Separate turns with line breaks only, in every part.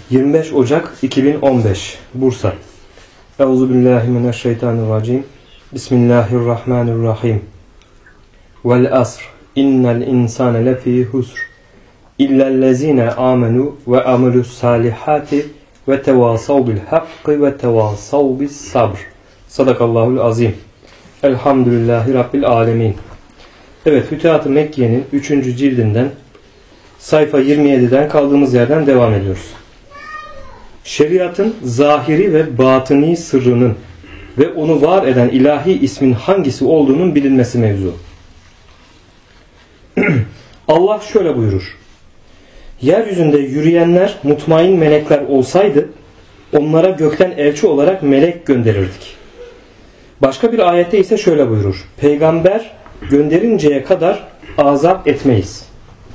25 Ocak 2015 Bursa. Euzubillahimineşşeytanirracim. Bismillahirrahmanirrahim. Vel asr. İnnel insane lefî husr. İllellezîne âmenû ve amelü's-sâlihâti ve tevâsav bil hakkı ve tevâsav bis sabr. Sadakallahul azim. Elhamdülillahi Rabbil alemin. Evet, Fütuhat-ı Mekke'nin 3. cildinden sayfa 27'den kaldığımız yerden devam ediyoruz. Şeriatın zahiri ve batıni sırrının ve onu var eden ilahi ismin hangisi olduğunun bilinmesi mevzu. Allah şöyle buyurur: yeryüzünde yürüyenler mutmain melekler olsaydı onlara gökten elçi olarak melek gönderirdik. Başka bir ayette ise şöyle buyurur: peygamber gönderinceye kadar azap etmeyiz.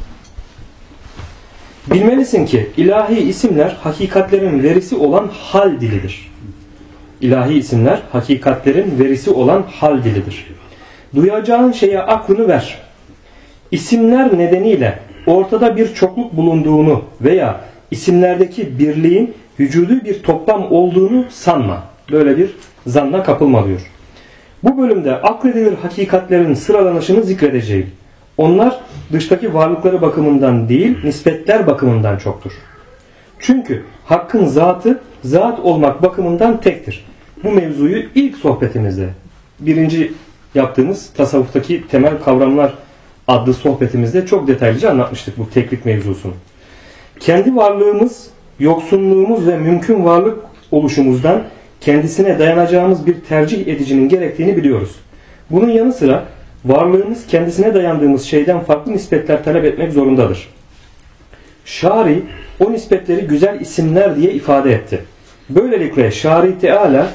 Bilmelisin ki ilahi isimler hakikatlerin verisi olan hal dilidir. İlahi isimler hakikatlerin verisi olan hal dilidir. Duyacağın şeye aklını ver. İsimler nedeniyle ortada bir çokluk bulunduğunu veya isimlerdeki birliğin vücudu bir toplam olduğunu sanma. Böyle bir zanna kapılma diyor. Bu bölümde akledilir hakikatlerin sıralanışını zikredeceğim. Onlar dıştaki varlıkları bakımından değil, nispetler bakımından çoktur. Çünkü hakkın zatı, zat olmak bakımından tektir. Bu mevzuyu ilk sohbetimizde, birinci yaptığımız tasavvuftaki temel kavramlar adlı sohbetimizde çok detaylıca anlatmıştık bu teklik mevzusunu. Kendi varlığımız, yoksunluğumuz ve mümkün varlık oluşumuzdan kendisine dayanacağımız bir tercih edicinin gerektiğini biliyoruz. Bunun yanı sıra varlığımız kendisine dayandığımız şeyden farklı nispetler talep etmek zorundadır. Şari o nispetleri güzel isimler diye ifade etti. Böylelikle Şari Teala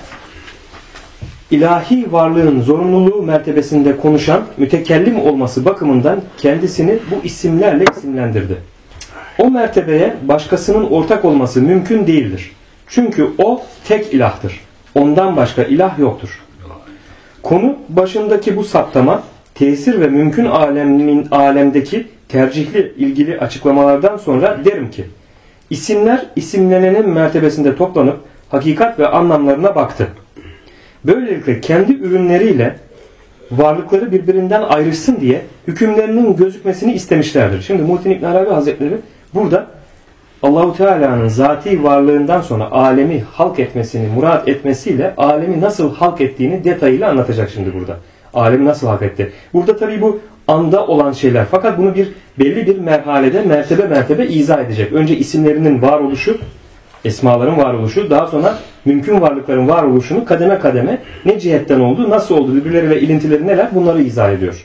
ilahi varlığın zorunluluğu mertebesinde konuşan mütekellim olması bakımından kendisini bu isimlerle isimlendirdi. O mertebeye başkasının ortak olması mümkün değildir. Çünkü o tek ilahtır. Ondan başka ilah yoktur. Konu başındaki bu saptama, tesir ve mümkün alemdeki tercihli ilgili açıklamalardan sonra derim ki, isimler isimlenenin mertebesinde toplanıp hakikat ve anlamlarına baktı. Böylelikle kendi ürünleriyle varlıkları birbirinden ayrışsın diye hükümlerinin gözükmesini istemişlerdir. Şimdi Muhittin İbn Arabi Hazretleri burada Allahu Teala'nın zati varlığından sonra alemi halk etmesini murat etmesiyle alemi nasıl halk ettiğini detayıyla anlatacak şimdi burada. Alemi nasıl halk etti? Burada tabii bu anda olan şeyler. Fakat bunu belli bir merhalede mertebe izah edecek. Önce isimlerinin varoluşu, esmaların varoluşu, daha sonra mümkün varlıkların varoluşunu kademe kademe ne cihetten oldu, nasıl oldu, birbirleriyle ilintileri neler, bunları izah ediyor.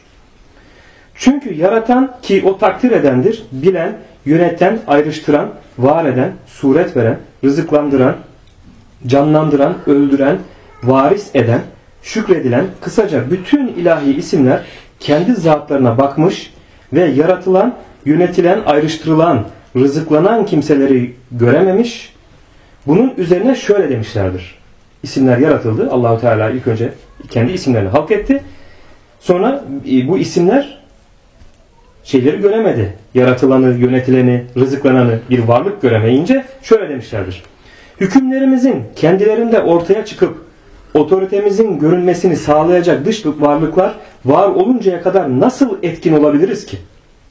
Çünkü yaratan ki o takdir edendir, bilen, yöneten, ayrıştıran, var eden, suret veren, rızıklandıran, canlandıran, öldüren, varis eden, şükredilen, kısaca bütün ilahi isimler kendi zatlarına bakmış ve yaratılan, yönetilen, ayrıştırılan, rızıklanan kimseleri görememiş. Bunun üzerine şöyle demişlerdir. İsimler yaratıldı. Allahu Teala ilk önce kendi isimlerini halk etti. Sonra bu isimler şeyleri göremedi. Yaratılanı, yönetileni, rızıklananı bir varlık göremeyince şöyle demişlerdir. Hükümlerimizin kendilerinde ortaya çıkıp otoritemizin görünmesini sağlayacak dış varlıklar var oluncaya kadar nasıl etkin olabiliriz ki?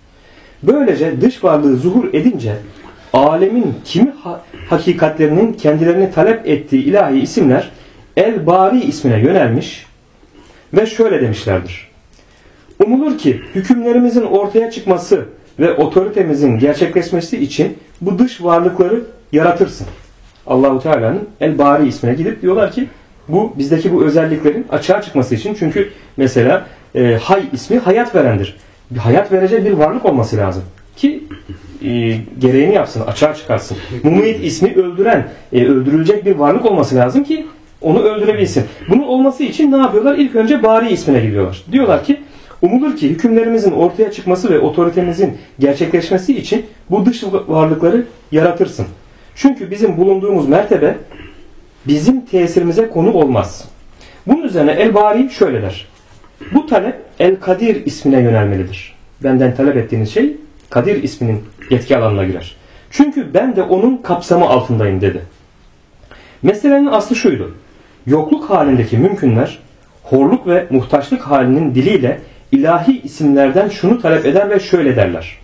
Böylece dış varlığı zuhur edince alemin kimi hakikatlerinin kendilerini talep ettiği ilahi isimler El-Bari ismine yönelmiş ve şöyle demişlerdir. Umulur ki hükümlerimizin ortaya çıkması ve otoritemizin gerçekleşmesi için bu dış varlıkları yaratırsın. Allahu Teala'nın El-Bari ismine gidip diyorlar ki bizdeki bu özelliklerin açığa çıkması için, çünkü mesela Hay ismi hayat verendir. Hayat verecek bir varlık olması lazım ki gereğini yapsın, açığa çıkarsın. Mumit ismi öldüren, öldürülecek bir varlık olması lazım ki onu öldürebilsin. Bunun olması için ne yapıyorlar? İlk önce Bari ismine gidiyorlar. Diyorlar ki umulur ki hükümlerimizin ortaya çıkması ve otoritemizin gerçekleşmesi için bu dış varlıkları yaratırsın. Çünkü bizim bulunduğumuz mertebe bizim tesirimize konu olmaz. Bunun üzerine El-Bari şöyle der. Bu talep El-Kadir ismine yönelmelidir. Benden talep ettiğiniz şey Kadir isminin yetki alanına girer. Çünkü ben de onun kapsamı altındayım dedi. Meselenin aslı şuydu. Yokluk halindeki mümkünler, horluk ve muhtaçlık halinin diliyle ilahi isimlerden şunu talep eder ve şöyle derler.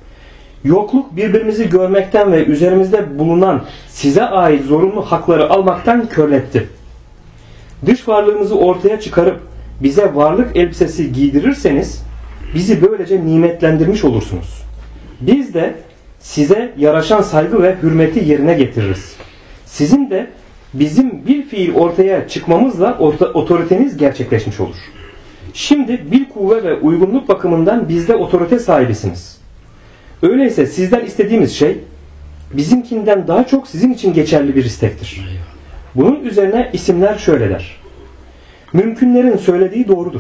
Yokluk birbirimizi görmekten ve üzerimizde bulunan size ait zorunlu hakları almaktan körletti. Dış varlığımızı ortaya çıkarıp bize varlık elbisesi giydirirseniz bizi böylece nimetlendirmiş olursunuz. Biz de size yaraşan saygı ve hürmeti yerine getiririz. Sizin de bizim bir fiil ortaya çıkmamızla otoriteniz gerçekleşmiş olur. Şimdi bil kuvve ve uygunluk bakımından bizde otorite sahibisiniz. Öyleyse sizden istediğimiz şey bizimkinden daha çok sizin için geçerli bir istektir. Bunun üzerine isimler şöyle der. Mümkünlerin söylediği doğrudur.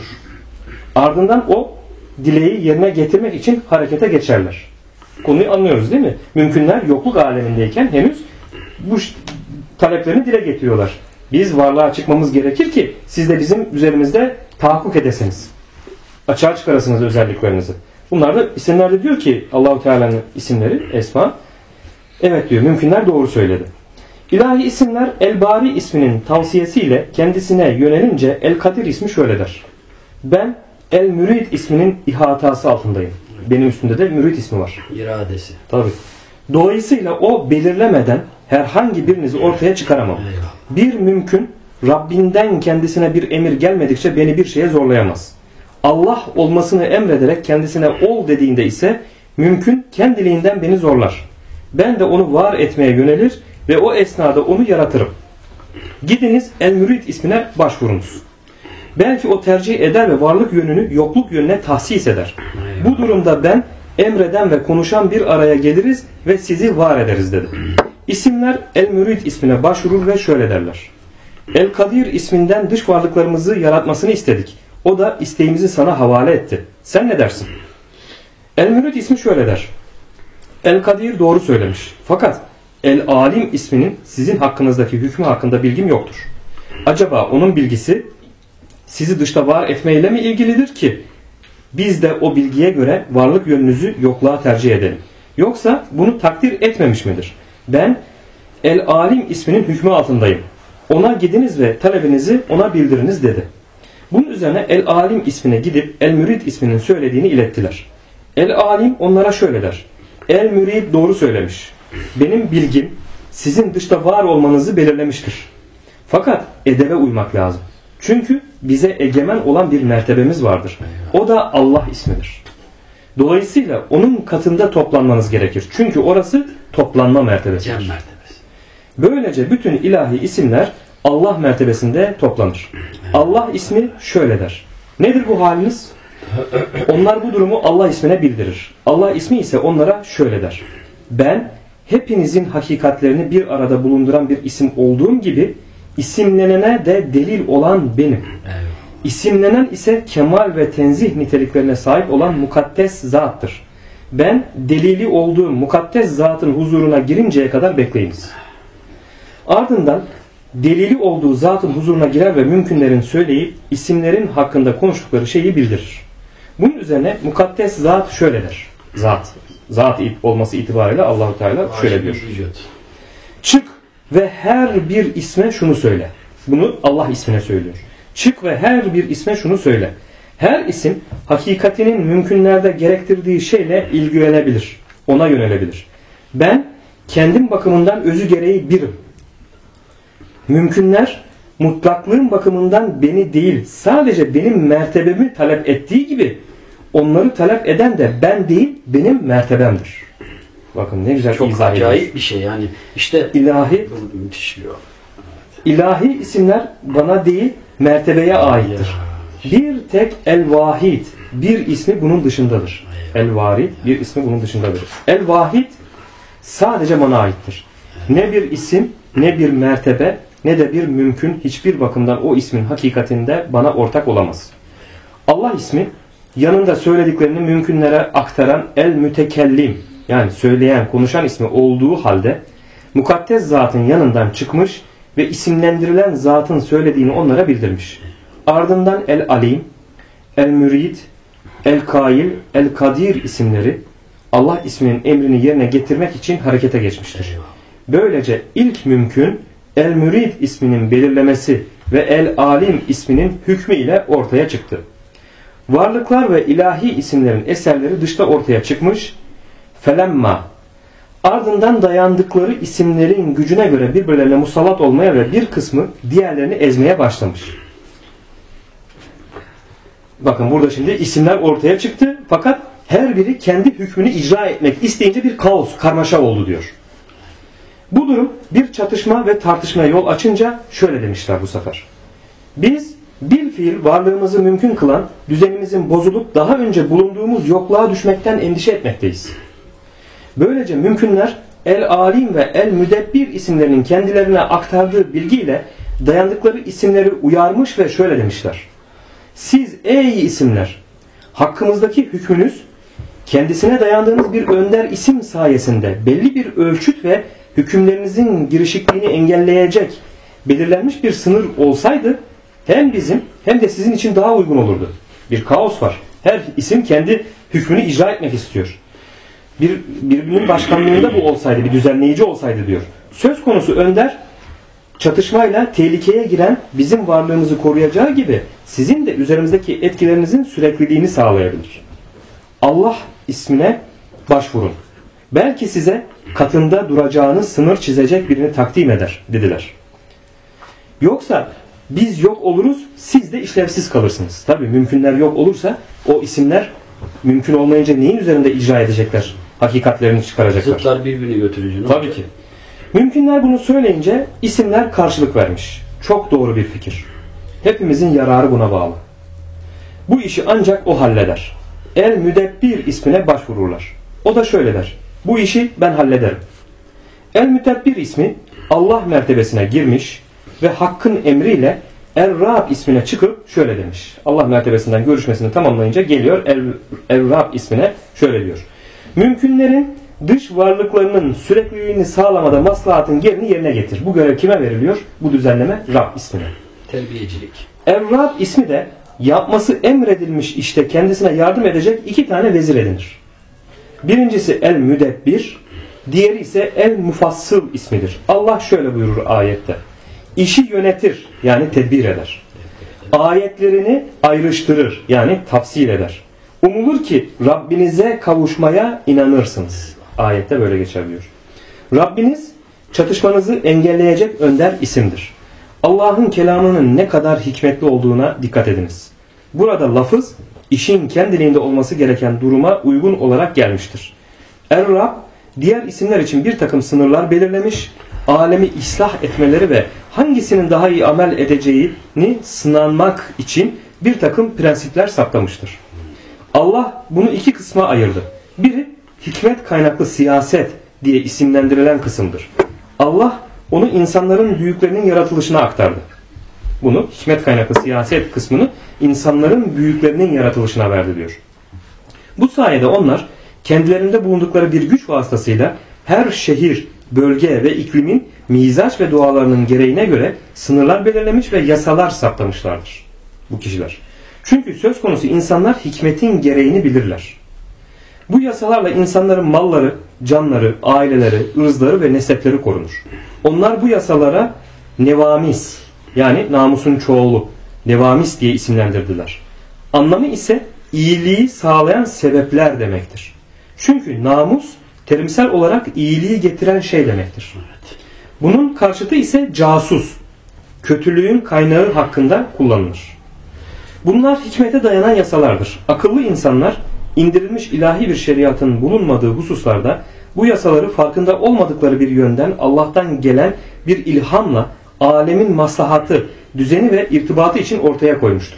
Ardından o dileği yerine getirmek için harekete geçerler. Konuyu anlıyoruz değil mi? Mümkünler yokluk alemindeyken henüz bu taleplerini dile getiriyorlar. Biz varlığa çıkmamız gerekir ki siz de bizim üzerimizde tahakkuk edesiniz. Açığa çıkarasınız özelliklerinizi. Bunlar da isimlerde diyor ki Allah-u Teala'nın isimleri, esma. Evet diyor, mümkünler doğru söyledi. İlahi isimler El-Bari isminin tavsiyesiyle kendisine yönelince El-Kadir ismi şöyle der. Ben El-Mürid isminin ihatası altındayım. Benim üstünde de Mürid ismi var.
İradesi.
Tabii. Dolayısıyla o belirlemeden herhangi birinizi ortaya çıkaramam. Bir mümkün Rabbinden kendisine bir emir gelmedikçe beni bir şeye zorlayamaz. Allah olmasını emrederek kendisine ol dediğinde ise mümkün kendiliğinden beni zorlar. Ben de onu var etmeye yönelir ve o esnada onu yaratırım. Gidiniz El-Mürid ismine başvurunuz. Belki o tercih eder ve varlık yönünü yokluk yönüne tahsis eder. Bu durumda ben emreden ve konuşan bir araya geliriz ve sizi var ederiz dedi. İsimler El-Mürid ismine başvurur ve şöyle derler. El-Kadir isminden dış varlıklarımızı yaratmasını istedik. O da isteğimizi sana havale etti. Sen ne dersin? El-Mürid ismi şöyle der. El-Kadir doğru söylemiş. Fakat El-Alim isminin sizin hakkınızdaki hükmü hakkında bilgim yoktur. Acaba onun bilgisi sizi dışta var etmeyle mi ilgilidir ki biz de o bilgiye göre varlık yönünüzü yokluğa tercih edelim? Yoksa bunu takdir etmemiş midir? Ben El-Alim isminin hükmü altındayım. Ona gidiniz ve talebinizi ona bildiriniz dedi. Bunun üzerine El-Alim ismine gidip El-Mürid isminin söylediğini ilettiler. El-Alim onlara şöyle der. El-Mürid doğru söylemiş. Benim bilgim sizin dışta var olmanızı belirlemiştir. Fakat edebe uymak lazım. Çünkü bize egemen olan bir mertebemiz vardır. O da Allah ismidir. Dolayısıyla onun katında toplanmanız gerekir. Çünkü orası toplanma mertebesidir.
Cem mertebesi.
Böylece bütün ilahi isimler Allah mertebesinde toplanır. Allah ismi şöyle der. Nedir bu haliniz? Onlar bu durumu Allah ismine bildirir. Allah ismi ise onlara şöyle der. Ben hepinizin hakikatlerini bir arada bulunduran bir isim olduğum gibi isimlenene de delil olan benim. İsimlenen ise kemal ve tenzih niteliklerine sahip olan mukaddes zattır. Ben delili olduğum mukaddes zatın huzuruna girinceye kadar bekleyiniz. Ardından delili olduğu zatın huzuruna girer ve mümkünlerin söyleyip isimlerin hakkında konuştukları şeyi bildirir. Bunun üzerine mukaddes zat şöyle der. Zat olması itibariyle Allah-u Teala şöyle diyor. Çık ve her bir isme şunu söyle. Bunu Allah ismine söylüyor. Çık ve her bir isme şunu söyle. Her isim hakikatinin mümkünlerde gerektirdiği şeyle ilgilenebilir. Ona yönelebilir. Ben kendim bakımından özü gereği birim. Mümkünler mutlaklığın bakımından beni değil sadece benim mertebemi talep ettiği gibi onları talep eden de ben değil benim mertebemdir. Bakın ne güzel
çok
izah ediyor.
acayip bir şey yani. İşte
ilahi
müthiş diyor.
İlahi isimler bana değil mertebeye aittir. Bir tek El-Vahid bir ismi bunun dışındadır. El-Varid bir ismi bunun dışındadır. El-Vahid sadece bana aittir. Ne bir isim, ne bir mertebe, ne de bir mümkün hiçbir bakımdan o ismin hakikatinde bana ortak olamaz. Allah ismi yanında söylediklerini mümkünlere aktaran El-Mütekellim yani söyleyen, konuşan ismi olduğu halde mukaddes zatın yanından çıkmış ve isimlendirilen zatın söylediğini onlara bildirmiş. Ardından El-Alim, El-Mürid, El-Kail, El-Kadir isimleri Allah isminin emrini yerine getirmek için harekete geçmiştir. Böylece ilk mümkün El-Mürid isminin belirlemesi ve El-Alim isminin hükmü ile ortaya çıktı. Varlıklar ve ilahi isimlerin eserleri dışta ortaya çıkmış. Felemma, ardından dayandıkları isimlerin gücüne göre birbirlerine musallat olmaya ve bir kısmı diğerlerini ezmeye başlamış. Bakın burada şimdi isimler ortaya çıktı fakat her biri kendi hükmünü icra etmek isteyince bir kaos, karmaşa oldu diyor. Bu durum bir çatışma ve tartışmaya yol açınca şöyle demişler bu sefer. Biz bilfiil varlığımızı mümkün kılan düzenimizin bozulup daha önce bulunduğumuz yokluğa düşmekten endişe etmekteyiz. Böylece mümkünler El-Alim ve El-Müdebbir isimlerinin kendilerine aktardığı bilgiyle dayandıkları isimleri uyarmış ve şöyle demişler. Siz ey isimler, hakkımızdaki hükmünüz kendisine dayandığınız bir önder isim sayesinde belli bir ölçüt ve hükümlerinizin girişikliğini engelleyecek belirlenmiş bir sınır olsaydı hem bizim hem de sizin için daha uygun olurdu. Bir kaos var. Her isim kendi hükmünü icra etmek istiyor. Birbirinin başkanlığında bu olsaydı, bir düzenleyici olsaydı diyor. Söz konusu önder çatışmayla tehlikeye giren bizim varlığımızı koruyacağı gibi sizin de üzerimizdeki etkilerinizin sürekliliğini sağlayabilir. Allah ismine başvurun. Belki size katında duracağınız sınır çizecek birini takdim eder dediler. Yoksa biz yok oluruz, siz de işlevsiz kalırsınız. Tabii mümkünler yok olursa o isimler mümkün olmayınca neyin üzerinde icra edecekler? Hakikatlerini çıkaracaklar.
Zıtlar birbirini götürücü.
Tabii ki. Mümkünler bunu söyleyince isimler karşılık vermiş. Çok doğru bir fikir. Hepimizin yararı buna bağlı. Bu işi ancak o halleder. El-Müdebbir ismine başvururlar. O da şöyle der. Bu işi ben hallederim. El-Müdebbir ismi Allah mertebesine girmiş ve Hakk'ın emriyle Er-Rab ismine çıkıp şöyle demiş. Allah mertebesinden görüşmesini tamamlayınca geliyor Er-Rab ismine şöyle diyor. Mümkünlerin dış varlıklarının sürekliliğini sağlamada maslahatın yerini yerine getir. Bu görev kime veriliyor? Bu düzenleme Rab ismine.
Terbiyecilik.
Er-Rab ismi de yapması emredilmiş işte kendisine yardım edecek iki tane vezir edinir. Birincisi El-Müdebbir, diğeri ise El-Mufassıl ismidir. Allah şöyle buyurur ayette. İşi yönetir yani tedbir eder. Ayetlerini ayrıştırır yani tafsil eder. Umulur ki Rabbinize kavuşmaya inanırsınız. Ayette böyle geçer diyor. Rabbiniz çatışmanızı engelleyecek önder isimdir. Allah'ın kelamının ne kadar hikmetli olduğuna dikkat ediniz. Burada lafız işin kendiliğinde olması gereken duruma uygun olarak gelmiştir. Er-Rab diğer isimler için bir takım sınırlar belirlemiş, alemi ıslah etmeleri ve hangisinin daha iyi amel edeceğini sınanmak için bir takım prensipler saptamıştır. Allah bunu iki kısma ayırdı. Biri hikmet kaynaklı siyaset diye isimlendirilen kısımdır. Allah onu insanların büyüklerinin yaratılışına aktardı. Bunu hikmet kaynaklı siyaset kısmını insanların büyüklerinin yaratılışına verdi diyor. Bu sayede onlar kendilerinde bulundukları bir güç vasıtasıyla her şehir, bölge ve iklimin mizaç ve doğalarının gereğine göre sınırlar belirlemiş ve yasalar saptamışlardır bu kişiler. Çünkü söz konusu insanlar hikmetin gereğini bilirler. Bu yasalarla insanların malları, canları, aileleri, ırzları ve nesepleri korunur. Onlar bu yasalara nevamis yani namusun çoğulu, nevamis diye isimlendirdiler. Anlamı ise iyiliği sağlayan sebepler demektir. Çünkü namus terimsel olarak iyiliği getiren şey demektir. Bunun karşıtı ise casus, kötülüğün kaynağı hakkında kullanılır. Bunlar hikmete dayanan yasalardır. Akıllı insanlar indirilmiş ilahi bir şeriatın bulunmadığı hususlarda bu yasaları farkında olmadıkları bir yönden Allah'tan gelen bir ilhamla alemin maslahatı, düzeni ve irtibatı için ortaya koymuştur.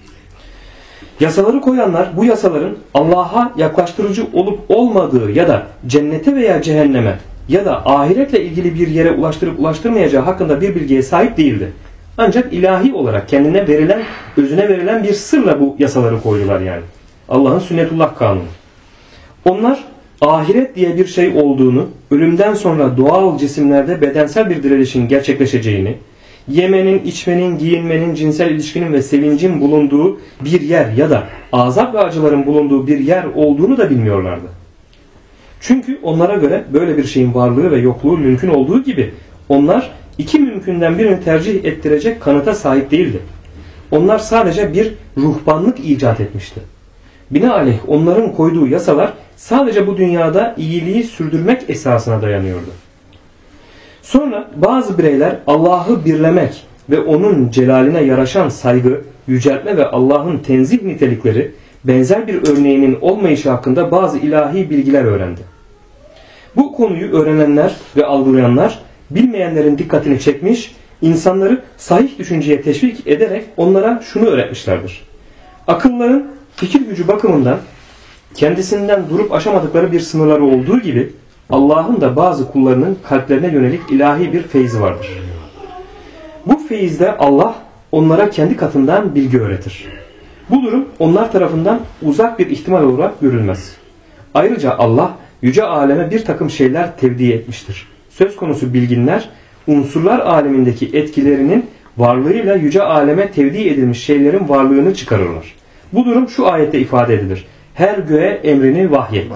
Yasaları koyanlar bu yasaların Allah'a yaklaştırıcı olup olmadığı ya da cennete veya cehenneme ya da ahiretle ilgili bir yere ulaştırıp ulaştırmayacağı hakkında bir bilgiye sahip değildi. Ancak ilahi olarak kendine verilen, özüne verilen bir sırla bu yasaları koydular yani. Allah'ın sünnetullah kanunu. Onlar ahiret diye bir şey olduğunu, ölümden sonra doğal cisimlerde bedensel bir dirilişin gerçekleşeceğini, yemenin, içmenin, giyinmenin, cinsel ilişkinin ve sevincin bulunduğu bir yer ya da azap ve acıların bulunduğu bir yer olduğunu da bilmiyorlardı. Çünkü onlara göre böyle bir şeyin varlığı ve yokluğu mümkün olduğu gibi onlar iki mümkünden birini tercih ettirecek kanıta sahip değildi. Onlar sadece bir ruhbanlık icat etmişti. Binaenaleyh onların koyduğu yasalar sadece bu dünyada iyiliği sürdürmek esasına dayanıyordu. Sonra bazı bireyler Allah'ı birlemek ve onun celaline yaraşan saygı, yüceltme ve Allah'ın tenzih nitelikleri benzer bir örneğinin olmayışı hakkında bazı ilahi bilgiler öğrendi. Bu konuyu öğrenenler ve algılayanlar bilmeyenlerin dikkatini çekmiş, insanları sahih düşünceye teşvik ederek onlara şunu öğretmişlerdir. Akılların fikir gücü bakımından kendisinden durup aşamadıkları bir sınırları olduğu gibi Allah'ın da bazı kullarının kalplerine yönelik ilahi bir feyzi vardır. Bu feyizde Allah onlara kendi katından bilgi öğretir. Bu durum onlar tarafından uzak bir ihtimal olarak görülmez. Ayrıca Allah yüce aleme bir takım şeyler tevdi etmiştir. Söz konusu bilginler unsurlar alemindeki etkilerinin varlığıyla yüce aleme tevdi edilmiş şeylerin varlığını çıkarırlar. Bu durum şu ayette ifade edilir. Her göğe emrini vahyetti.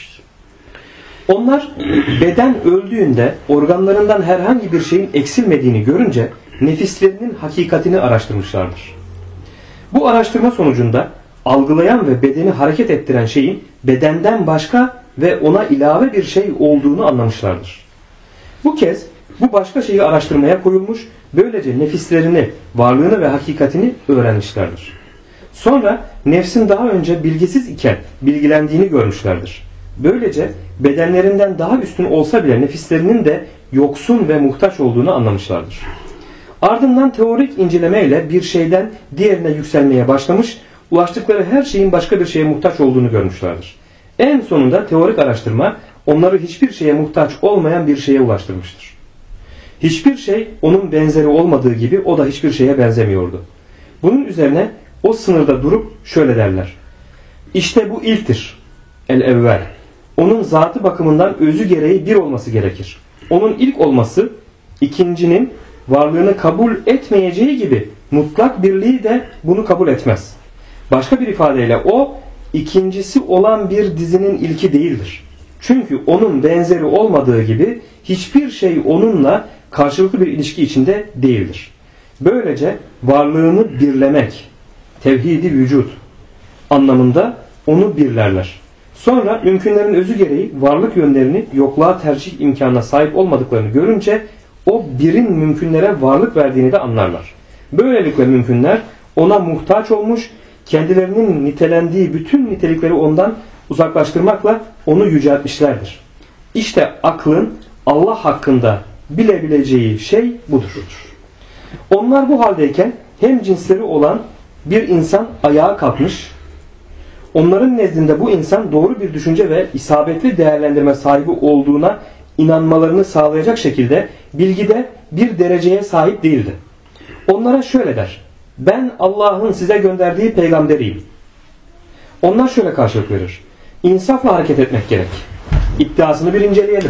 Onlar beden öldüğünde organlarından herhangi bir şeyin eksilmediğini görünce nefislerinin hakikatini araştırmışlardır. Bu araştırma sonucunda algılayan ve bedeni hareket ettiren şeyin bedenden başka ve ona ilave bir şey olduğunu anlamışlardır. Bu kez bu başka şeyi araştırmaya koyulmuş, böylece nefislerini, varlığını ve hakikatini öğrenmişlerdir. Sonra nefsin daha önce bilgisiz iken bilgilendiğini görmüşlerdir. Böylece bedenlerinden daha üstün olsa bile nefislerinin de yoksun ve muhtaç olduğunu anlamışlardır. Ardından teorik incelemeyle bir şeyden diğerine yükselmeye başlamış, ulaştıkları her şeyin başka bir şeye muhtaç olduğunu görmüşlerdir. En sonunda teorik araştırma onları hiçbir şeye muhtaç olmayan bir şeye ulaştırmıştır. Hiçbir şey onun benzeri olmadığı gibi o da hiçbir şeye benzemiyordu. Bunun üzerine o sınırda durup şöyle derler. İşte bu ilktir. El-evvel. Onun zatı bakımından özü gereği bir olması gerekir. Onun ilk olması ikincinin varlığını kabul etmeyeceği gibi mutlak birliği de bunu kabul etmez. Başka bir ifadeyle o ikincisi olan bir dizinin ilki değildir. Çünkü onun benzeri olmadığı gibi hiçbir şey onunla karşılıklı bir ilişki içinde değildir. Böylece varlığını birlemek, tevhid-i vücut anlamında onu birlerler. Sonra mümkünlerin özü gereği varlık yönlerini yokluğa tercih imkanına sahip olmadıklarını görünce o birin mümkünlere varlık verdiğini de anlarlar. Böylelikle mümkünler ona muhtaç olmuş, kendilerinin nitelendiği bütün nitelikleri ondan uzaklaştırmakla onu yüceltmişlerdir. İşte aklın Allah hakkında bilebileceği şey budur. Onlar bu haldeyken hem cinsleri olan bir insan ayağa kalkmış, onların nezdinde bu insan doğru bir düşünce ve isabetli değerlendirme sahibi olduğuna inanmalarını sağlayacak şekilde bilgide bir dereceye sahip değildi. Onlara şöyle der. Ben Allah'ın size gönderdiği peygamberiyim. Onlar şöyle karşılık verir. İnsafla hareket etmek gerek. İddiasını bir inceleyelim.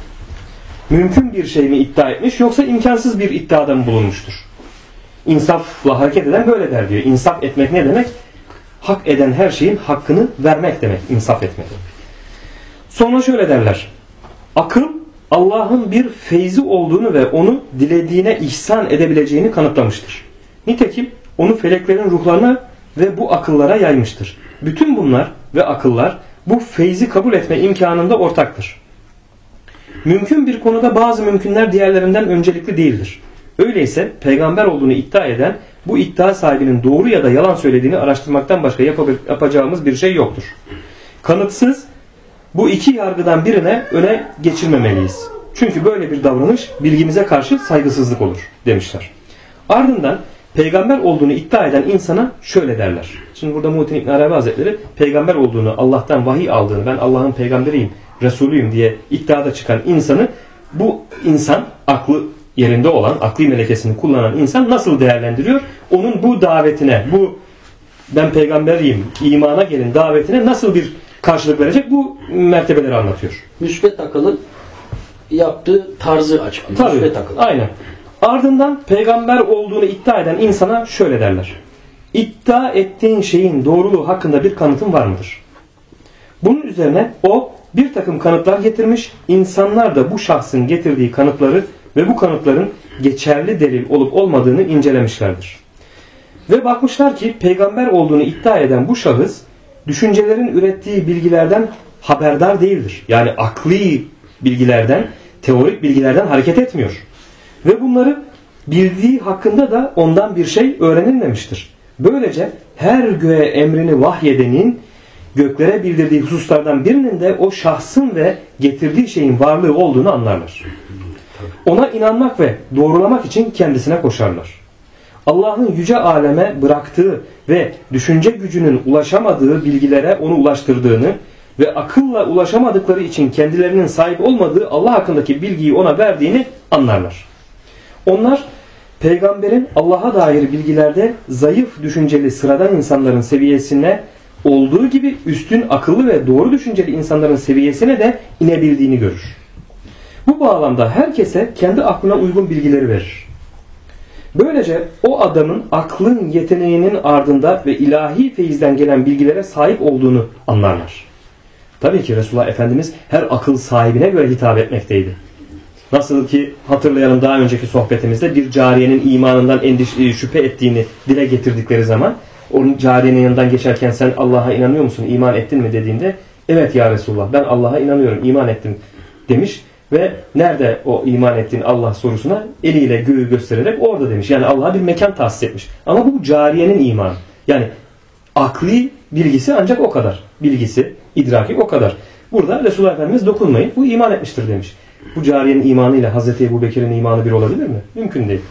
Mümkün bir şey mi iddia etmiş yoksa imkansız bir iddiada mı bulunmuştur? İnsafla hareket eden böyle der diyor. İnsaf etmek ne demek? Hak eden her şeyin hakkını vermek demek. İnsaf etmek. Sonra şöyle derler. Akıl Allah'ın bir feyzi olduğunu ve onu dilediğine ihsan edebileceğini kanıtlamıştır. Nitekim onu feleklerin ruhlarına ve bu akıllara yaymıştır. Bütün bunlar ve akıllar bu feyzi kabul etme imkanında ortaktır. Mümkün bir konuda bazı mümkünler diğerlerinden öncelikli değildir. Öyleyse peygamber olduğunu iddia eden bu iddia sahibinin doğru ya da yalan söylediğini araştırmaktan başka yapacağımız bir şey yoktur. Kanıtsız bu iki yargıdan birine öne geçirmemeliyiz. Çünkü böyle bir davranış bilgimize karşı saygısızlık olur demişler. Ardından peygamber olduğunu iddia eden insana şöyle derler. Şimdi burada Muhittin İbn Arabi Hazretleri peygamber olduğunu, Allah'tan vahiy aldığını, ben Allah'ın peygamberiyim, Resulüyüm diye iddiada çıkan insanı, bu insan aklı yerinde olan, akli melekesini kullanan insan nasıl değerlendiriyor? Onun bu davetine, bu ben peygamberiyim, imana gelin davetine nasıl bir karşılık verecek? Bu mertebeleri anlatıyor.
Müsbet akılın yaptığı tarzı açıklıyor.
Tabii,
Müsbet akıl.
aynen. Ardından peygamber olduğunu iddia eden insana şöyle derler. İddia ettiğin şeyin doğruluğu hakkında bir kanıtın var mıdır? Bunun üzerine o bir takım kanıtlar getirmiş. İnsanlar da bu şahsın getirdiği kanıtları ve bu kanıtların geçerli delil olup olmadığını incelemişlerdir. Ve bakmışlar ki peygamber olduğunu iddia eden bu şahıs düşüncelerin ürettiği bilgilerden haberdar değildir. Yani akli bilgilerden, teorik bilgilerden hareket etmiyor. Ve bunları bildiği hakkında da ondan bir şey öğrenilmemiştir. Böylece her göğe emrini vahyedenin göklere bildirdiği hususlardan birinin de o şahsın ve getirdiği şeyin varlığı olduğunu anlarlar. Ona inanmak ve doğrulamak için kendisine koşarlar. Allah'ın yüce aleme bıraktığı ve düşünce gücünün ulaşamadığı bilgilere onu ulaştırdığını ve akılla ulaşamadıkları için kendilerinin sahip olmadığı Allah hakkındaki bilgiyi ona verdiğini anlarlar. Onlar peygamberin Allah'a dair bilgilerde zayıf düşünceli sıradan insanların seviyesine olduğu gibi üstün akıllı ve doğru düşünceli insanların seviyesine de inebildiğini görür. Bu bağlamda herkese kendi aklına uygun bilgileri verir. Böylece o adamın aklın yeteneğinin ardında ve ilahi feyizden gelen bilgilere sahip olduğunu anlarlar. Tabii ki Resulullah Efendimiz her akıl sahibine göre hitap etmekteydi. Nasıl ki hatırlayalım daha önceki sohbetimizde bir cariyenin imanından şüphe ettiğini dile getirdikleri zaman onun cariyenin yanından geçerken sen Allah'a inanıyor musun, iman ettin mi dediğinde evet ya Resulullah ben Allah'a inanıyorum, iman ettim demiş. Ve nerede o iman ettiğin Allah sorusuna eliyle göğü göstererek orada demiş. Yani Allah'a bir mekan tahsis etmiş. Ama bu cariyenin imanı. Yani akli bilgisi ancak o kadar. Bilgisi, idraki o kadar. Burada Resulullah Efendimiz dokunmayın. Bu iman etmiştir demiş. Bu cariyenin imanıyla Hazreti Ebu Bekir'in imanı bir olabilir mi? Mümkün değil.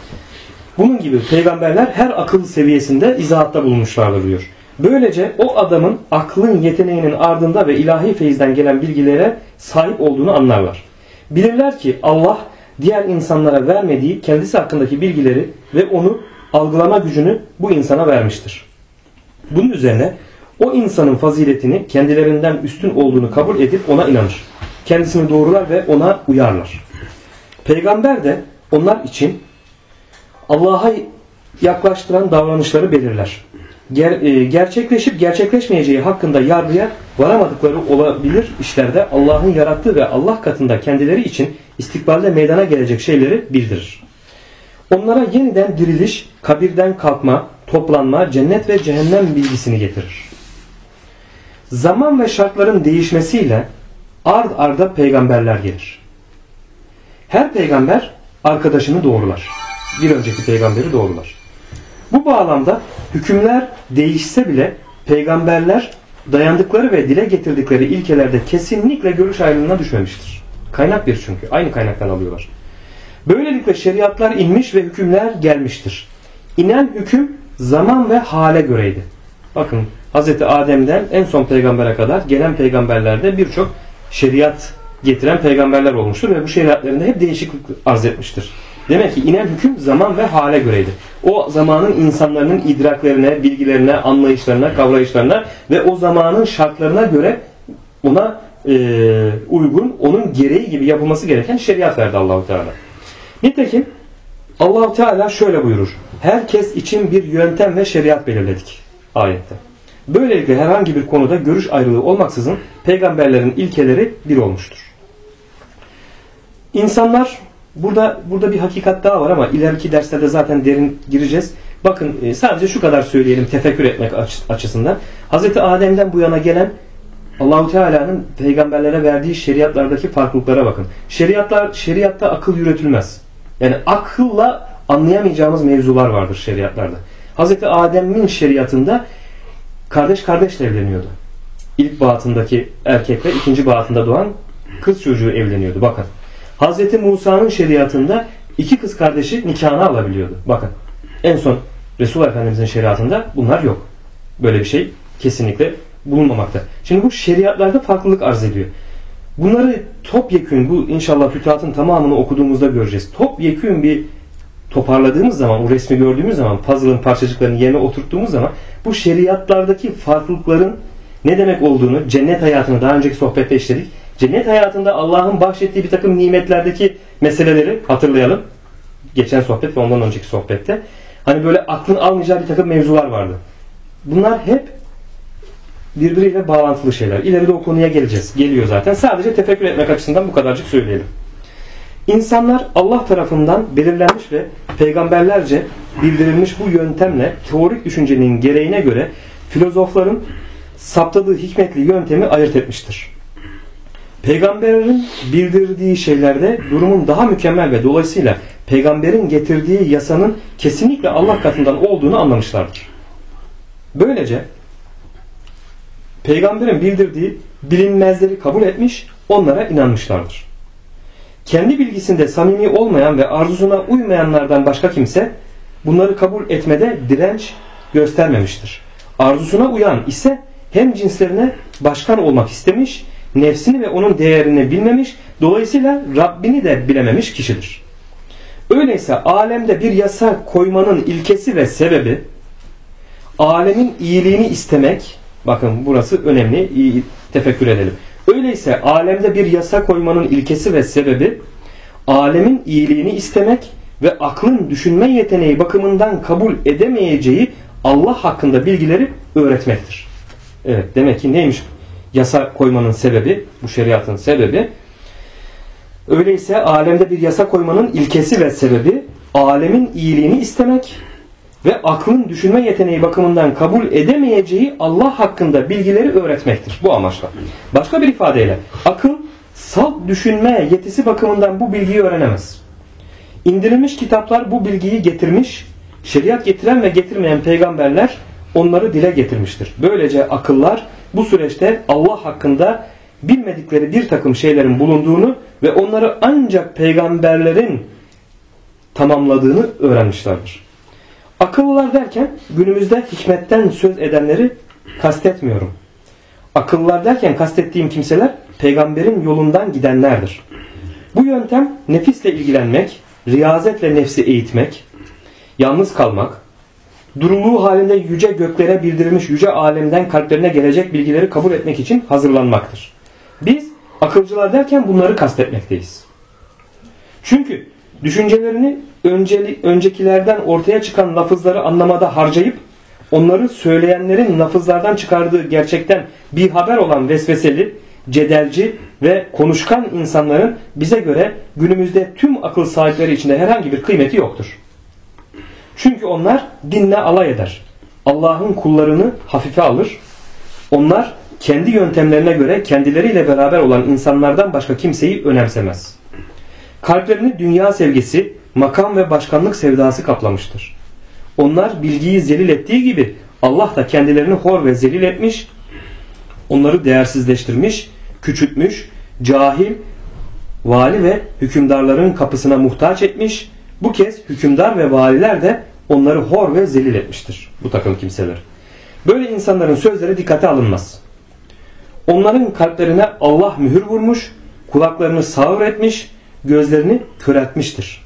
Bunun gibi peygamberler her akıl seviyesinde izahatta bulunmuşlardır diyor. Böylece o adamın aklın yeteneğinin ardında ve ilahi feyizden gelen bilgilere sahip olduğunu anlarlar. Bilirler ki Allah diğer insanlara vermediği kendisi hakkındaki bilgileri ve onu algılama gücünü bu insana vermiştir. Bunun üzerine o insanın faziletini kendilerinden üstün olduğunu kabul edip ona inanır. Kendisini doğrular ve ona uyarlar. Peygamber de onlar için Allah'a yaklaştıran davranışları belirler. Gerçekleşip gerçekleşmeyeceği hakkında yargıya varamadıkları olabilir işlerde Allah'ın yarattığı ve Allah katında kendileri için istikbalde meydana gelecek şeyleri bildirir. Onlara yeniden diriliş, kabirden kalkma, toplanma, cennet ve cehennem bilgisini getirir. Zaman ve şartların değişmesiyle ard arda peygamberler gelir. Her peygamber arkadaşını doğrular. Bir önceki peygamberi doğrular. Bu bağlamda hükümler değişse bile peygamberler dayandıkları ve dile getirdikleri ilkelerde kesinlikle görüş ayrılığına düşmemiştir. Kaynak bir çünkü. Aynı kaynaktan alıyorlar. Böylelikle şeriatlar inmiş ve hükümler gelmiştir. İnen hüküm zaman ve hale göreydi. Bakın Hz. Adem'den en son peygambere kadar gelen peygamberlerde birçok şeriat getiren peygamberler olmuştur ve bu şeriatlarında hep değişiklik arz etmiştir. Demek ki inen hüküm zaman ve hale göreydi. O zamanın insanların idraklerine, bilgilerine, anlayışlarına, kavrayışlarına ve o zamanın şartlarına göre ona uygun, onun gereği gibi yapılması gereken şeriat verdi Allah-u Teala. Nitekim Allah-u Teala şöyle buyurur. Herkes için bir yöntem ve şeriat belirledik ayette. Böylelikle herhangi bir konuda görüş ayrılığı olmaksızın peygamberlerin ilkeleri bir olmuştur. İnsanlar burada bir hakikat daha var ama ileriki derslerde zaten derin gireceğiz. Bakın sadece şu kadar söyleyelim tefekkür etmek açısından. Hz. Adem'den bu yana gelen Allah-u Teala'nın peygamberlere verdiği şeriatlardaki farklılıklara bakın. Şeriatta akıl yürütülmez. Yani akılla anlayamayacağımız mevzular vardır şeriatlarda. Hz. Adem'in şeriatında kardeş kardeşle evleniyordu. İlk bağıtındaki erkekle ikinci bağıtında doğan kız çocuğu evleniyordu. Bakın. Hz. Musa'nın şeriatında iki kız kardeşi nikahını alabiliyordu. Bakın. En son Resulullah Efendimiz'in şeriatında bunlar yok. Böyle bir şey kesinlikle bulunmamakta. Şimdi bu şeriatlarda farklılık arz ediyor. Bunları topyekün, bu inşallah fütuhatın tamamını okuduğumuzda göreceğiz. Topyekün bir toparladığımız zaman, o resmi gördüğümüz zaman, puzzle'ın parçacıklarını yerine oturttuğumuz zaman bu şeriatlardaki farklılıkların ne demek olduğunu, cennet hayatını daha önceki sohbette işledik. Cennet hayatında Allah'ın bahşettiği bir takım nimetlerdeki meseleleri hatırlayalım. Geçen sohbet ve ondan önceki sohbette. Hani böyle aklın almayacağı bir takım mevzular vardı. Bunlar hep birbiriyle bağlantılı şeyler. İleride o konuya geleceğiz. Geliyor zaten. Sadece tefekkür etmek açısından bu kadarcık söyleyelim. İnsanlar Allah tarafından belirlenmiş ve peygamberlerce bildirilmiş bu yöntemle teorik düşüncenin gereğine göre filozofların saptadığı hikmetli yöntemi ayırt etmiştir. Peygamberin bildirdiği şeylerde durumun daha mükemmel ve dolayısıyla peygamberin getirdiği yasanın kesinlikle Allah katından olduğunu anlamışlardır. Böylece peygamberin bildirdiği bilinmezleri kabul etmiş, onlara inanmışlardır. Kendi bilgisinde samimi olmayan ve arzusuna uymayanlardan başka kimse bunları kabul etmede direnç göstermemiştir. Arzusuna uyan ise hem cinslerine başkan olmak istemiş, nefsini ve onun değerini bilmemiş, dolayısıyla Rabbini de bilememiş kişidir. Öyleyse alemde bir yasa koymanın ilkesi ve sebebi alemin iyiliğini istemek, bakın burası önemli, iyi tefekkür edelim. Öyleyse alemde bir yasa koymanın ilkesi ve sebebi alemin iyiliğini istemek ve aklın düşünme yeteneği bakımından kabul edemeyeceği Allah hakkında bilgileri öğretmektir. Evet, demek ki neymiş yasa koymanın sebebi, bu şeriatın sebebi? Öyleyse alemde bir yasa koymanın ilkesi ve sebebi alemin iyiliğini istemek ve aklın düşünme yeteneği bakımından kabul edemeyeceği Allah hakkında bilgileri öğretmektir. Bu amaçla. Başka bir ifadeyle akıl salt düşünme yetisi bakımından bu bilgiyi öğrenemez. İndirilmiş kitaplar bu bilgiyi getirmiş, şeriat getiren ve getirmeyen peygamberler onları dile getirmiştir. Böylece akıllar bu süreçte Allah hakkında bilmedikleri bir takım şeylerin bulunduğunu ve onları ancak peygamberlerin tamamladığını öğrenmişlerdir. Akıllılar derken günümüzde hikmetten söz edenleri kastetmiyorum. Akıllılar derken kastettiğim kimseler peygamberin yolundan gidenlerdir. Bu yöntem nefisle ilgilenmek, riyazetle nefsi eğitmek, yalnız kalmak, duruluğu halinde yüce göklere bildirilmiş yüce alemden kalplerine gelecek bilgileri kabul etmek için hazırlanmaktır. Biz akılcılar derken bunları kastetmekteyiz. Çünkü düşüncelerini öncekilerden ortaya çıkan lafızları anlamada harcayıp onları söyleyenlerin lafızlardan çıkardığı gerçekten bir haber olan vesveseli, cedelci ve konuşkan insanların bize göre günümüzde tüm akıl sahipleri içinde herhangi bir kıymeti yoktur. Çünkü onlar dinle alay eder. Allah'ın kullarını hafife alır. Onlar kendi yöntemlerine göre kendileriyle beraber olan insanlardan başka kimseyi önemsemez. Kalplerini dünya sevgisi, makam ve başkanlık sevdası kaplamıştır. Onlar bilgiyi zelil ettiği gibi Allah da kendilerini hor ve zelil etmiş, onları değersizleştirmiş, küçültmüş, cahil, vali ve hükümdarların kapısına muhtaç etmiş. Bu kez hükümdar ve valiler de onları hor ve zelil etmiştir. Bu takım kimseler. Böyle insanların sözleri dikkate alınmaz. Onların kalplerine Allah mühür vurmuş, kulaklarını sağır etmiş, gözlerini köreltmiştir.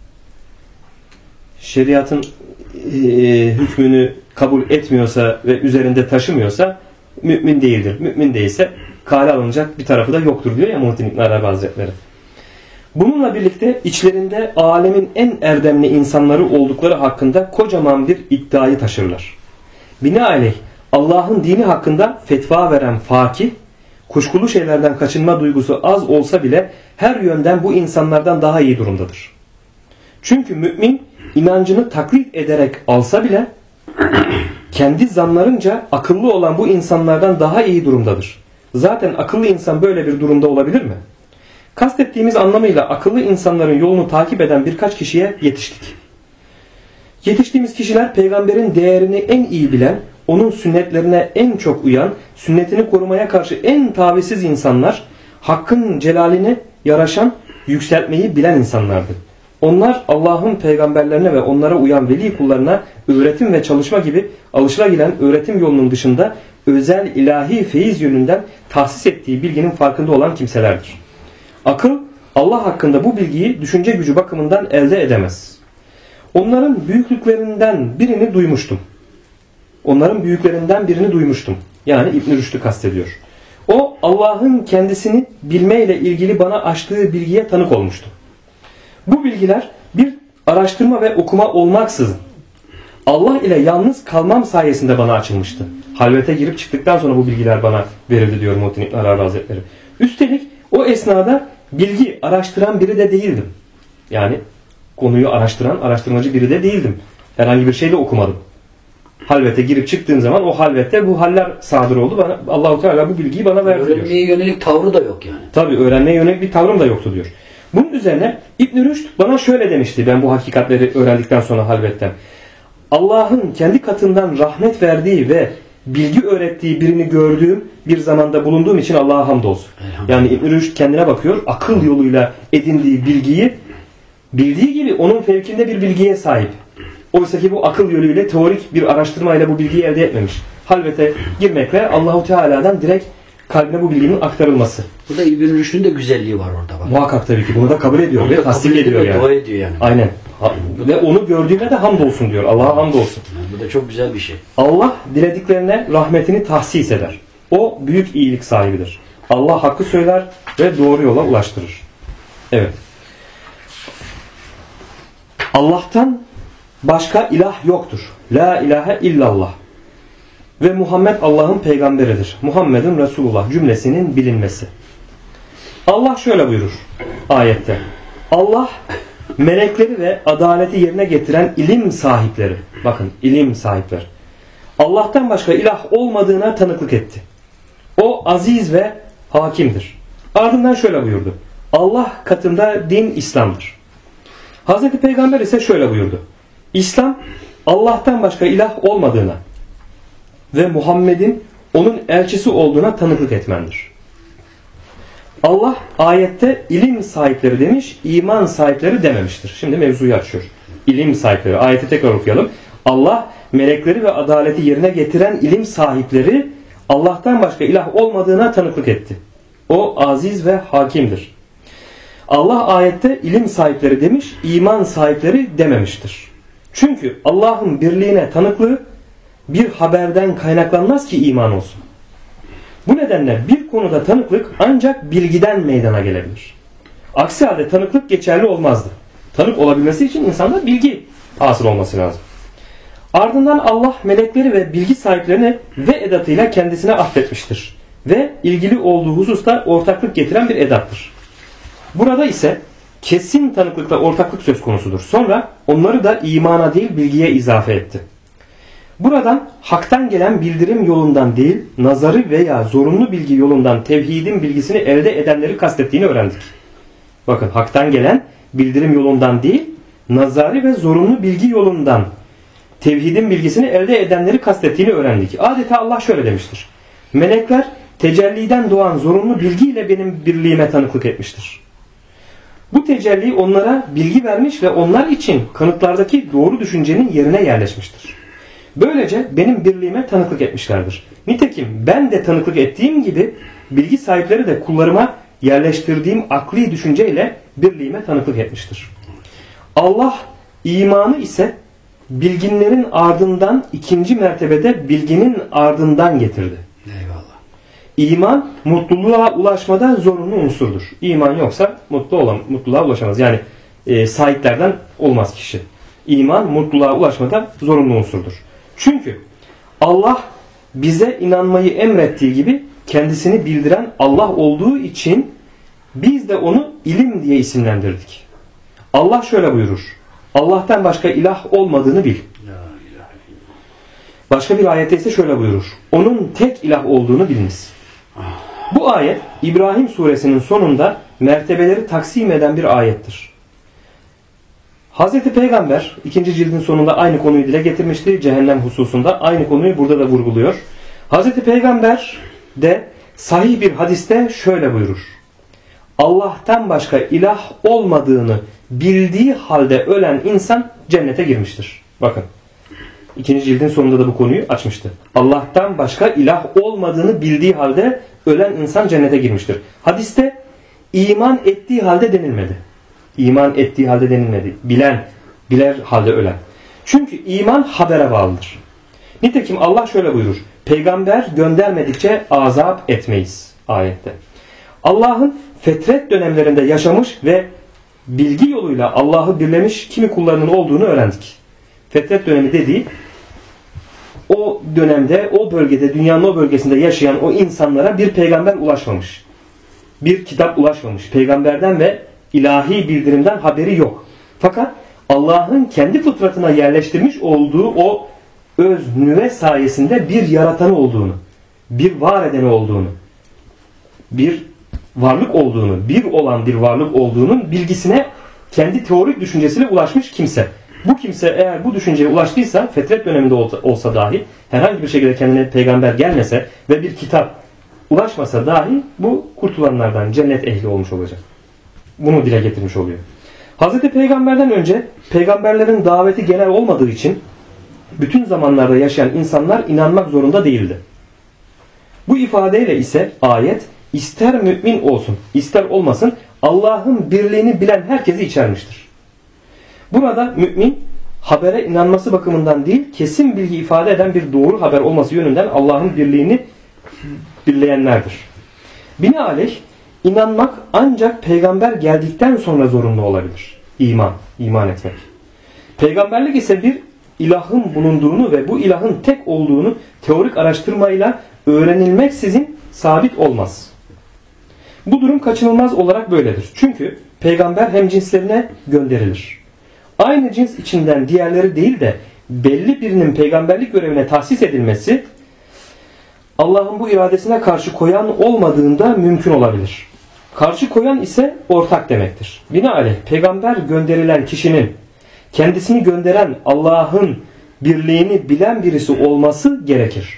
Şeriatın hükmünü kabul etmiyorsa ve üzerinde taşımıyorsa mümin değildir. Mümin değilse kale alınacak bir tarafı da yoktur diyor ya Muhittin İbn Arabi Hazretleri. Bununla birlikte içlerinde alemin en erdemli insanları oldukları hakkında kocaman bir iddiayı taşırlar. Binaenaleyh Allah'ın dini hakkında fetva veren fakih, kuşkulu şeylerden kaçınma duygusu az olsa bile her yönden bu insanlardan daha iyi durumdadır. Çünkü mümin inancını taklit ederek alsa bile kendi zanlarınca akıllı olan bu insanlardan daha iyi durumdadır. Zaten akıllı insan böyle bir durumda olabilir mi? Kastettiğimiz anlamıyla akıllı insanların yolunu takip eden birkaç kişiye yetiştik. Yetiştiğimiz kişiler peygamberin değerini en iyi bilen, onun sünnetlerine en çok uyan, sünnetini korumaya karşı en tavizsiz insanlar, hakkın celaline yaraşan, yükseltmeyi bilen insanlardı. Onlar Allah'ın peygamberlerine ve onlara uyan veli kullarına öğretim ve çalışma gibi alışılagilen öğretim yolunun dışında özel ilahi feyiz yönünden tahsis ettiği bilginin farkında olan kimselerdir. Akıl Allah hakkında bu bilgiyi düşünce gücü bakımından elde edemez. Onların büyüklüklerinden birini duymuştum. Yani İbn-i Rüşd'ü kastediyor. O Allah'ın kendisini bilmeyle ilgili bana açtığı bilgiye tanık olmuştu. Bu bilgiler bir araştırma ve okuma olmaksızın Allah ile yalnız kalmam sayesinde bana açılmıştı. Halvete girip çıktıktan sonra bu bilgiler bana verildi diyor Muhittin İbn Arabi Hazretleri. Üstelik o esnada bilgi araştıran biri de değildim. Yani konuyu araştıran, araştırmacı biri de değildim. Herhangi bir şey de okumadım. Halvete girip çıktığım zaman o halvette bu haller sadır oldu. Bana Allahu Teala bu bilgiyi bana verdi diyor.
Öğrenmeye yönelik tavrı da yok yani.
Tabii öğrenmeye yönelik bir tavrım da yoktu diyor. Bunun üzerine İbn Rüşd bana şöyle demişti ben bu hakikatleri öğrendikten sonra halvetten. Allah'ın kendi katından rahmet verdiği ve bilgi öğrettiği birini gördüğüm bir zamanda bulunduğum için Allah'a hamdolsun. Yani İbn Rüşd kendine bakıyor. Akıl yoluyla edindiği bilgiyi bildiği gibi onun fevkinde bir bilgiye sahip. Oysa ki bu akıl yoluyla teorik bir araştırmayla bu bilgiyi elde etmemiş. Halvete girmekle Allahu Teala'dan direkt kalbine bu bilginin aktarılması.
Burada İbn Rüşd'ün de güzelliği var orada. Bak.
Muhakkak tabii ki. Bunu da kabul ediyor ve tasdik ediyor yani.
Dua ediyor yani.
Aynen. Ve onu gördüğüne de hamdolsun diyor. Allah'a hamdolsun.
Yani bu da çok güzel bir şey.
Allah dilediklerine rahmetini tahsis eder. O büyük iyilik sahibidir. Allah hakkı söyler ve doğru yola ulaştırır. Evet. Allah'tan başka ilah yoktur. La ilahe illallah. Ve Muhammed Allah'ın peygamberidir. Muhammed'in Resulullah cümlesinin bilinmesi. Allah şöyle buyurur ayette. Allah melekleri ve adaleti yerine getiren ilim sahipleri. Bakın ilim sahipleri. Allah'tan başka ilah olmadığına tanıklık etti. O aziz ve hakimdir. Ardından şöyle buyurdu. Allah katında din İslam'dır. Hazreti Peygamber ise şöyle buyurdu. İslam Allah'tan başka ilah olmadığına ve Muhammed'in onun elçisi olduğuna tanıklık etmendir. Allah ayette ilim sahipleri demiş, iman sahipleri dememiştir. Şimdi mevzuyu açıyor. İlim sahipleri. Ayeti tekrar okuyalım. Allah melekleri ve adaleti yerine getiren ilim sahipleri Allah'tan başka ilah olmadığına tanıklık etti. O aziz ve hakimdir. Allah ayette ilim sahipleri demiş, iman sahipleri dememiştir. Çünkü Allah'ın birliğine tanıklığı bir haberden kaynaklanmaz ki iman olsun. Bu nedenle bir konuda tanıklık ancak bilgiden meydana gelebilir. Aksi halde tanıklık geçerli olmazdı. Tanık olabilmesi için insanda bilgi hasıl olması lazım. Ardından Allah melekleri ve bilgi sahiplerini ve edatıyla kendisine affetmiştir. Ve ilgili olduğu hususta ortaklık getiren bir edattır. Burada ise kesin tanıklıkla ortaklık söz konusudur. Sonra onları da imana değil bilgiye izafe etti. Buradan haktan gelen bildirim yolundan değil, nazarı veya zorunlu bilgi yolundan tevhidin bilgisini elde edenleri kastettiğini öğrendik. Bakın haktan gelen bildirim yolundan değil, nazarı ve zorunlu bilgi yolundan tevhidin bilgisini elde edenleri kastettiğini öğrendik. Adeta Allah şöyle demiştir. Melekler tecelliden doğan zorunlu bilgiyle benim birliğime tanıklık etmiştir. Bu tecelli onlara bilgi vermiş ve onlar için kanıtlardaki doğru düşüncenin yerine yerleşmiştir. Böylece benim birliğime tanıklık etmişlerdir. Nitekim ben de tanıklık ettiğim gibi bilgi sahipleri de kullarıma yerleştirdiğim akli düşünceyle birliğime tanıklık etmiştir. Allah imanı ise bilginlerin ardından ikinci mertebede bilginin ardından getirdi.
Eyvallah.
İman mutluluğa ulaşmada zorunlu unsurdur. İman yoksa mutluluğa ulaşamaz. Yani sahiplerden olmaz kişi. İman mutluluğa ulaşmada zorunlu unsurdur. Çünkü Allah bize inanmayı emrettiği gibi kendisini bildiren Allah olduğu için biz de onu ilim diye isimlendirdik. Allah şöyle buyurur. Allah'tan başka ilah olmadığını bil. Başka bir ayette ise şöyle buyurur. Onun tek ilah olduğunu biliniz. Bu ayet İbrahim suresinin sonunda mertebeleri taksim eden bir ayettir. Hazreti Peygamber 2. cildin sonunda aynı konuyu dile getirmişti. Cehennem hususunda aynı konuyu burada da vurguluyor. Hazreti Peygamber de sahih bir hadiste şöyle buyurur. Allah'tan başka ilah olmadığını bildiği halde ölen insan cennete girmiştir. Bakın. 2. cildin sonunda da bu konuyu açmıştı. Allah'tan başka ilah olmadığını bildiği halde ölen insan cennete girmiştir. Hadiste iman ettiği halde denilmedi. İman ettiği halde denilmedi. Biler halde ölen. Çünkü iman habere bağlıdır. Nitekim Allah şöyle buyurur. Peygamber göndermedikçe azap etmeyiz ayette. Allah'ın fetret dönemlerinde yaşamış ve bilgi yoluyla Allah'ı birlemiş kimi kullarının olduğunu öğrendik. Fetret dönemi dediği o dönemde, o bölgede, dünyanın o bölgesinde yaşayan o insanlara bir peygamber ulaşmamış. Bir kitap ulaşmamış. Peygamberden ve ilahi bildirimden haberi yok. Fakat Allah'ın kendi fıtratına yerleştirmiş olduğu o öz nüve sayesinde bir yaratanı olduğunu, bir var edeni olduğunu, bir varlık olduğunu, bir olan bir varlık olduğunun bilgisine kendi teorik düşüncesiyle ulaşmış kimse. Bu kimse eğer bu düşünceye ulaştıysa, fetret döneminde olsa dahi, herhangi bir şekilde kendine peygamber gelmese ve bir kitap ulaşmasa dahi bu kurtulanlardan, cennet ehli olmuş olacak. Bunu dile getirmiş oluyor. Hazreti Peygamber'den önce peygamberlerin daveti genel olmadığı için bütün zamanlarda yaşayan insanlar inanmak zorunda değildi. Bu ifadeyle ise ayet ister mümin olsun ister olmasın Allah'ın birliğini bilen herkesi içermiştir. Burada mümin habere inanması bakımından değil, kesin bilgi ifade eden bir doğru haber olması yönünden Allah'ın birliğini birleyenlerdir. Binaenaleyh inanmak ancak peygamber geldikten sonra zorunlu olabilir. İman etmek. Peygamberlik ise bir ilahın bulunduğunu ve bu ilahın tek olduğunu teorik araştırmayla öğrenilmeksizin sabit olmaz. Bu durum kaçınılmaz olarak böyledir. Çünkü peygamber hem cinslerine gönderilir. Aynı cins içinden diğerleri değil de belli birinin peygamberlik görevine tahsis edilmesi Allah'ın bu iradesine karşı koyan olmadığında mümkün olabilir. Karşı koyan ise ortak demektir. Binaenaleyh peygamber gönderilen kişinin kendisini gönderen Allah'ın birliğini bilen birisi olması gerekir.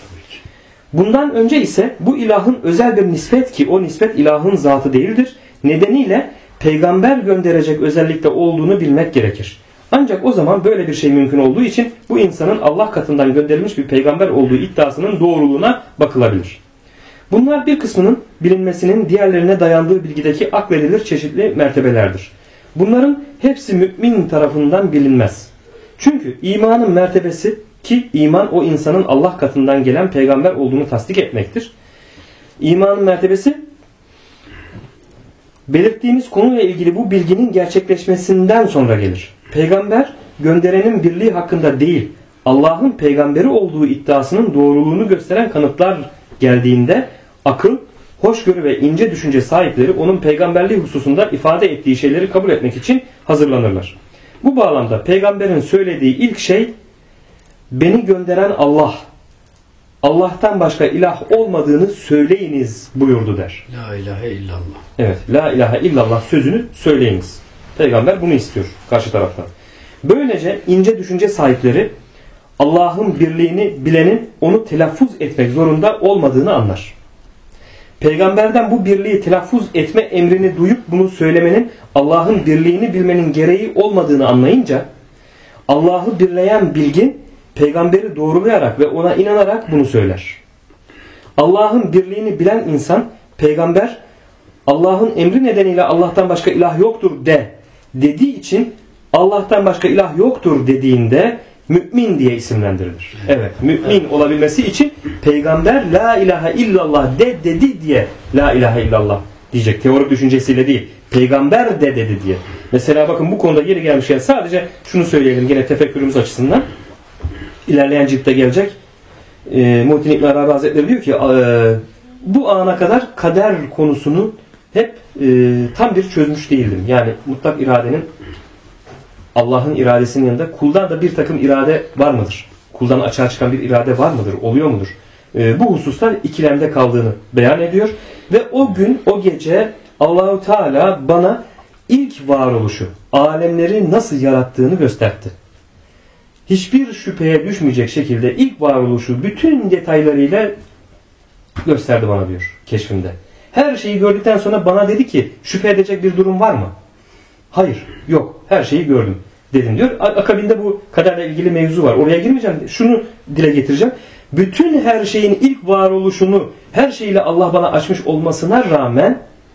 Bundan önce ise bu ilahın özel bir nispet ki o nispet ilahın zatı değildir. Nedeniyle peygamber gönderecek özellikle olduğunu bilmek gerekir. Ancak o zaman böyle bir şey mümkün olduğu için bu insanın Allah katından gönderilmiş bir peygamber olduğu iddiasının doğruluğuna bakılabilir. Bunlar bir kısmının bilinmesinin diğerlerine dayandığı bilgideki akledilir çeşitli mertebelerdir. Bunların hepsi mümin tarafından bilinmez. Çünkü imanın mertebesi ki iman o insanın Allah katından gelen peygamber olduğunu tasdik etmektir. İmanın mertebesi belirttiğimiz konuyla ilgili bu bilginin gerçekleşmesinden sonra gelir. Peygamber gönderenin birliği hakkında değil, Allah'ın peygamberi olduğu iddiasının doğruluğunu gösteren kanıtlar geldiğinde akıl, hoşgörü ve ince düşünce sahipleri onun peygamberliği hususunda ifade ettiği şeyleri kabul etmek için hazırlanırlar. Bu bağlamda peygamberin söylediği ilk şey beni gönderen Allah, Allah'tan başka ilah olmadığını söyleyiniz buyurdu der.
La ilahe illallah.
Evet, la ilahe illallah sözünü söyleyiniz. Peygamber bunu istiyor karşı taraftan. Böylece ince düşünce sahipleri Allah'ın birliğini bilenin onu telaffuz etmek zorunda olmadığını anlar. Peygamberden bu birliği telaffuz etme emrini duyup bunu söylemenin Allah'ın birliğini bilmenin gereği olmadığını anlayınca Allah'ı birleyen bilgin peygamberi doğrulayarak ve ona inanarak bunu söyler. Allah'ın birliğini bilen insan peygamber Allah'ın emri nedeniyle Allah'tan başka ilah yoktur dediği için Allah'tan başka ilah yoktur dediğinde mümin diye isimlendirilir. Evet, mümin olabilmesi için peygamber la ilahe illallah dedi diye la ilahe illallah diyecek. Teorik düşüncesiyle değil. Peygamber dedi diye. Mesela bakın bu konuda yeri gelmişken sadece şunu söyleyelim gene tefekkürümüz açısından. İlerleyen ciltte gelecek. Muhittin İbn Arabi Hazretleri diyor ki bu ana kadar kader konusunu hep tam bir çözmüş değildim. Yani mutlak iradenin Allah'ın iradesinin yanında kuldan da bir takım irade var mıdır? Kuldan açığa çıkan bir irade var mıdır? Oluyor mudur? Bu hususta ikilemde kaldığını beyan ediyor. Ve o gün, o gece Allahu Teala bana ilk varoluşu, alemleri nasıl yarattığını gösterdi. Hiçbir şüpheye düşmeyecek şekilde ilk varoluşu bütün detaylarıyla gösterdi bana diyor keşfimde. Her şeyi gördükten sonra bana dedi ki şüphe edecek bir durum var mı? Hayır, yok. Her şeyi gördüm dedim diyor. Akabinde bu kaderle ilgili mevzu var. Oraya girmeyeceğim. Şunu dile getireceğim. Bütün her şeyin ilk varoluşunu her şeyle Allah bana açmış olmasına rağmen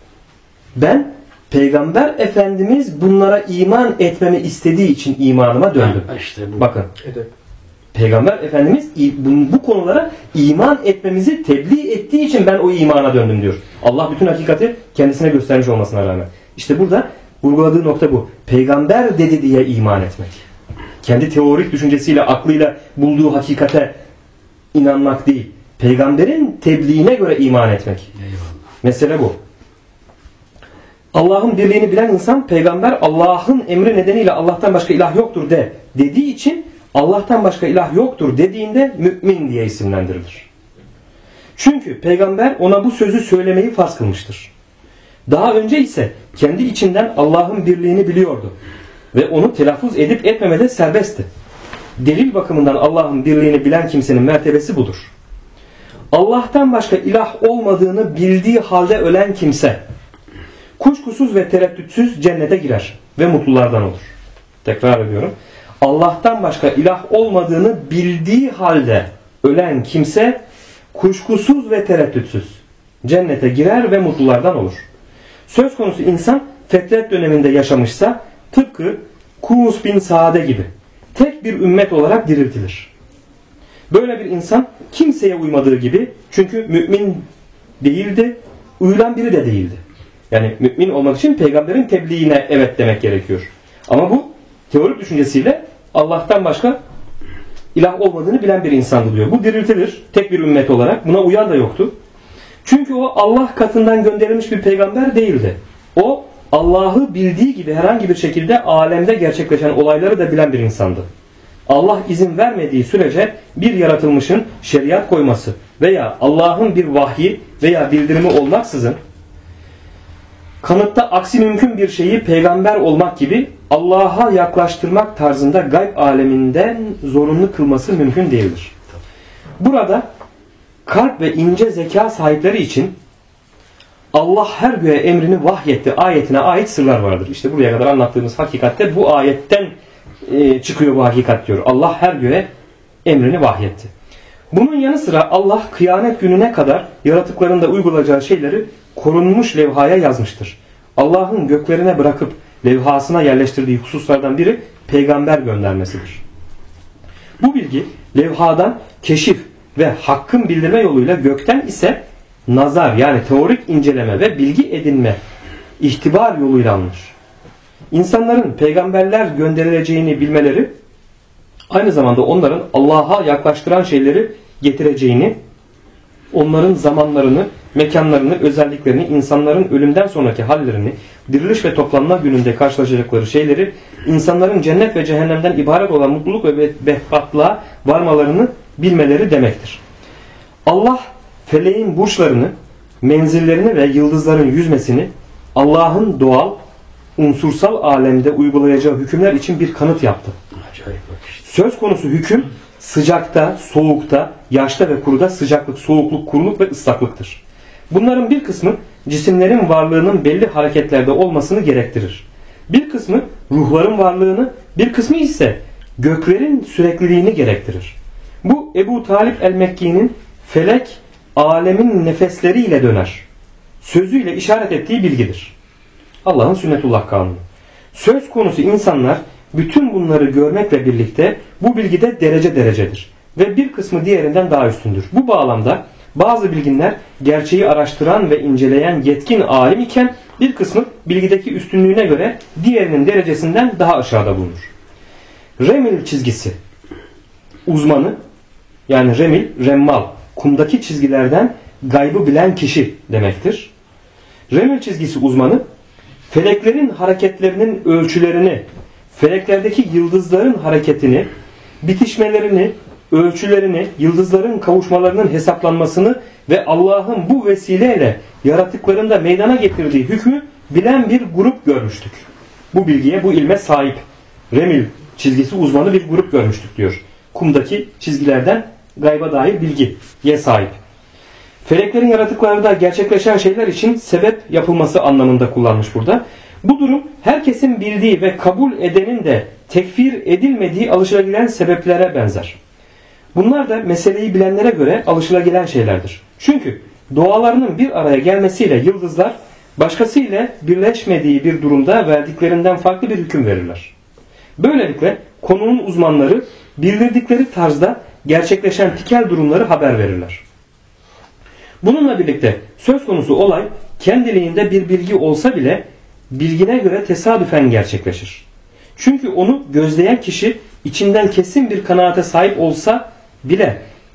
ben Peygamber Efendimiz bunlara iman etmemi istediği için imanıma döndüm.
İşte bu.
Bakın. Peygamber Efendimiz bu konulara iman etmemizi tebliğ ettiği için ben o imana döndüm diyor. Allah bütün hakikati kendisine göstermiş olmasına rağmen. İşte burada vurguladığı nokta bu. Peygamber dedi diye iman etmek. Kendi teorik düşüncesiyle, aklıyla bulduğu hakikate inanmak değil, peygamberin tebliğine göre iman etmek.
Eyvallah.
Mesele bu. Allah'ın birliğini bilen insan, peygamber Allah'ın emri nedeniyle Allah'tan başka ilah yoktur dediği için Allah'tan başka ilah yoktur dediğinde mümin diye isimlendirilir. Çünkü peygamber ona bu sözü söylemeyi farz kılmıştır. Daha önce ise kendi içinden Allah'ın birliğini biliyordu ve onu telaffuz edip etmemede serbestti. Delil bakımından Allah'ın birliğini bilen kimsenin mertebesi budur. Allah'tan başka ilah olmadığını bildiği halde ölen kimse kuşkusuz ve tereddütsüz cennete girer ve mutlulardan olur. Tekrar ediyorum. Allah'tan başka ilah olmadığını bildiği halde ölen kimse kuşkusuz ve tereddütsüz cennete girer ve mutlulardan olur. Söz konusu insan fetret döneminde yaşamışsa tıpkı Kus bin Saade gibi tek bir ümmet olarak diriltilir. Böyle bir insan kimseye uymadığı gibi, çünkü mümin değildi, uyulan biri de değildi. Yani mümin olmak için peygamberin tebliğine evet demek gerekiyor. Ama bu teorik düşüncesiyle Allah'tan başka ilah olmadığını bilen bir insandı diyor. Bu diriltilir tek bir ümmet olarak. Buna uyan da yoktu. Çünkü o Allah katından gönderilmiş bir peygamber değildi. O Allah'ı bildiği gibi herhangi bir şekilde alemde gerçekleşen olayları da bilen bir insandı. Allah izin vermediği sürece bir yaratılmışın şeriat koyması veya Allah'ın bir vahyi veya bildirimi olmaksızın kanıtta aksi mümkün bir şeyi peygamber olmak gibi Allah'a yaklaştırmak tarzında gayb aleminden zorunlu kılması mümkün değildir. Burada kalp ve ince zeka sahipleri için Allah her göğe emrini vahyetti ayetine ait sırlar vardır. İşte buraya kadar anlattığımız hakikatte bu ayetten çıkıyor bu hakikat diyor. Allah her göğe emrini vahyetti. Bunun yanı sıra Allah kıyamet gününe kadar yaratıklarında uygulayacağı şeyleri korunmuş levhaya yazmıştır. Allah'ın göklerine bırakıp levhasına yerleştirdiği hususlardan biri peygamber göndermesidir. Bu bilgi levhadan keşif ve hakkın bildirme yoluyla, gökten ise nazar yani teorik inceleme ve bilgi edinme, ihtibar yoluyla alınır. İnsanların peygamberler gönderileceğini bilmeleri aynı zamanda onların Allah'a yaklaştıran şeyleri getireceğini, onların zamanlarını, mekanlarını, özelliklerini, insanların ölümden sonraki hallerini, diriliş ve toplanma gününde karşılaşacakları şeyleri, insanların cennet ve cehennemden ibaret olan mutluluk ve behbatlığa varmalarını bilmeleri demektir. Allah feleğin burçlarını, menzillerini ve yıldızların yüzmesini Allah'ın doğal, unsursal alemde uygulayacağı hükümler için bir kanıt yaptı. Söz konusu hüküm sıcakta, soğukta, yaşta ve kuruda sıcaklık, soğukluk, kuruluk ve ıslaklıktır. Bunların bir kısmı cisimlerin varlığının belli hareketlerde olmasını gerektirir. Bir kısmı ruhların varlığını, bir kısmı ise göklerin sürekliliğini gerektirir. Bu Ebu Talib el-Mekki'nin felek alemin nefesleriyle döner sözüyle işaret ettiği bilgidir. Allah'ın sünnetullah kanunu. Söz konusu insanlar bütün bunları görmekle birlikte bu bilgide derece derecedir ve bir kısmı diğerinden daha üstündür. Bu bağlamda bazı bilginler gerçeği araştıran ve inceleyen yetkin alim iken bir kısmı bilgideki üstünlüğüne göre diğerinin derecesinden daha aşağıda bulunur. Remil çizgisi uzmanı, yani remmal, kumdaki çizgilerden gaybı bilen kişi demektir. Remil çizgisi uzmanı, feleklerin hareketlerinin ölçülerini, feleklerdeki yıldızların hareketini, bitişmelerini, ölçülerini, yıldızların kavuşmalarının hesaplanmasını ve Allah'ın bu vesileyle yaratıklarında meydana getirdiği hükmü bilen bir grup görmüştük. Bu bilgiye, bu ilme sahip remil çizgisi uzmanı bir grup görmüştük diyor. Kumdaki çizgilerden gayba dair bilgiye sahip. Feleklerin yaratıklarında gerçekleşen şeyler için sebep yapılması anlamında kullanmış burada. Bu durum herkesin bildiği ve kabul edenin de tekfir edilmediği alışılabilen sebeplere benzer. Bunlar da meseleyi bilenlere göre alışılabilen şeylerdir. Çünkü doğalarının bir araya gelmesiyle yıldızlar başkasıyla birleşmediği bir durumda verdiklerinden farklı bir hüküm verirler. Böylelikle konunun uzmanları bildirdikleri tarzda gerçekleşen tikel durumları haber verirler. Bununla birlikte söz konusu olay kendiliğinde bir bilgi olsa bile bilgine göre tesadüfen gerçekleşir. Çünkü onu gözleyen kişi içinden kesin bir kanaate sahip olsa bile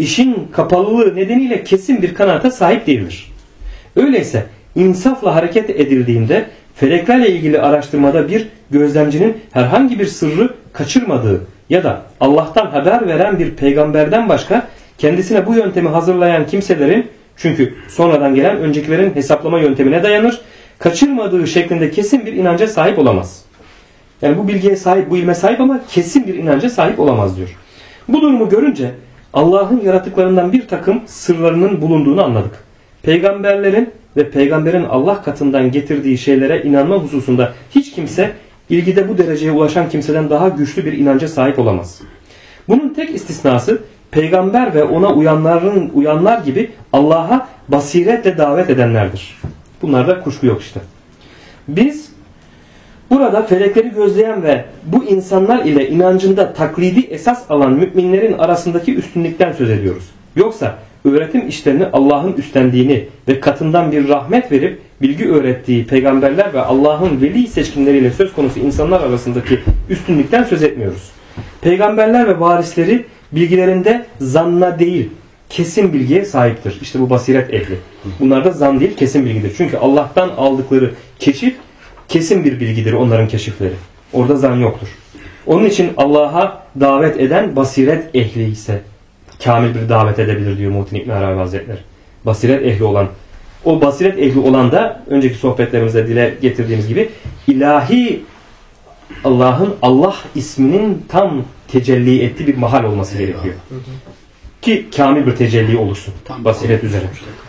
işin kapalılığı nedeniyle kesin bir kanaata sahip değildir. Öyleyse insafla hareket edildiğinde feleklerle ilgili araştırmada bir gözlemcinin herhangi bir sırrı kaçırmadığı ya da Allah'tan haber veren bir peygamberden başka kendisine bu yöntemi hazırlayan kimselerin, çünkü sonradan gelen öncekilerin hesaplama yöntemine dayanır, kaçırmadığı şeklinde kesin bir inanca sahip olamaz. Yani bu bilgiye sahip, bu ilme sahip ama kesin bir inanca sahip olamaz diyor. Bu durumu görünce Allah'ın yaratıklarından bir takım sırlarının bulunduğunu anladık. Peygamberlerin ve peygamberin Allah katından getirdiği şeylere inanma hususunda hiç kimse ilgide bu dereceye ulaşan kimseden daha güçlü bir inanca sahip olamaz. Bunun tek istisnası peygamber ve ona uyanlar gibi Allah'a basiretle davet edenlerdir. Bunlarda kuşku yok işte. Biz burada felekleri gözleyen ve bu insanlar ile inancında taklidi esas alan müminlerin arasındaki üstünlükten söz ediyoruz. Yoksa öğretim işlerini Allah'ın üstlendiğini ve katından bir rahmet verip bilgi öğrettiği peygamberler ve Allah'ın veli seçkinleriyle söz konusu insanlar arasındaki üstünlükten söz etmiyoruz. Peygamberler ve varisleri bilgilerinde zanna değil, kesin bilgiye sahiptir. İşte bu basiret ehli. Bunlar da zan değil, kesin bilgidir. Çünkü Allah'tan aldıkları keşif kesin bir bilgidir, onların keşifleri. Orada zan yoktur. Onun için Allah'a davet eden basiret ehli ise kamil bir davet edebilir diyor Muhittin İbn Arabi Hazretleri. Basiret ehli olan. O basiret ehli olan da önceki sohbetlerimizde dile getirdiğimiz gibi ilahi Allah'ın Allah isminin tam tecelli ettiği bir mahal olması gerekiyor. Ki kamil bir tecelli olursun. Basiret üzere.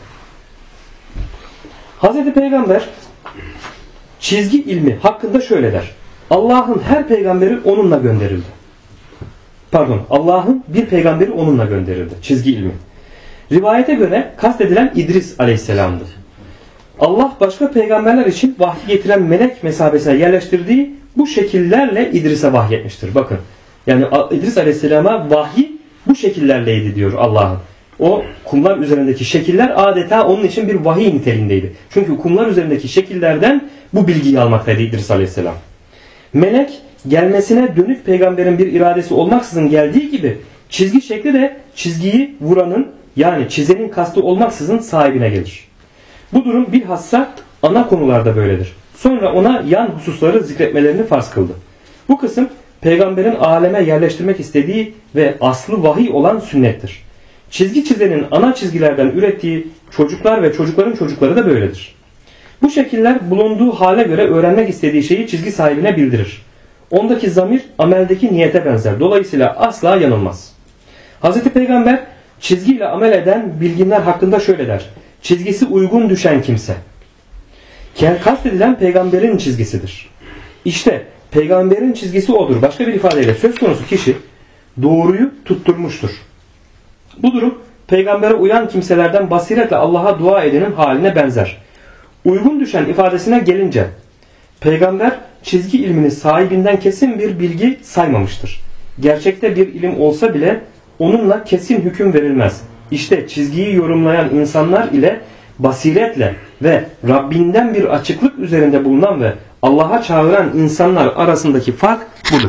Hazreti Peygamber çizgi ilmi hakkında şöyle der. Allah'ın her peygamberi onunla gönderildi. Allah'ın bir peygamberi onunla gönderildi. Çizgi ilmi. Rivayete göre kastedilen İdris aleyhisselamdı. Allah başka peygamberler için vahyi getiren melek mesabesine yerleştirdiği bu şekillerle İdris'e vahyetmiştir. Bakın. Yani İdris aleyhisselama vahyi bu şekillerleydi diyor Allah'ın. O kumlar üzerindeki şekiller adeta onun için bir vahiy niteliğindeydi. Çünkü kumlar üzerindeki şekillerden bu bilgiyi almaktaydı İdris aleyhisselam. Melek gelmesine dönük peygamberin bir iradesi olmaksızın geldiği gibi çizgi şekli de çizgiyi vuranın yani çizenin kastı olmaksızın sahibine gelir. Bu durum bilhassa ana konularda böyledir. Sonra ona yan hususları zikretmelerini farz kıldı. Bu kısım peygamberin aleme yerleştirmek istediği ve aslı vahiy olan sünnettir. Çizgi çizenin ana çizgilerden ürettiği çocuklar ve çocukların çocukları da böyledir. Bu şekiller bulunduğu hale göre öğrenmek istediği şeyi çizgi sahibine bildirir. Ondaki zamir ameldeki niyete benzer. Dolayısıyla asla yanılmaz. Hazreti Peygamber çizgiyle amel eden bilginler hakkında şöyle der. Çizgisi uygun düşen kimse. Kastedilen peygamberin çizgisidir. İşte peygamberin çizgisi odur. Başka bir ifadeyle söz konusu kişi doğruyu tutturmuştur. Bu durum peygambere uyan kimselerden basiretle Allah'a dua edenin haline benzer. Uygun düşen ifadesine gelince peygamber çizgi ilmini sahibinden kesin bir bilgi saymamıştır. Gerçekte bir ilim olsa bile onunla kesin hüküm verilmez. İşte çizgiyi yorumlayan insanlar ile basiretle ve Rabbinden bir açıklık üzerinde bulunan ve Allah'a çağıran insanlar arasındaki fark budur.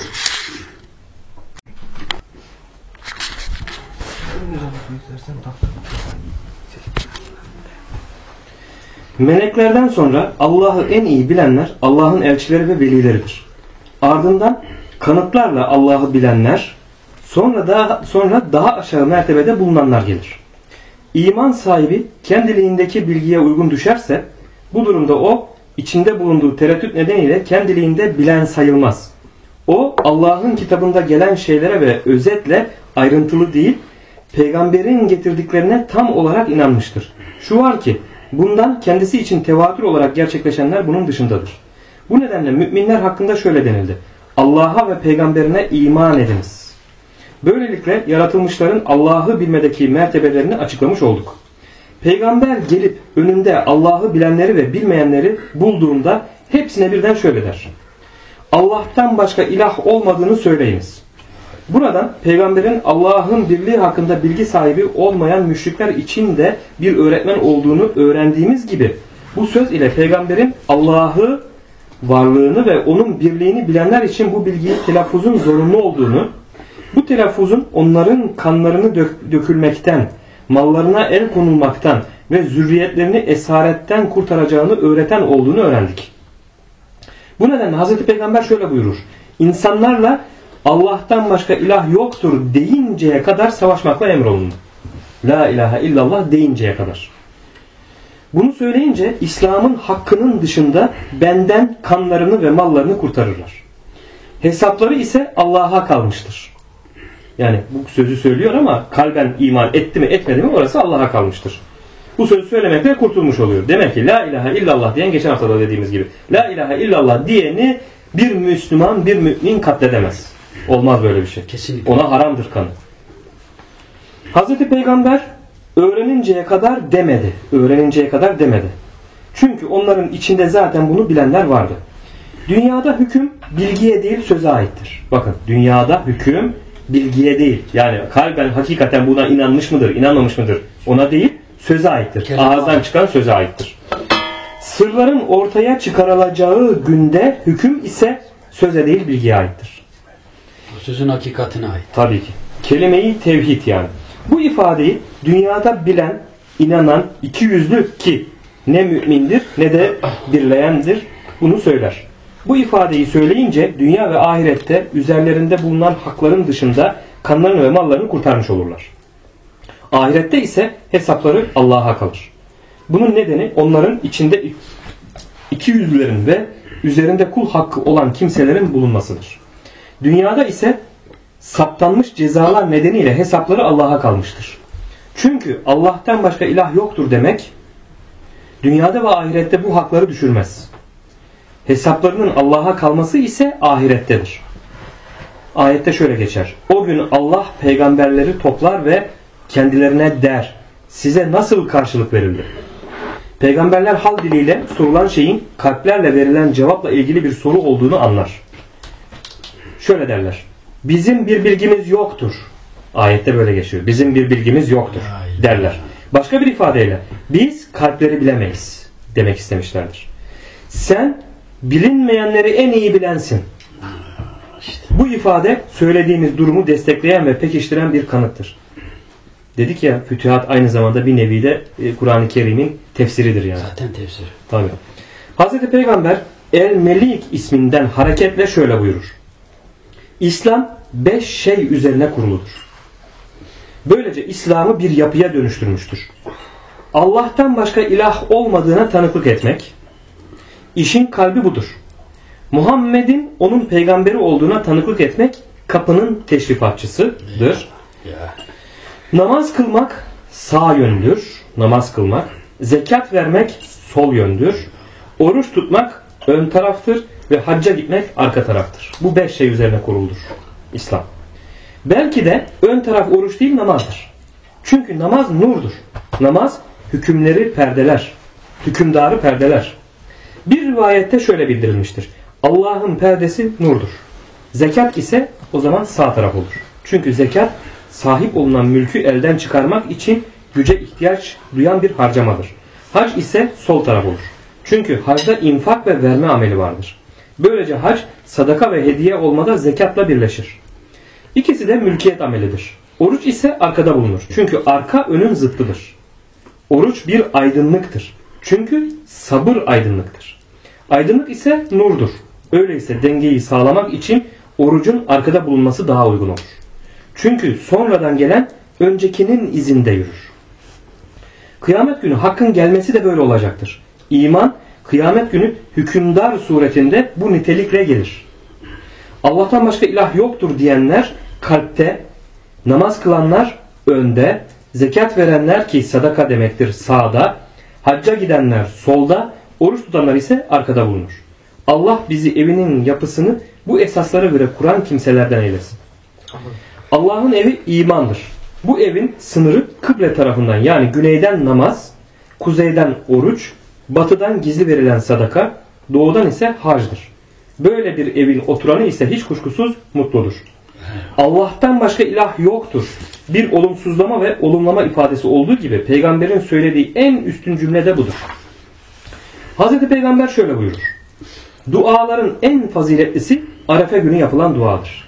Meleklerden sonra Allah'ı en iyi bilenler Allah'ın elçileri ve velileridir. Ardından kanıtlarla Allah'ı bilenler, sonra daha aşağı mertebede bulunanlar gelir. İman sahibi kendiliğindeki bilgiye uygun düşerse bu durumda o içinde bulunduğu tereddüt nedeniyle kendiliğinde bilen sayılmaz. O Allah'ın kitabında gelen şeylere ve özetle ayrıntılı değil, peygamberin getirdiklerine tam olarak inanmıştır. Şu var ki bundan kendisi için tevatür olarak gerçekleşenler bunun dışındadır. Bu nedenle müminler hakkında şöyle denildi. Allah'a ve peygamberine iman ediniz. Böylelikle yaratılmışların Allah'ı bilmedeki mertebelerini açıklamış olduk. Peygamber gelip önünde Allah'ı bilenleri ve bilmeyenleri bulduğunda hepsine birden şöyle der. Allah'tan başka ilah olmadığını söyleyiniz. Buradan peygamberin Allah'ın birliği hakkında bilgi sahibi olmayan müşrikler için de bir öğretmen olduğunu öğrendiğimiz gibi bu söz ile peygamberin Allah'ı, varlığını ve onun birliğini bilenler için bu bilgiyi telaffuzun zorunlu olduğunu, Bu telaffuzun onların kanlarını dökülmekten, mallarına el konulmaktan ve zürriyetlerini esaretten kurtaracağını öğreten olduğunu öğrendik. Bu nedenle Hazreti Peygamber şöyle buyurur. İnsanlarla Allah'tan başka ilah yoktur deyinceye kadar savaşmakla emrolundu. La ilahe illallah deyinceye kadar. Bunu söyleyince İslam'ın hakkının dışında benden kanlarını ve mallarını kurtarırlar. Hesapları ise Allah'a kalmıştır. Yani bu sözü söylüyor ama kalben iman etti mi etmedi mi orası Allah'a kalmıştır. Bu sözü söylemekle kurtulmuş oluyor. Demek ki la ilahe illallah diyen, geçen hafta da dediğimiz gibi, la ilahe illallah diyeni bir Müslüman, bir mümin katledemez. Olmaz böyle bir şey.
Kesinlikle.
Ona haramdır kanı. Hazreti Peygamber öğreninceye kadar demedi. Öğreninceye kadar demedi. Çünkü onların içinde zaten bunu bilenler vardı. Dünyada hüküm bilgiye değil söze aittir. Bakın, dünyada hüküm bilgiye değil. Yani kalben hakikaten buna inanmış mıdır, inanmamış mıdır ona değil, söze aittir. Ağızdan çıkan söze aittir. Sırların ortaya çıkarılacağı günde hüküm ise söze değil bilgiye aittir.
Bu sözün hakikatine ait.
Tabii ki. Kelime-i tevhid yani. Bu ifadeyi dünyada bilen, inanan, ikiyüzlü ki ne mümindir ne de birleyendir bunu söyler. Bu ifadeyi söyleyince dünya ve ahirette üzerlerinde bulunan hakların dışında kanlarını ve mallarını kurtarmış olurlar. Ahirette ise hesapları Allah'a kalır. Bunun nedeni onların içinde ikiyüzlülerin ve üzerinde kul hakkı olan kimselerin bulunmasıdır. Dünyada ise saptanmış cezalar nedeniyle hesapları Allah'a kalmıştır. Çünkü Allah'tan başka ilah yoktur demek, dünyada ve ahirette bu hakları düşürmez. Hesaplarının Allah'a kalması ise ahirettedir. Ayette şöyle geçer. O gün Allah peygamberleri toplar ve kendilerine der, size nasıl karşılık verildi? Peygamberler hal diliyle sorulan şeyin kalplerle verilen cevapla ilgili bir soru olduğunu anlar. Şöyle derler. Bizim bir bilgimiz yoktur. Ayette böyle geçiyor. Bizim bir bilgimiz yoktur derler. Başka bir ifadeyle biz kalpleri bilemeyiz demek istemişlerdir. Sen bilinmeyenleri en iyi bilensin. Bu ifade söylediğimiz durumu destekleyen ve pekiştiren bir kanıttır. Dedik ya, Fütühat aynı zamanda bir nevi de Kur'an-ı Kerim'in tefsiridir yani.
Zaten tefsiri.
Tabii. Hazreti Peygamber El-Melik isminden hareketle şöyle buyurur. İslam 5 şey üzerine kuruludur. Böylece İslam'ı bir yapıya dönüştürmüştür. Allah'tan başka ilah olmadığına tanıklık etmek, işin kalbi budur. Muhammed'in onun peygamberi olduğuna tanıklık etmek kapının teşrifatçısıdır. Namaz kılmak sağ yöndür. Namaz kılmak. Zekat vermek sol yöndür. Oruç tutmak ön taraftır ve hacca gitmek arka taraftır. Bu 5 şey üzerine kuruludur İslam. Belki de ön taraf oruç değil namazdır. Çünkü namaz nurdur. Namaz hükümleri perdeler. Hükümdarı perdeler. Bir rivayette şöyle bildirilmiştir. Allah'ın perdesi nurdur. Zekat ise o zaman sağ taraf olur. Çünkü zekat sahip olunan mülkü elden çıkarmak için güce ihtiyaç duyan bir harcamadır. Hac ise sol taraf olur. Çünkü hacda infak ve verme ameli vardır. Böylece hac sadaka ve hediye olmada zekatla birleşir. İkisi de mülkiyet amelidir. Oruç ise arkada bulunur. Çünkü arka önün zıttıdır. Oruç bir aydınlıktır. Çünkü sabır aydınlıktır. Aydınlık ise nurdur. Öyleyse dengeyi sağlamak için orucun arkada bulunması daha uygun olur. Çünkü sonradan gelen öncekinin izinde yürür. Kıyamet günü hakkın gelmesi de böyle olacaktır. İman kıyamet günü hükümdar suretinde bu nitelikle gelir. Allah'tan başka ilah yoktur diyenler kalpte, namaz kılanlar önde, zekat verenler ki sadaka demektir sağda, hacca gidenler solda, oruç tutanlar ise arkada bulunur. Allah bizi evinin yapısını bu esaslara göre kuran kimselerden eylesin. Allah'ın evi imandır. Bu evin sınırı kıble tarafından yani güneyden namaz, kuzeyden oruç, batıdan gizli verilen sadaka, doğudan ise hacdır. Böyle bir evin oturanı ise hiç kuşkusuz mutludur. Allah'tan başka ilah yoktur. Bir olumsuzlama ve olumlama ifadesi olduğu gibi peygamberin söylediği en üstün cümle de budur. Hazreti Peygamber şöyle buyurur. Duaların en faziletlisi Arefe günü yapılan duadır.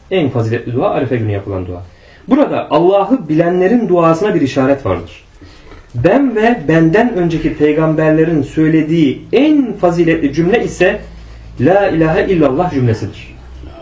En faziletli dua Arefe günü yapılan dua. Burada Allah'ı bilenlerin duasına bir işaret vardır. Ben ve benden önceki peygamberlerin söylediği en faziletli cümle ise La ilahe illallah cümlesidir.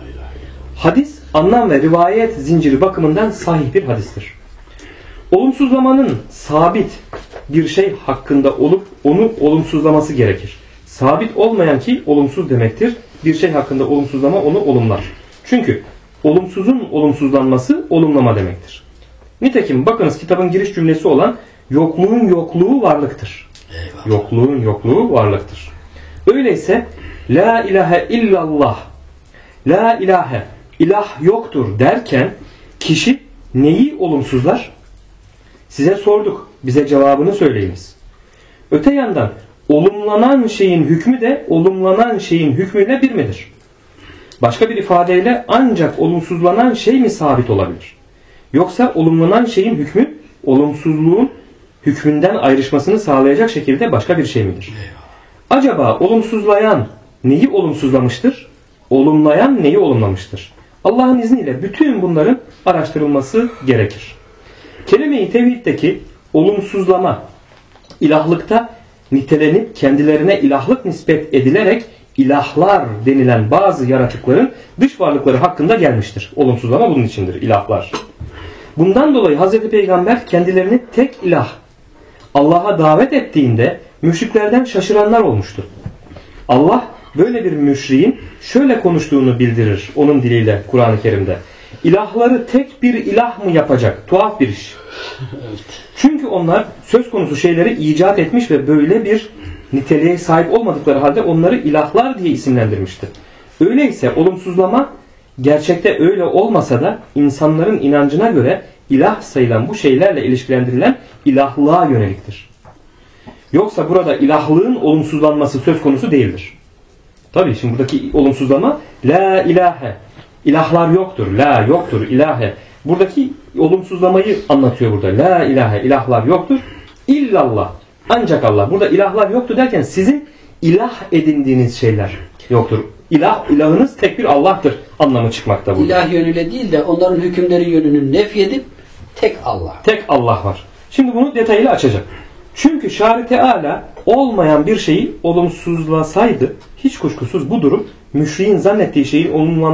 Hadis, anlam ve rivayet zinciri bakımından sahih bir hadistir. Olumsuzlamanın sabit bir şey hakkında olup onu olumsuzlaması gerekir. Sabit olmayan ki olumsuz demektir. Bir şey hakkında olumsuzlama onu olumlar. Çünkü olumsuzun olumsuzlanması olumlama demektir. Nitekim bakınız kitabın giriş cümlesi olan yokluğun yokluğu varlıktır.
Eyvallah.
Yokluğun yokluğu varlıktır. Öyleyse La ilahe illallah, La ilahe, ilah yoktur derken kişi neyi olumsuzlar? Size sorduk. Bize cevabını söyleyiniz. Öte yandan olumlanan şeyin hükmü de olumlanan şeyin hükmüyle bir midir? Başka bir ifadeyle ancak olumsuzlanan şey mi sabit olabilir? Yoksa olumlanan şeyin hükmü olumsuzluğun hükmünden ayrışmasını sağlayacak şekilde başka bir şey midir? Acaba olumsuzlayan neyi olumsuzlamıştır? Olumlayan neyi olumlamıştır? Allah'ın izniyle bütün bunların araştırılması gerekir. Kelime-i tevhiddeki olumsuzlama, ilahlıkta nitelenip kendilerine ilahlık nispet edilerek ilahlar denilen bazı yaratıkların dış varlıkları hakkında gelmiştir. Olumsuzlama bunun içindir, ilahlar. Bundan dolayı Hz. Peygamber kendilerini tek ilah, Allah'a davet ettiğinde müşriklerden şaşıranlar olmuştu. Allah böyle bir müşriğin şöyle konuştuğunu bildirir onun diliyle Kur'an-ı Kerim'de. İlahları tek bir ilah mı yapacak? Tuhaf bir iş.
Evet.
Çünkü onlar söz konusu şeyleri icat etmiş ve böyle bir niteliğe sahip olmadıkları halde onları ilahlar diye isimlendirmişti. Öyleyse olumsuzlama gerçekte öyle olmasa da insanların inancına göre ilah sayılan bu şeylerle ilişkilendirilen ilahlığa yöneliktir. Yoksa burada ilahlığın olumsuzlanması söz konusu değildir. Tabii şimdi buradaki olumsuzlama La ilahe, ilahlar yoktur, la yoktur, ilahe. Buradaki olumsuzlamayı anlatıyor burada. La ilahe, ilahlar yoktur, illallah, ancak Allah. Burada ilahlar yoktur derken sizin ilah edindiğiniz şeyler yoktur. İlahınız tek bir Allah'tır anlamı çıkmakta burada.
İlah yönüyle değil de onların hükümleri yönünü nefyedip tek Allah.
Tek Allah var. Şimdi bunu detayıyla açacağım. Çünkü Şari Teala olmayan bir şeyi olumsuzlasaydı hiç kuşkusuz bu durum müşriğin zannettiği şeyin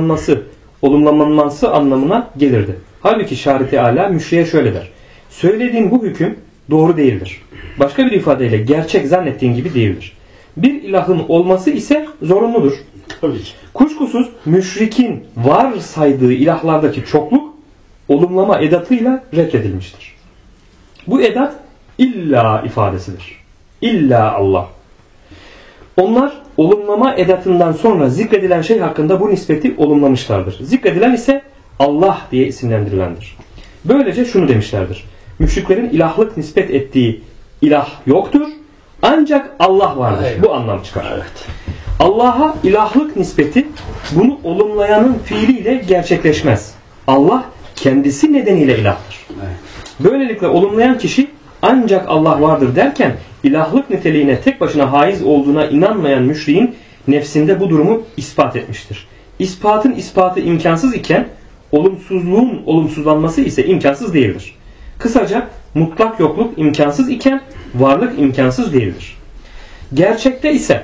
olumlanması anlamına gelirdi. Halbuki Şari Teala müşriğe şöyle der. Söylediğin bu hüküm doğru değildir. Başka bir ifadeyle gerçek zannettiğin gibi değildir. Bir ilahın olması ise zorunludur.
Tabii ki.
Kuşkusuz müşrikin var saydığı ilahlardaki çokluk olumlama edatıyla reddedilmiştir. Bu edat illa ifadesidir. İlla Allah. Onlar olumlama edatından sonra zikredilen şey hakkında bu nispeti olumlamışlardır. Zikredilen ise Allah diye isimlendirilendir. Böylece şunu demişlerdir. Müşriklerin ilahlık nispet ettiği ilah yoktur. Ancak Allah vardır.
Evet.
Bu anlam çıkar.
Evet.
Allah'a ilahlık nispeti bunu olumlayanın fiiliyle gerçekleşmez. Allah kendisi nedeniyle ilahtır.
Evet.
Böylelikle olumlayan kişi ancak Allah vardır derken ilahlık niteliğine tek başına haiz olduğuna inanmayan müşriğin nefsinde bu durumu ispat etmiştir. İspatın ispatı imkansız iken olumsuzluğun olumsuzlanması ise imkansız değildir. Kısaca mutlak yokluk imkansız iken varlık imkansız değildir. Gerçekte ise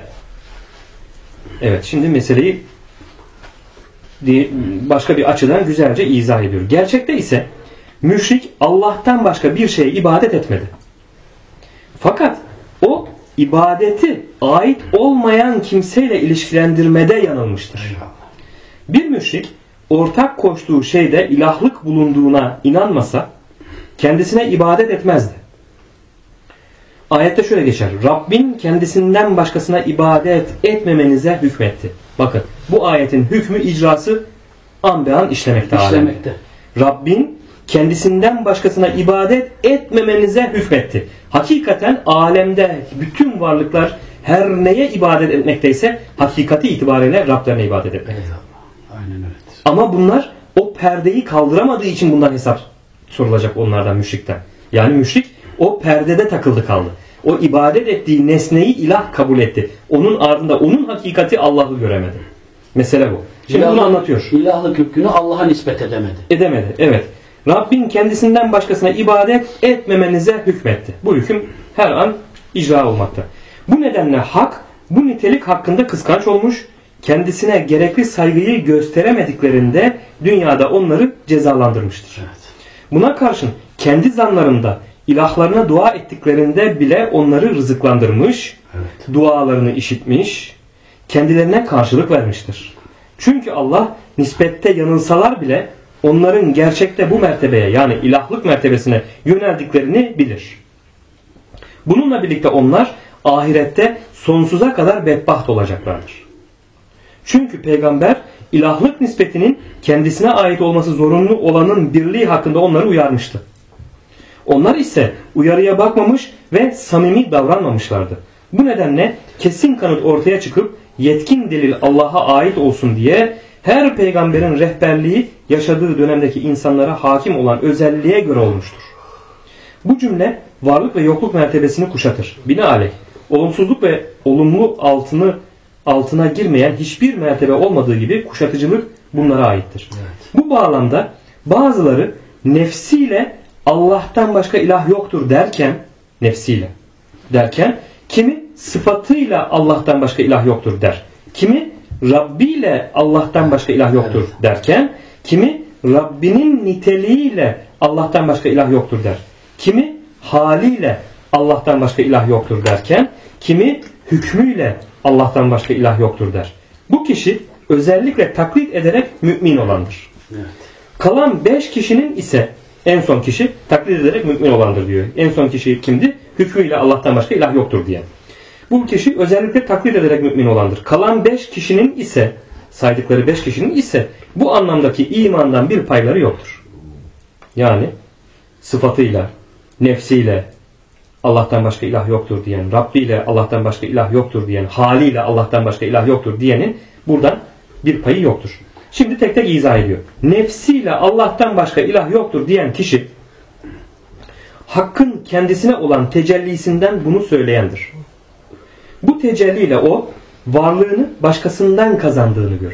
evet şimdi meseleyi başka bir açıdan güzelce izah ediyor. Gerçekte ise müşrik Allah'tan başka bir şeye ibadet etmedi. Fakat o ibadeti ait olmayan kimseyle ilişkilendirmede yanılmıştır. Bir müşrik ortak koştuğu şeyde ilahlık bulunduğuna inanmasa kendisine ibadet etmezdi. Ayette şöyle geçer. Rabbin kendisinden başkasına ibadet etmemenize hükmetti. Bakın bu ayetin hükmü icrası an be an işlemekte. Rabbin kendisinden başkasına ibadet etmemenize hükmetti. Hakikaten alemde bütün varlıklar her neye ibadet etmekteyse hakikati itibariyle Rablerine ibadet etmek.
Aynen öyle.
Ama bunlar o perdeyi kaldıramadığı için bundan hesap sorulacak onlardan, müşrikten. Yani müşrik o perdede takıldı kaldı. O ibadet ettiği nesneyi ilah kabul etti. Onun ardında onun hakikati Allah'ı göremedi. Mesele bu. Şimdi bunu anlatıyor.
İlahlık hükmünü Allah'a nispet edemedi.
Edemedi. Evet. Rabbin kendisinden başkasına ibadet etmemenize hükmetti. Bu hüküm her an icra olmakta. Bu nedenle hak bu nitelik hakkında kıskanç olmuş, kendisine gerekli saygıyı gösteremediklerinde dünyada onları cezalandırmıştır.
Evet.
Buna karşın kendi zanlarında ilahlarına dua ettiklerinde bile onları rızıklandırmış,
Evet.
dualarını işitmiş, kendilerine karşılık vermiştir. Çünkü Allah nispette yanılsalar bile onların gerçekte bu mertebeye yani ilahlık mertebesine yöneldiklerini bilir. Bununla birlikte onlar ahirette sonsuza kadar bedbaht olacaklardır. Çünkü peygamber ilahlık nispetinin kendisine ait olması zorunlu olanın birliği hakkında onları uyarmıştı. Onlar ise uyarıya bakmamış ve samimi davranmamışlardı. Bu nedenle kesin kanıt ortaya çıkıp yetkin delil Allah'a ait olsun diye her peygamberin rehberliği yaşadığı dönemdeki insanlara hakim olan özelliğe göre olmuştur. Bu cümle varlık ve yokluk mertebesini kuşatır. Binaenaleyh olumsuzluk ve olumlu altına girmeyen hiçbir mertebe olmadığı gibi kuşatıcılık bunlara aittir.
Evet.
Bu bağlamda bazıları nefsiyle Allah'tan başka ilah yoktur derken kimi sıfatıyla Allah'tan başka ilah yoktur der. Kimi Rabbi ile Allah'tan başka ilah yoktur derken kimi Rabbinin niteliğiyle Allah'tan başka ilah yoktur der. Kimi haliyle Allah'tan başka ilah yoktur derken kimi hükmüyle Allah'tan başka ilah yoktur der. Bu kişi özellikle taklit ederek mümin olandır.
Evet.
Kalan 5 kişinin ise en son kişi taklit ederek mümin olandır diyor. En son kişi kimdi? Hükmüyle Allah'tan başka ilah yoktur diye. Bu kişi özellikle taklit ederek mümin olandır. Kalan 5 kişinin ise saydıkları 5 kişinin ise bu anlamdaki imandan bir payları yoktur. Yani sıfatıyla, nefsiyle Allah'tan başka ilah yoktur diyen, Rabbi ile Allah'tan başka ilah yoktur diyen, haliyle Allah'tan başka ilah yoktur diyenin buradan bir payı yoktur. Şimdi tek tek izah ediyor. Nefsiyle Allah'tan başka ilah yoktur diyen kişi hakkın kendisine olan tecellisinden bunu söyleyendir. Bu tecelliyle o varlığını başkasından kazandığını görür.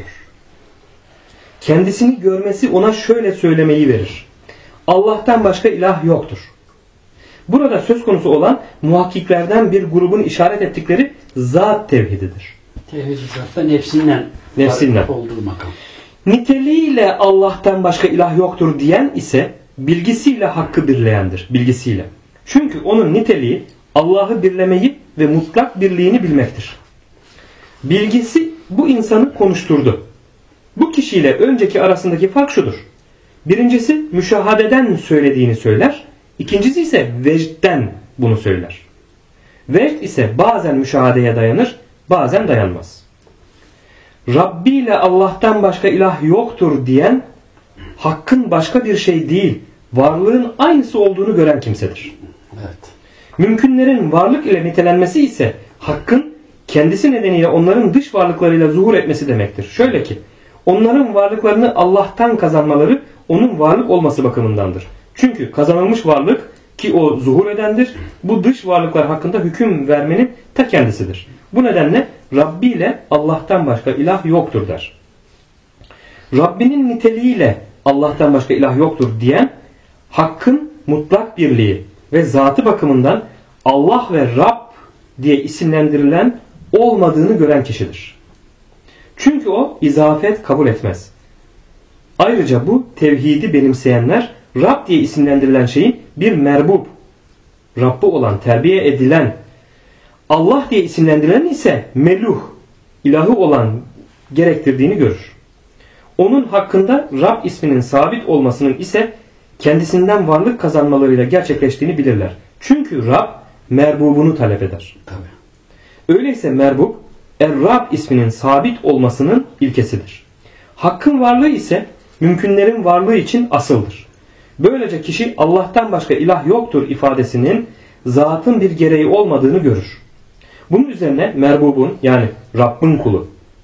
Kendisini görmesi ona şöyle söylemeyi verir. Allah'tan başka ilah yoktur. Burada söz konusu olan muhakkiklerden bir grubun işaret ettikleri zat tevhididir.
Tevhid-i zatta nefsinden olduğu makam.
Niteliğiyle Allah'tan başka ilah yoktur diyen ise bilgisiyle hakkı birleyendir. Bilgisiyle. Çünkü onun niteliği Allah'ı birlemeyi ve mutlak birliğini bilmektir. Bilgisi bu insanı konuşturdu. Bu kişiyle önceki arasındaki fark şudur. Birincisi müşahadeden söylediğini söyler. İkincisi ise vecden bunu söyler. Vecd ise bazen müşahadeye dayanır, bazen dayanmaz. Rabbi ile Allah'tan başka ilah yoktur diyen hakkın başka bir şey değil, varlığın aynısı olduğunu gören kimsedir.
Evet.
Mümkünlerin varlık ile nitelenmesi ise hakkın kendisi nedeniyle onların dış varlıklarıyla zuhur etmesi demektir. Şöyle ki, onların varlıklarını Allah'tan kazanmaları onun varlık olması bakımındandır. Çünkü kazanılmış varlık ki o zuhur edendir, bu dış varlıklar hakkında hüküm vermenin ta kendisidir. Bu nedenle Rabbi ile Allah'tan başka ilah yoktur der. Rabbinin niteliğiyle Allah'tan başka ilah yoktur diyen hakkın mutlak birliği ve zatı bakımından Allah ve Rab diye isimlendirilen olmadığını gören kişidir. Çünkü o izafet kabul etmez. Ayrıca bu tevhidi benimseyenler Rab diye isimlendirilen şeyin bir merbub, Rabbi olan, terbiye edilen, Allah diye isimlendirilen ise meluh, ilahı olan gerektirdiğini görür. Onun hakkında Rab isminin sabit olmasının ise kendisinden varlık kazanmalarıyla gerçekleştiğini bilirler. Çünkü Rab merbubunu talep eder.
Tabii.
Öyleyse merbub, Er-Rab isminin sabit olmasının ilkesidir. Hakkın varlığı ise mümkünlerin varlığı için asıldır. Böylece kişi Allah'tan başka ilah yoktur ifadesinin zatın bir gereği olmadığını görür. Bunun üzerine merbubun yani Rabbin kulu,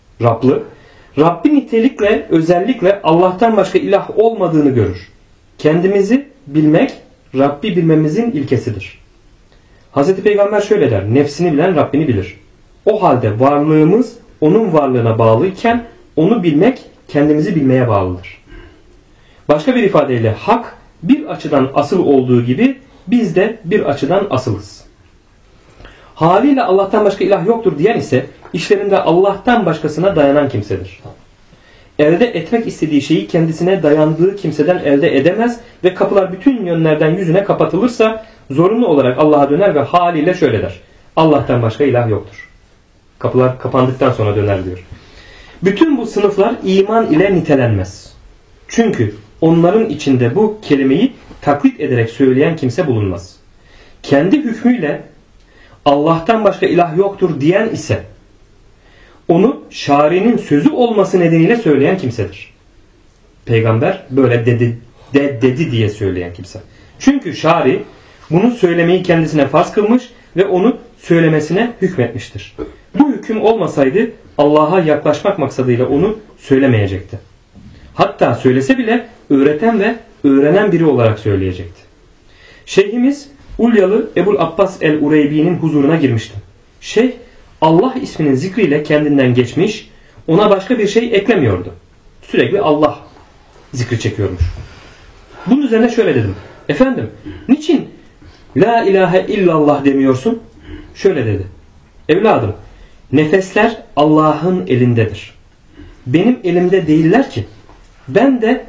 Rabbi nitelikle özellikle Allah'tan başka ilah olmadığını görür. Kendimizi bilmek Rabbi bilmemizin ilkesidir. Hz. Peygamber şöyle der, nefsini bilen Rabbini bilir. O halde varlığımız onun varlığına bağlıyken onu bilmek kendimizi bilmeye bağlıdır. Başka bir ifadeyle hak bir açıdan asıl olduğu gibi biz de bir açıdan asılız. Haliyle Allah'tan başka ilah yoktur diyen ise işlerinde Allah'tan başkasına dayanan kimsedir. Elde etmek istediği şeyi kendisine dayandığı kimseden elde edemez ve kapılar bütün yönlerden yüzüne kapatılırsa zorunlu olarak Allah'a döner ve haliyle şöyle der: Allah'tan başka ilah yoktur. Kapılar kapandıktan sonra döner diyor. Bütün bu sınıflar iman ile nitelenmez. Çünkü onların içinde bu kelimeyi taklit ederek söyleyen kimse bulunmaz. Kendi hükmüyle Allah'tan başka ilah yoktur diyen ise onu şari'nin sözü olması nedeniyle söyleyen kimsedir. Peygamber böyle dedi diye söyleyen kimse. Çünkü şari bunu söylemeyi kendisine farz kılmış ve onu söylemesine hükmetmiştir. Bu hüküm olmasaydı Allah'a yaklaşmak maksadıyla onu söylemeyecekti. Hatta söylese bile öğreten ve öğrenen biri olarak söyleyecekti. Şeyhimiz Ulyalı Ebul Abbas el-Ureybi'nin huzuruna girmişti. Şeyh Allah isminin zikriyle kendinden geçmiş, ona başka bir şey eklemiyordu. Sürekli Allah zikri çekiyormuş. Bunun üzerine şöyle dedim: efendim, niçin la ilahe illallah demiyorsun? Şöyle dedi: evladım, nefesler Allah'ın elindedir. Benim elimde değiller ki. Ben de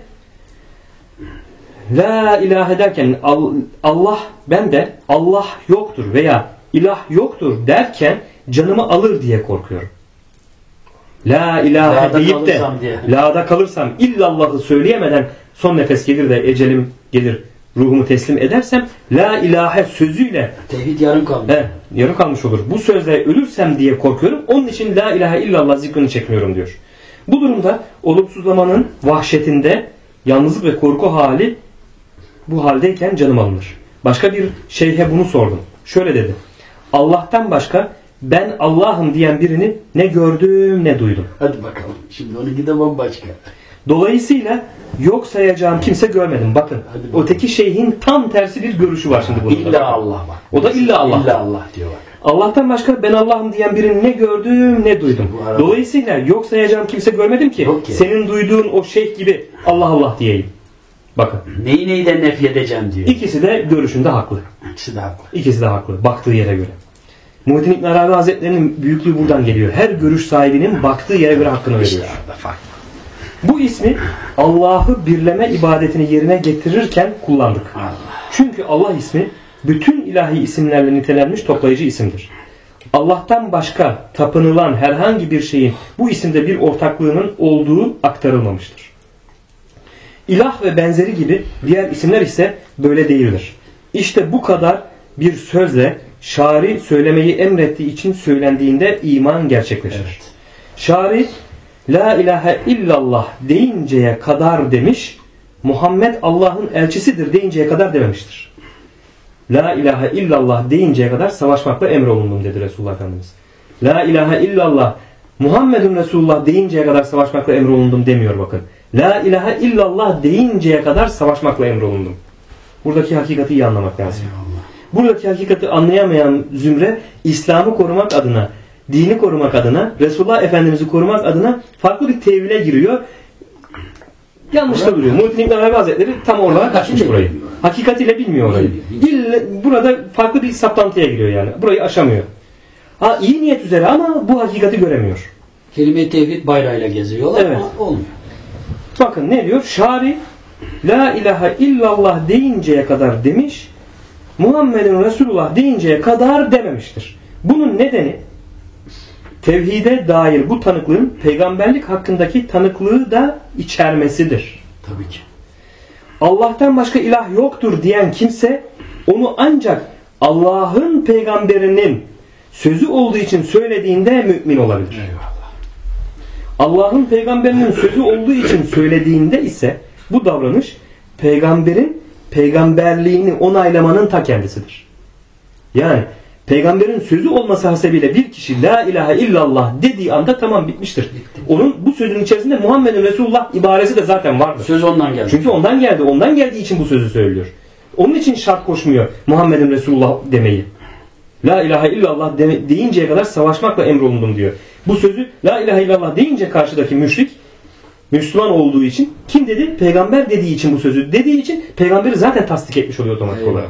la ilahe derken ben de Allah yoktur veya ilah yoktur derken canımı alır diye korkuyorum. La ilahe
La'da
deyip de la'da kalırsam, illallah'ı söyleyemeden son nefes gelir de ecelim gelir, ruhumu teslim edersem la ilahe sözüyle
tevhid yarım kalmış.
Yarım kalmış olur. Bu sözle ölürsem diye korkuyorum. Onun için la ilahe illallah zikrini çekmiyorum diyor. Bu durumda olumsuzlamanın vahşetinde yalnızlık ve korku hali, bu haldeyken canım alınır. Başka bir şeyhe bunu sordum. Şöyle dedi: Allah'tan başka ben Allah'ım diyen birini ne gördüm ne duydum.
Hadi bakalım. Şimdi onunki de bambaşka.
Dolayısıyla yok sayacağım kimse görmedim. Bakın. Öteki şeyhin tam tersi bir görüşü var şimdi bunun.
İlla Allah bak.
O da illa Allah.
İlla Allah diyor bak.
Allah'tan başka ben Allah'ım diyen birini ne gördüm ne duydum. Dolayısıyla yok sayacağım kimse görmedim ki senin duyduğun o şeyh gibi Allah Allah diyeyim. Bakın.
Neyi neyden nefy edeceğim diyor.
İkisi de görüşünde haklı.
İkisi de haklı.
İkisi de haklı. Baktığı yere göre. Muhittin İbn Arabi Hazretleri'nin büyüklüğü buradan geliyor. Her görüş sahibinin baktığı yere göre hakkını veriyor.
İşte orada farklı.
Bu ismi Allah'ı birleme ibadetini yerine getirirken kullandık.
Allah.
Çünkü Allah ismi bütün ilahi isimlerle nitelenmiş toplayıcı isimdir. Allah'tan başka tapınılan herhangi bir şeyin bu isimde bir ortaklığının olduğu aktarılmamıştır. İlah ve benzeri gibi diğer isimler ise böyle değildir. İşte bu kadar bir sözle şari söylemeyi emrettiği için söylendiğinde iman gerçekleşir. Evet. Şari la ilahe illallah deyinceye kadar demiş, Muhammed Allah'ın elçisidir deyinceye kadar dememiştir. La ilahe illallah deyinceye kadar savaşmakla emrolundum dedi Resulullah Efendimiz. La ilahe illallah Muhammedun Resulullah deyinceye kadar savaşmakla emrolundum demiyor bakın. La ilahe illallah deyinceye kadar savaşmakla emrolundum. Buradaki hakikati iyi anlamak lazım. Buradaki hakikati anlayamayan zümre İslam'ı korumak adına, dini korumak adına, Resulullah Efendimiz'i korumak adına farklı bir tevhile giriyor. Yanlışta duruyor. Muhittin İbn Arabi Hazretleri tam oralara kaçmış burayı. Hakikatiyle bilmiyor orayı. Burada farklı bir saplantıya giriyor yani. Burayı aşamıyor. İyi niyet üzere ama bu hakikati göremiyor.
Kelime-i tevhid bayrağıyla geziyorlar ama olmuyor.
Bakın ne diyor? Şari la ilahe illallah deyinceye kadar demiş, Muhammed'in Resulullah deyinceye kadar dememiştir. Bunun nedeni tevhide dair bu tanıklığın peygamberlik hakkındaki tanıklığı da içermesidir.
Tabii ki.
Allah'tan başka ilah yoktur diyen kimse onu ancak Allah'ın peygamberinin sözü olduğu için söylediğinde mümin olabilir.
Eyvallah.
Allah'ın peygamberinin sözü olduğu için söylediğinde ise bu davranış peygamberin peygamberliğini onaylamanın ta kendisidir. Yani peygamberin sözü olması hasebiyle bir kişi la ilahe illallah dediği anda tamam bitmiştir. Onun bu sözün içerisinde Muhammed'in Resulullah ibaresi de zaten vardır.
Söz ondan geldi.
Çünkü ondan geldi. Ondan geldiği için bu sözü söylüyor. Onun için şart koşmuyor Muhammed'in Resulullah demeyi. La ilahe illallah deyinceye kadar savaşmakla emrolundum diyor. Bu sözü la ilahe illallah deyince karşıdaki müşrik Müslüman olduğu için. Kim dedi? Peygamber dediği için bu sözü. Dediği için peygamberi zaten tasdik etmiş oluyor otomatik olarak.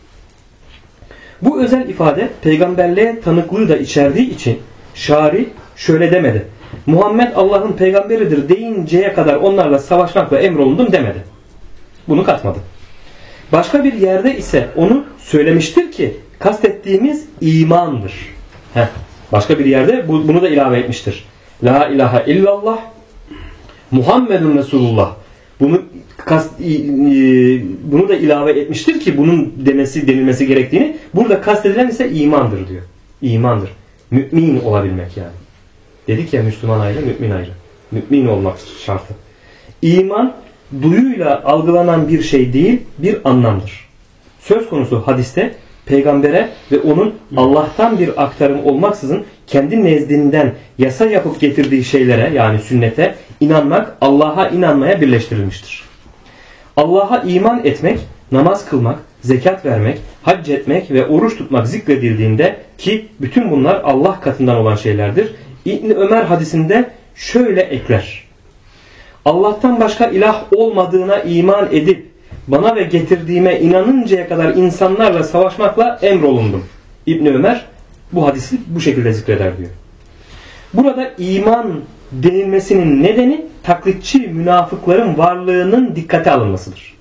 Bu özel ifade peygamberliğe tanıklığı da içerdiği için şari şöyle demedi. Muhammed Allah'ın peygamberidir deyinceye kadar onlarla savaşmakla emrolundum demedi. Bunu katmadı. Başka bir yerde ise onu söylemiştir ki kastettiğimiz imandır. Başka bir yerde bunu da ilave etmiştir. La ilahe illallah Muhammedun Resulullah. Bunu da ilave etmiştir ki bunun denilmesi gerektiğini. Burada kastedilen ise imandır diyor. İmandır. Mümin olabilmek yani. Dedik ya Müslüman ayrı, mümin ayrı. Mümin olmak şartı. İman duyuyla algılanan bir şey değil, bir anlamdır. Söz konusu hadiste peygambere ve onun Allah'tan bir aktarım olmaksızın kendi nezdinden yasa yapıp getirdiği şeylere yani sünnete inanmak Allah'a inanmaya birleştirilmiştir. Allah'a iman etmek, namaz kılmak, zekat vermek, hac etmek ve oruç tutmak zikredildiğinde ki bütün bunlar Allah katından olan şeylerdir. İbn Ömer hadisinde şöyle ekler. Allah'tan başka ilah olmadığına iman edip bana ve getirdiğime inanıncaya kadar insanlarla savaşmakla emrolundum. İbn Ömer bu hadisi bu şekilde zikreder diyor. Burada iman denilmesinin nedeni taklitçi münafıkların varlığının dikkate alınmasıdır.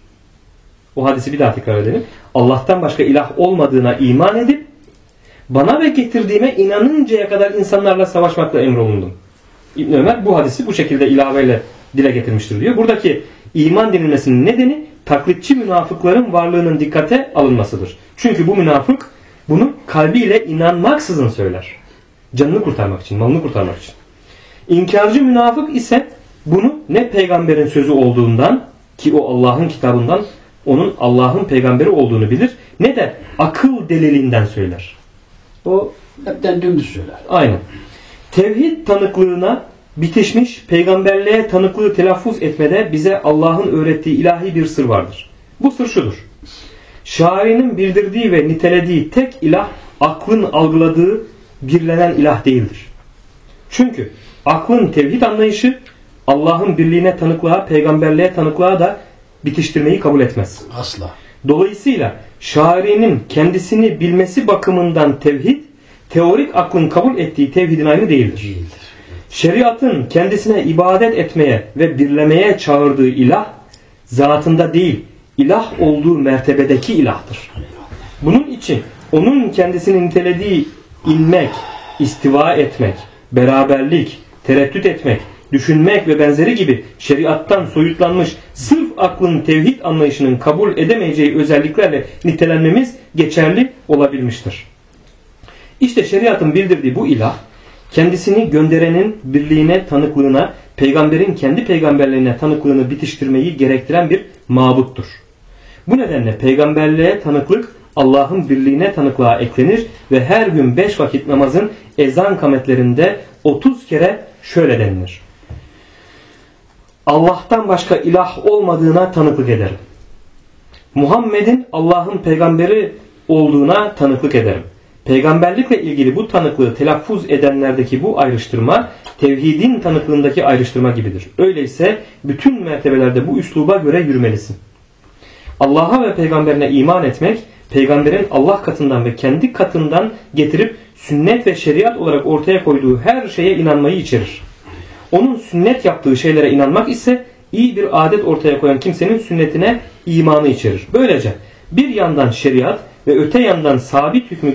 O hadisi bir daha tekrar edelim. Allah'tan başka ilah olmadığına iman edip bana ve getirdiğime inanıncaya kadar insanlarla savaşmakla emrolundum. İbn Ömer bu hadisi bu şekilde ilaveyle dile getirmiştir diyor. Buradaki iman denilmesinin nedeni taklitçi münafıkların varlığının dikkate alınmasıdır. Çünkü bu münafık bunu kalbiyle inanmaksızın söyler. Canını kurtarmak için, malını kurtarmak için. İnkarcı münafık ise bunu ne peygamberin sözü olduğundan ki o Allah'ın kitabından onun Allah'ın peygamberi olduğunu bilir ne de akıl delilinden söyler. O
hepten dümdüz söyler.
Aynen. Tevhid tanıklığına bitişmiş peygamberliğe tanıklığı telaffuz etmede bize Allah'ın öğrettiği ilahi bir sır vardır. Bu sır şudur. Şairinin bildirdiği ve nitelediği tek ilah aklın algıladığı birlenen ilah değildir. Çünkü aklın tevhid anlayışı Allah'ın birliğine tanıklığa, peygamberliğe tanıklığa da bitiştirmeyi kabul etmez.
Asla.
Dolayısıyla şairinin kendisini bilmesi bakımından tevhid, teorik aklın kabul ettiği tevhidin aynı değildir. Şeriatın kendisine ibadet etmeye ve birlemeye çağırdığı ilah, zatında değil, ilah olduğu mertebedeki ilahtır. Bunun için onun kendisini nitelediği inmek, istiva etmek, beraberlik, tereddüt etmek, düşünmek ve benzeri gibi şeriattan soyutlanmış sırf aklın tevhid anlayışının kabul edemeyeceği özelliklerle nitelenmemiz geçerli olabilmiştir. İşte şeriatın bildirdiği bu ilah, kendisini gönderenin birliğine, tanıklığına, peygamberin kendi peygamberliğine tanıklığını bitiştirmeyi gerektiren bir mabuttur. Bu nedenle peygamberliğe tanıklık Allah'ın birliğine tanıklığa eklenir ve her gün 5 vakit namazın ezan kametlerinde 30 kere şöyle denilir. Allah'tan başka ilah olmadığına tanıklık ederim. Muhammed'in Allah'ın peygamberi olduğuna tanıklık ederim. Peygamberlikle ilgili bu tanıklığı telaffuz edenlerdeki bu ayrıştırma tevhidin tanıklığındaki ayrıştırma gibidir. Öyleyse bütün mertebelerde bu üsluba göre yürümelisin. Allah'a ve peygamberine iman etmek, peygamberin Allah katından ve kendi katından getirip sünnet ve şeriat olarak ortaya koyduğu her şeye inanmayı içerir. Onun sünnet yaptığı şeylere inanmak ise iyi bir adet ortaya koyan kimsenin sünnetine imanı içerir. Böylece bir yandan şeriat ve öte yandan sabit hükmü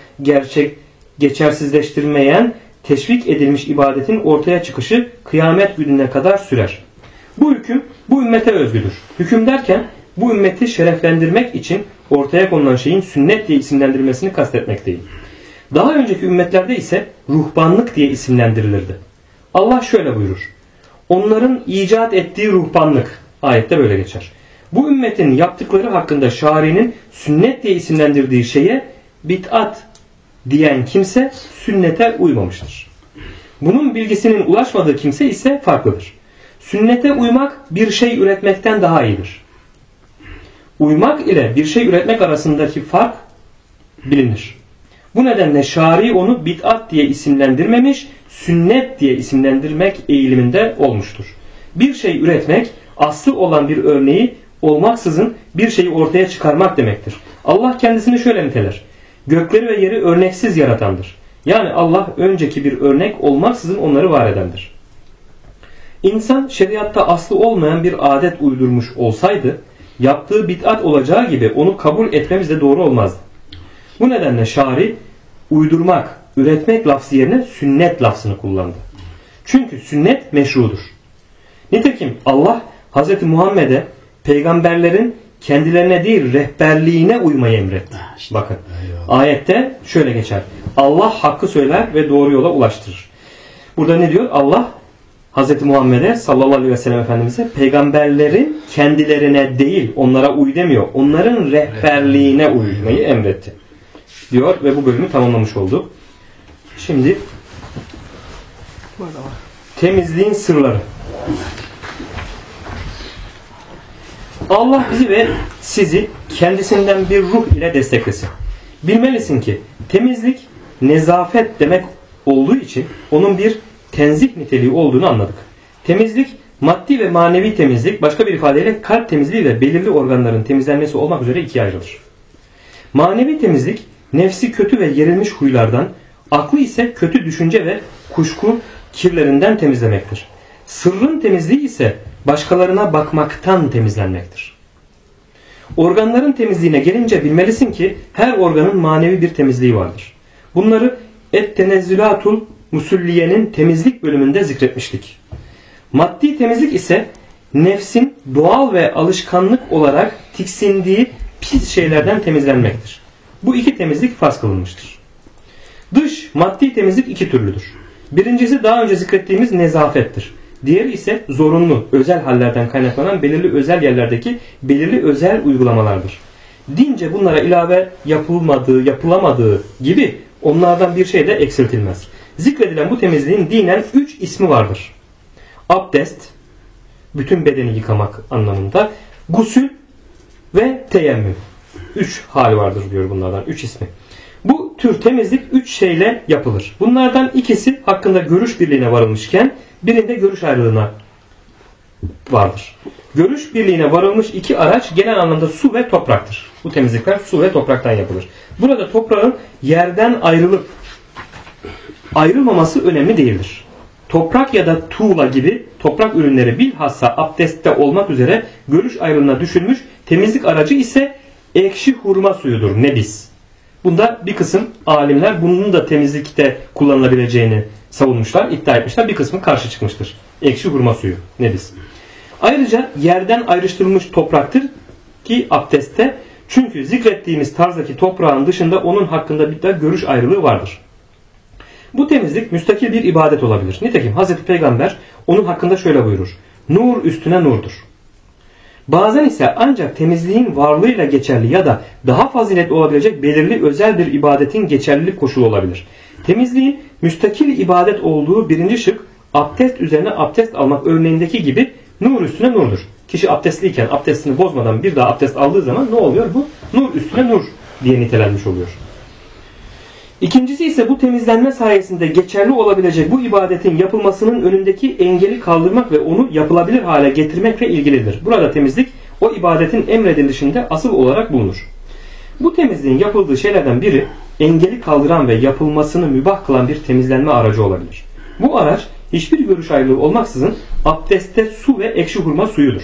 geçersizleştirmeyen teşvik edilmiş ibadetin ortaya çıkışı kıyamet gününe kadar sürer. Bu hüküm bu ümmete özgüdür. Hüküm derken bu ümmeti şereflendirmek için ortaya konulan şeyin sünnet diye isimlendirilmesini kastetmekteyim. Daha önceki ümmetlerde ise ruhbanlık diye isimlendirilirdi. Allah şöyle buyurur. Onların icat ettiği ruhbanlık. Ayette böyle geçer. Bu ümmetin yaptıkları hakkında şari'nin sünnet diye isimlendirdiği şeye bid'at diyen kimse sünnete uymamıştır. Bunun bilgisinin ulaşmadığı kimse ise farklıdır. Sünnete uymak bir şey üretmekten daha iyidir. Uymak ile bir şey üretmek arasındaki fark bilinir. Bu nedenle şari onu bid'at diye isimlendirmemiş, sünnet diye isimlendirmek eğiliminde olmuştur. Bir şey üretmek, aslı olan bir örneği olmaksızın bir şeyi ortaya çıkarmak demektir. Allah kendisini şöyle niteler: gökleri ve yeri örneksiz yaratandır. Yani Allah önceki bir örnek olmaksızın onları var edendir. İnsan şeriatta aslı olmayan bir adet uydurmuş olsaydı, yaptığı bid'at olacağı gibi onu kabul etmemiz de doğru olmazdı. Bu nedenle şari uydurmak, üretmek lafzı yerine sünnet lafzını kullandı. Çünkü sünnet meşrudur. Nitekim Allah Hz. Muhammed'e peygamberlerin kendilerine değil rehberliğine uymayı emretti. Bakın ayette şöyle geçer: Allah hakkı söyler ve doğru yola ulaştırır. Burada ne diyor? Allah Hz. Muhammed'e sallallahu aleyhi ve sellem Efendimiz'e peygamberlerin kendilerine değil onlara uy demiyor. Onların rehberliğine uymayı emretti diyor ve bu bölümü tamamlamış olduk. Şimdi temizliğin sırları. Allah bizi ve sizi kendisinden bir ruh ile desteklesin. Bilmelisin ki temizlik nezafet demek olduğu için onun bir tenzih niteliği olduğunu anladık. Temizlik maddi ve manevi temizlik, başka bir ifadeyle kalp temizliği ve belirli organların temizlenmesi olmak üzere ikiye ayrılır. Manevi temizlik nefsi kötü ve yerilmiş huylardan, aklı ise kötü düşünce ve kuşku kirlerinden temizlemektir. Sırrın temizliği ise başkalarına bakmaktan temizlenmektir. Organların temizliğine gelince bilmelisin ki her organın manevi bir temizliği vardır. Bunları Et-Tenezzülatul Musulliye'nin temizlik bölümünde zikretmiştik. Maddi temizlik ise nefsin doğal ve alışkanlık olarak tiksindiği pis şeylerden temizlenmektir. Bu iki temizlik farz kılınmıştır. Dış maddi temizlik iki türlüdür. Birincisi daha önce zikrettiğimiz nezafettir. Diğeri ise zorunlu, özel hallerden kaynaklanan belirli özel yerlerdeki belirli özel uygulamalardır. Dince bunlara ilave yapılamadığı gibi onlardan bir şey de eksiltilmez. Zikredilen bu temizliğin dinen 3 ismi vardır. Abdest, bütün bedeni yıkamak anlamında, gusül ve teyemmüm. 3 hali vardır diyor bunlardan, 3 ismi. Bu tür temizlik 3 şeyle yapılır. Bunlardan ikisi hakkında görüş birliğine varılmışken birinde görüş ayrılığına vardır. Görüş birliğine varılmış iki araç genel anlamda su ve topraktır. Bu temizlikler su ve topraktan yapılır. Burada toprağın yerden ayrılmaması önemli değildir. Toprak ya da tuğla gibi toprak ürünleri bilhassa abdestte olmak üzere görüş ayrılığına düşülmüş, temizlik aracı ise ekşi hurma suyudur, nebis. Bunda bir kısım alimler bunun da temizlikte kullanılabileceğini savunmuşlar, iddia etmişler. Bir kısmı karşı çıkmıştır. Ekşi hurma suyu, nebis. Ayrıca yerden ayrıştırılmış topraktır ki abdestte, çünkü zikrettiğimiz tarzdaki toprağın dışında onun hakkında bir de görüş ayrılığı vardır. Bu temizlik müstakil bir ibadet olabilir. Nitekim Hazreti Peygamber onun hakkında şöyle buyurur: nur üstüne nurdur. Bazen ise ancak temizliğin varlığıyla geçerli ya da daha faziletli olabilecek belirli özel bir ibadetin geçerlilik koşulu olabilir. Temizliğin müstakil ibadet olduğu birinci şık, abdest üzerine abdest almak örneğindeki gibi nur üstüne nurdur. Kişi abdestliyken abdestini bozmadan bir daha abdest aldığı zaman ne oluyor? Bu nur üstüne nur diye nitelenmiş oluyor. İkincisi ise bu temizlenme sayesinde geçerli olabilecek bu ibadetin yapılmasının önündeki engeli kaldırmak ve onu yapılabilir hale getirmekle ilgilidir. Burada temizlik o ibadetin emredilişinde asıl olarak bulunur. Bu temizliğin yapıldığı şeylerden biri engeli kaldıran ve yapılmasını mübah kılan bir temizlenme aracı olabilir. Bu araç hiçbir görüş ayrılığı olmaksızın abdestte su ve ekşi hurma suyudur.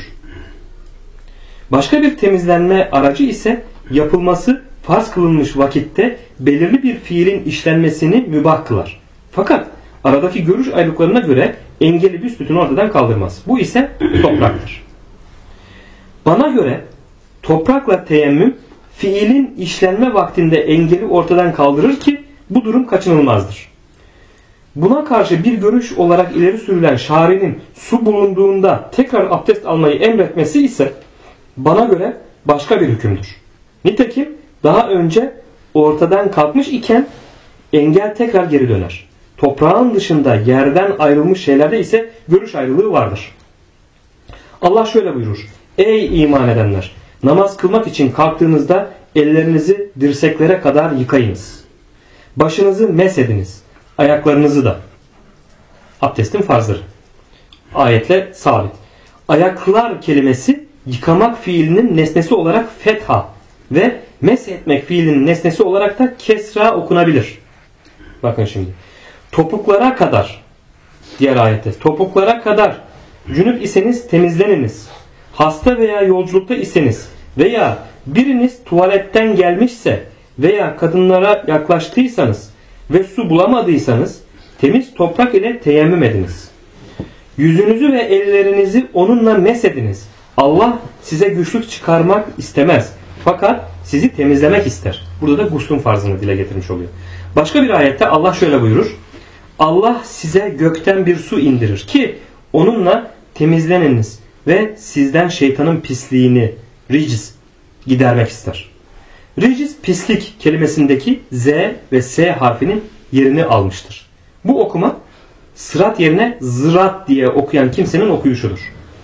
Başka bir temizlenme aracı ise yapılması farz kılınmış vakitte belirli bir fiilin işlenmesini mübah kılar. Fakat aradaki görüş ayrılıklarına göre engeli büsbütün ortadan kaldırmaz. Bu ise topraktır. Bana göre toprakla teyemmüm fiilin işlenme vaktinde engeli ortadan kaldırır ki bu durum kaçınılmazdır. Buna karşı bir görüş olarak ileri sürülen şari'nin su bulunduğunda tekrar abdest almayı emretmesi ise bana göre başka bir hükümdür. Nitekim daha önce ortadan kalkmış iken engel tekrar geri döner. Toprağın dışında yerden ayrılmış şeylerde ise görüş ayrılığı vardır. Allah şöyle buyurur: ey iman edenler! Namaz kılmak için kalktığınızda ellerinizi dirseklere kadar yıkayınız. Başınızı mesediniz. Ayaklarınızı da. Abdestin farzları. Ayetle sabit. Ayaklar kelimesi yıkamak fiilinin nesnesi olarak fetha ve meshetmek fiilinin nesnesi olarak da kesra okunabilir. Bakın şimdi. Topuklara kadar, diğer ayette, topuklara kadar cünüp iseniz temizleniniz. Hasta veya yolculukta iseniz veya biriniz tuvaletten gelmişse veya kadınlara yaklaştıysanız ve su bulamadıysanız temiz toprak ile teyemmüm ediniz. Yüzünüzü ve ellerinizi onunla mesediniz. Allah size güçlük çıkarmak istemez. Fakat sizi temizlemek ister. Burada da guslun farzını dile getirmiş oluyor. Başka bir ayette Allah şöyle buyurur. Allah size gökten bir su indirir ki onunla temizleniniz ve sizden şeytanın pisliğini, riciz, gidermek ister. Riciz, pislik kelimesindeki Z ve S harfinin yerini almıştır. Bu okuma sırat yerine zırat diye okuyan kimsenin okuyuşudur.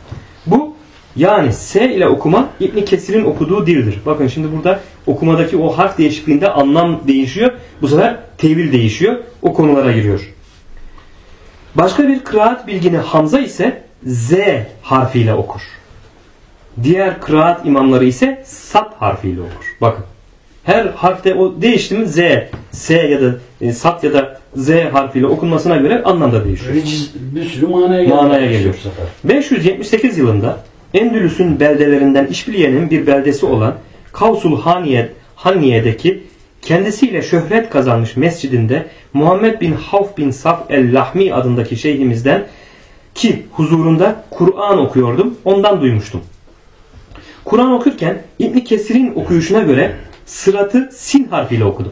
Bu yani S ile okuma İbn Kesir'in okuduğu dildir. Bakın şimdi burada okumadaki o harf değişikliğinde anlam değişiyor. Bu sefer tevil değişiyor. O konulara giriyor. Başka bir kıraat bilgini Hamza ise Z harfiyle okur. Diğer kıraat imamları ise Sat harfiyle okur. Bakın. Her harfte o değişti mi Z, S ya da Sat ya da Z harfiyle okunmasına göre anlamda değişiyor.
Bir sürü manaya
geliyor. 578 yılında Endülüs'ün beldelerinden İşbiliye'nin bir beldesi olan Kavsul Haniye'deki kendisiyle şöhret kazanmış mescidinde Muhammed bin Havf bin Saf el-Lahmi adındaki şeyhimizden ki huzurunda Kur'an okuyordum, ondan duymuştum. Kur'an okurken İbn Kesir'in okuyuşuna göre sıratı sin harfiyle okudum.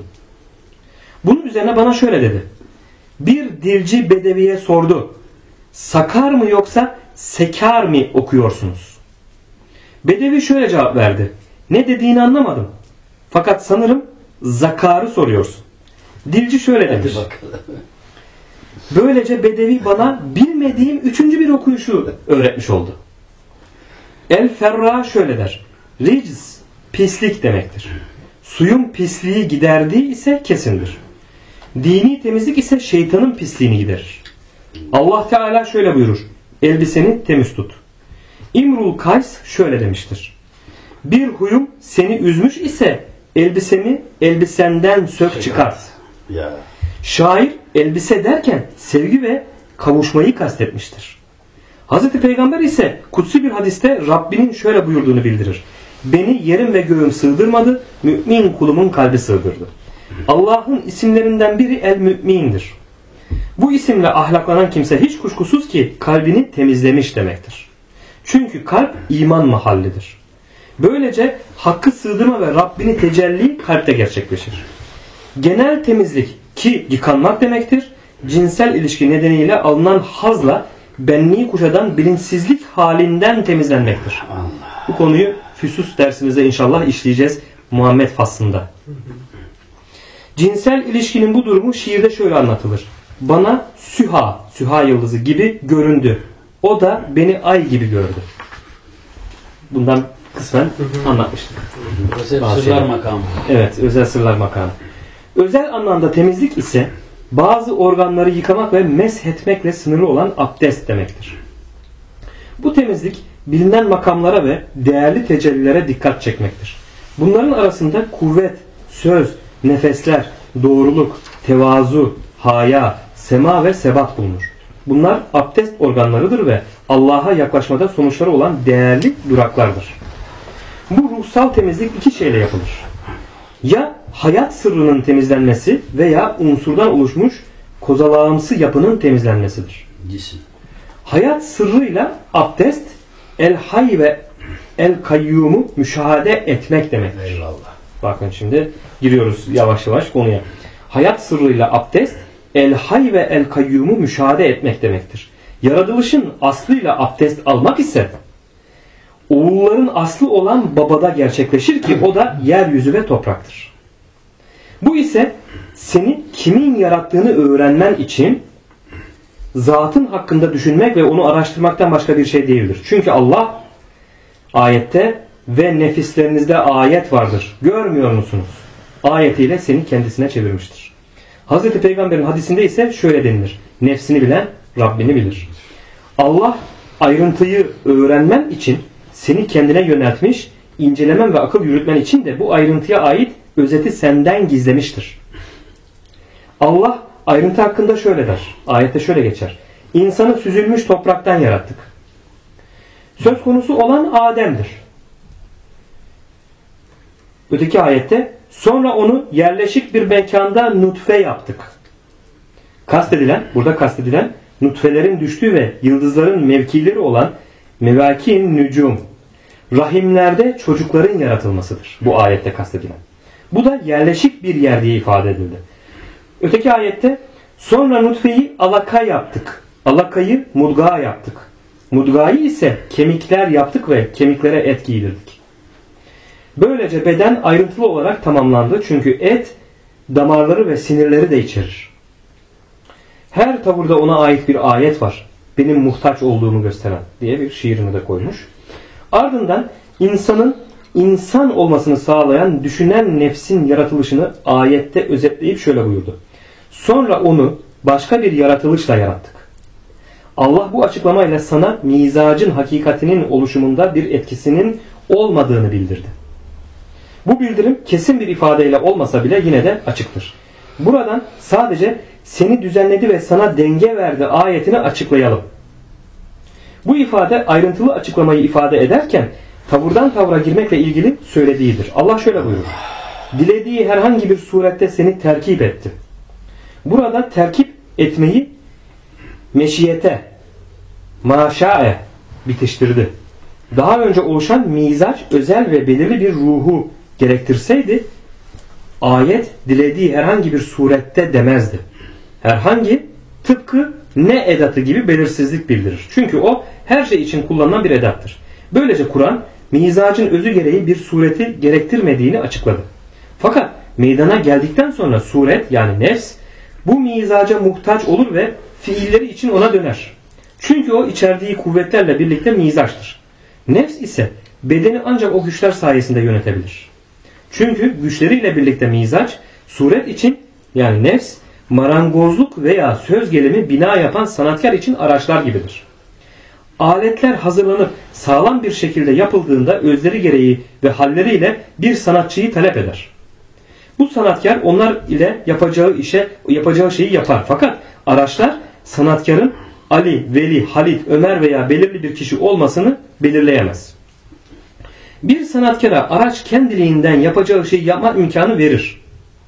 Bunun üzerine bana şöyle dedi. Bir dilci bedeviye sordu. Sakar mı yoksa sekar mı okuyorsunuz? Bedevi şöyle cevap verdi. Ne dediğini anlamadım. Fakat sanırım zakarı soruyorsun. Dilci şöyle demiş. Böylece bedevi bana bilmediğim üçüncü bir okuyuşu öğretmiş oldu. El-Ferra şöyle der. Ricz, pislik demektir. Suyun pisliği giderdiği ise kesindir. Dini temizlik ise şeytanın pisliğini giderir. Allah Teala şöyle buyurur. Elbiseni temiz tut. İmrul Kays şöyle demiştir. Bir huyum seni üzmüş ise elbisemi elbisenden sök çıkart. Şair elbise derken sevgi ve kavuşmayı kastetmiştir. Hazreti Peygamber ise kutsi bir hadiste Rabbinin şöyle buyurduğunu bildirir. Beni yerim ve göğüm sığdırmadı, mümin kulumun kalbi sığdırdı. Allah'ın isimlerinden biri el-mü'mindir. Bu isimle ahlaklanan kimse hiç kuşkusuz ki kalbini temizlemiş demektir. Çünkü kalp iman mahallidir. Böylece hakkı sığdırma ve Rabbini tecelli kalpte gerçekleşir. Genel temizlik ki yıkanmak demektir, cinsel ilişki nedeniyle alınan hazla benliği kuşadan bilinçsizlik halinden temizlenmektir. Bu konuyu Füsus dersimizde inşallah işleyeceğiz Muhammed faslında. Cinsel ilişkinin bu durumu şiirde şöyle anlatılır. Bana Süha yıldızı gibi göründü. O da beni ay gibi gördü. Bundan kısmen anlatmıştık.
Özel sırlar makamı.
Evet, özel sırlar makamı. Özel anlamda temizlik ise bazı organları yıkamak ve meshetmekle sınırlı olan abdest demektir. Bu temizlik bilinen makamlara ve değerli tecellilere dikkat çekmektir. Bunların arasında kuvvet, söz, nefesler, doğruluk, tevazu, haya, sema ve sebat bulunur. Bunlar abdest organlarıdır ve Allah'a yaklaşmada sonuçları olan değerli duraklardır. Bu ruhsal temizlik iki şeyle yapılır. Ya hayat sırrının temizlenmesi veya unsurdan oluşmuş kozalağımsı yapının temizlenmesidir. Hayat sırrıyla abdest el-hay ve el-kayyumu müşahede etmek demektir.
Eyvallah.
Bakın şimdi giriyoruz yavaş yavaş konuya. Hayat sırrıyla abdest el-hay ve el-kayyumu müşahede etmek demektir. Yaratılışın aslıyla abdest almak ise oğulların aslı olan babada gerçekleşir ki o da yeryüzü ve topraktır. Bu ise seni kimin yarattığını öğrenmen için zatın hakkında düşünmek ve onu araştırmaktan başka bir şey değildir. Çünkü Allah ayette ve nefislerinizde ayet vardır. Görmüyor musunuz? Ayetiyle seni kendisine çevirmiştir. Hazreti Peygamber'in hadisinde ise şöyle denilir. Nefsini bilen Rabbini bilir. Allah ayrıntıyı öğrenmen için seni kendine yöneltmiş, incelemen ve akıl yürütmen için de bu ayrıntıya ait özeti senden gizlemiştir. Allah ayrıntı hakkında şöyle der. Ayette şöyle geçer. İnsanı süzülmüş topraktan yarattık. Söz konusu olan Adem'dir. Öteki ayette sonra onu yerleşik bir mekanda nutfe yaptık. Burada kastedilen nutfelerin düştüğü ve yıldızların mevkileri olan mevakin nücum, rahimlerde çocukların yaratılmasıdır. Bu ayette kastedilen. Bu da yerleşik bir yer diye ifade edildi. Öteki ayette sonra nutfeyi alaka yaptık. Alakayı mudga yaptık. Mudgayı ise kemikler yaptık ve kemiklere et giydirdik. Böylece beden ayrıntılı olarak tamamlandı. Çünkü et damarları ve sinirleri de içerir. Her tavırda ona ait bir ayet var. Benim muhtaç olduğumu gösteren diye bir şiirini de koymuş. Ardından insanın insan olmasını sağlayan düşünen nefsin yaratılışını ayette özetleyip şöyle buyurdu. Sonra onu başka bir yaratılışla yarattık. Allah bu açıklamayla sana mizacın hakikatinin oluşumunda bir etkisinin olmadığını bildirdi. Bu bildirim kesin bir ifadeyle olmasa bile yine de açıktır. Buradan sadece seni düzenledi ve sana denge verdi ayetini açıklayalım. Bu ifade ayrıntılı açıklamayı ifade ederken tavırdan tavra girmekle ilgili söylediğidir. Allah şöyle buyurur. Dilediği herhangi bir surette seni terkip etti. Burada terkip etmeyi meşiyete, maşae bitiştirdi. Daha önce oluşan mizaç özel ve belirli bir ruhu gerektirseydi ayet dilediği herhangi bir surette demezdi. Herhangi tıpkı ne edatı gibi belirsizlik bildirir. Çünkü o her şey için kullanılan bir edattır. Böylece Kur'an mizacın özü gereği bir sureti gerektirmediğini açıkladı. Fakat meydana geldikten sonra suret yani nefs bu mizaca muhtaç olur ve fiilleri için ona döner. Çünkü o içerdiği kuvvetlerle birlikte mizaçtır. Nefs ise bedeni ancak o güçler sayesinde yönetebilir. Çünkü güçleriyle birlikte mizaç suret için yani nefs marangozluk veya söz gelimi bina yapan sanatkar için araçlar gibidir. Aletler hazırlanıp sağlam bir şekilde yapıldığında özleri gereği ve halleriyle bir sanatçıyı talep eder. Bu sanatkar onlar ile yapacağı şeyi yapar. Fakat araçlar sanatkarın Ali, Veli, Halit, Ömer veya belirli bir kişi olmasını belirleyemez. Bir sanatkara araç kendiliğinden yapacağı şeyi yapma imkanı verir.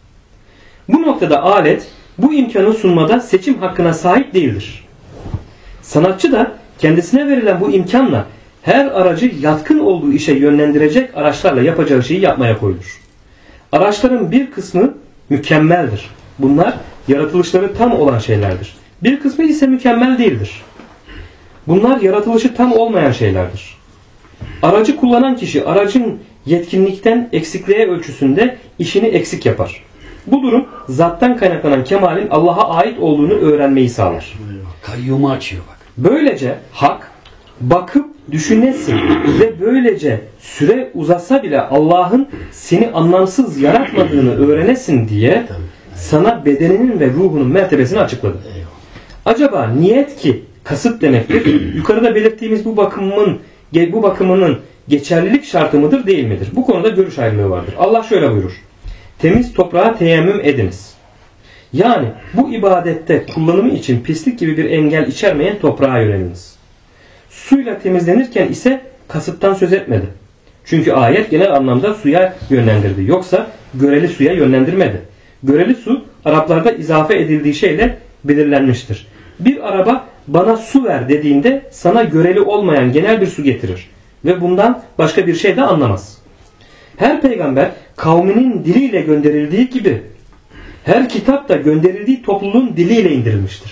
Bu noktada alet bu imkanı sunmada seçim hakkına sahip değildir. Sanatçı da kendisine verilen bu imkanla her aracı yatkın olduğu işe yönlendirecek araçlarla yapacağı şeyi yapmaya koyulur. Araçların bir kısmı mükemmeldir. Bunlar yaratılışları tam olan şeylerdir. Bir kısmı ise mükemmel değildir. Bunlar yaratılışı tam olmayan şeylerdir. Aracı kullanan kişi aracın yetkinlikten eksikliğe ölçüsünde işini eksik yapar. Bu durum zattan kaynaklanan kemalin Allah'a ait olduğunu öğrenmeyi sağlar.
Kayyumu açıyor bak.
Böylece hak bakıp düşünesin ve böylece süre uzasa bile Allah'ın seni anlamsız yaratmadığını öğrenesin diye sana bedeninin ve ruhunun mertebesini açıkladı. Acaba niyet ki kasıt demektir. Yukarıda belirttiğimiz bu bakımının geçerlilik şartı mıdır değil midir? Bu konuda görüş ayrılığı vardır. Allah şöyle buyurur. Temiz toprağa teyemmüm ediniz. Yani bu ibadette kullanımı için pislik gibi bir engel içermeyen toprağa yöneliniz. Suyla temizlenirken ise kasıttan söz etmedi. Çünkü ayet genel anlamda suya yönlendirdi. Yoksa göreli suya yönlendirmedi. Göreli su Araplarda izafe edildiği şeyle belirlenmiştir. Bir araba bana su ver dediğinde sana göreli olmayan genel bir su getirir. Ve bundan başka bir şey de anlamaz. Her peygamber kavminin diliyle gönderildiği gibi her kitap da gönderildiği topluluğun diliyle indirilmiştir.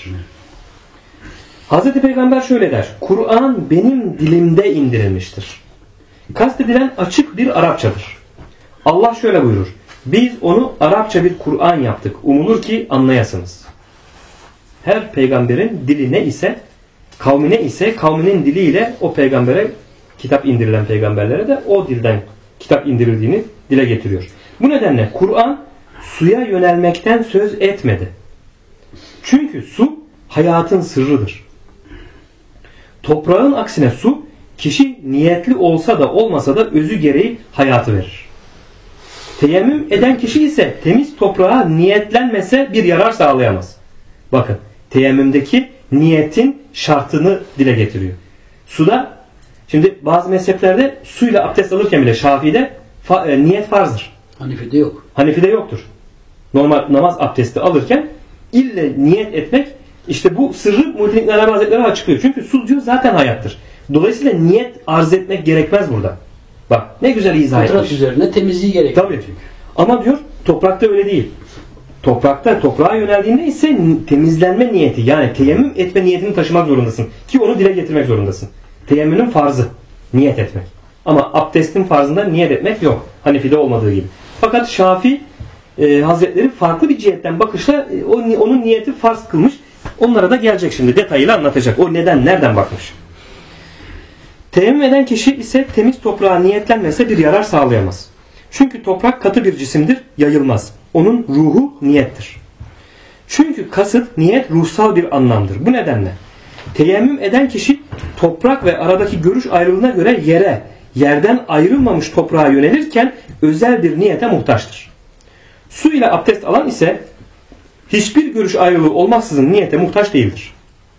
Hz. Peygamber şöyle der. Kur'an benim dilimde indirilmiştir. Kastedilen açık bir Arapçadır. Allah şöyle buyurur. Biz onu Arapça bir Kur'an yaptık. Umulur ki anlayasınız. Her peygamberin dili ne ise, kavmi ne ise kavminin diliyle o peygambere, kitap indirilen peygamberlere de o dilden kitap indirildiğini dile getiriyor. Bu nedenle Kur'an suya yönelmekten söz etmedi. Çünkü su hayatın sırrıdır. Toprağın aksine su, kişi niyetli olsa da olmasa da özü gereği hayatı verir. Teyemmüm eden kişi ise temiz toprağa niyetlenmese bir yarar sağlayamaz. Bakın, teyemmümdeki niyetin şartını dile getiriyor. Suda, şimdi bazı mezheplerde suyla abdest alırken bile, Şafii'de niyet farzdır.
Hanefi'de yok.
Hanefi'de yoktur. Normal namaz abdesti alırken ille niyet etmek, işte bu sırrı Muhyiddin Arabi Hazretleri açıklıyor. Çünkü su diyor zaten hayattır. Dolayısıyla niyet arz etmek gerekmez burada. Bak ne güzel izah etmiş.
Toprak üzerine temizliği gerekiyor.
Tabii. Ama diyor toprakta öyle değil. Toprağa yöneldiğinde ise temizlenme niyeti, yani teyemmüm etme niyetini taşımak zorundasın. Ki onu dile getirmek zorundasın. Teyemmümün farzı niyet etmek. Ama abdestin farzında niyet etmek yok. Hanefi'de olmadığı gibi. Fakat Şafii Hazretleri farklı bir cihetten bakışla onun niyeti farz kılmış. Onlara da gelecek şimdi. Detayıyla anlatacak. O nereden bakmış. Teyemmüm eden kişi ise temiz toprağa niyetlenmese bir yarar sağlayamaz. Çünkü toprak katı bir cisimdir, yayılmaz. Onun ruhu niyettir. Çünkü kasıt, niyet ruhsal bir anlamdır. Bu nedenle teyemmüm eden kişi toprak ve aradaki görüş ayrılığına göre yerden ayrılmamış toprağa yönelirken özel bir niyete muhtaçtır. Su ile abdest alan ise hiçbir görüş ayrılığı olmaksızın niyete muhtaç değildir.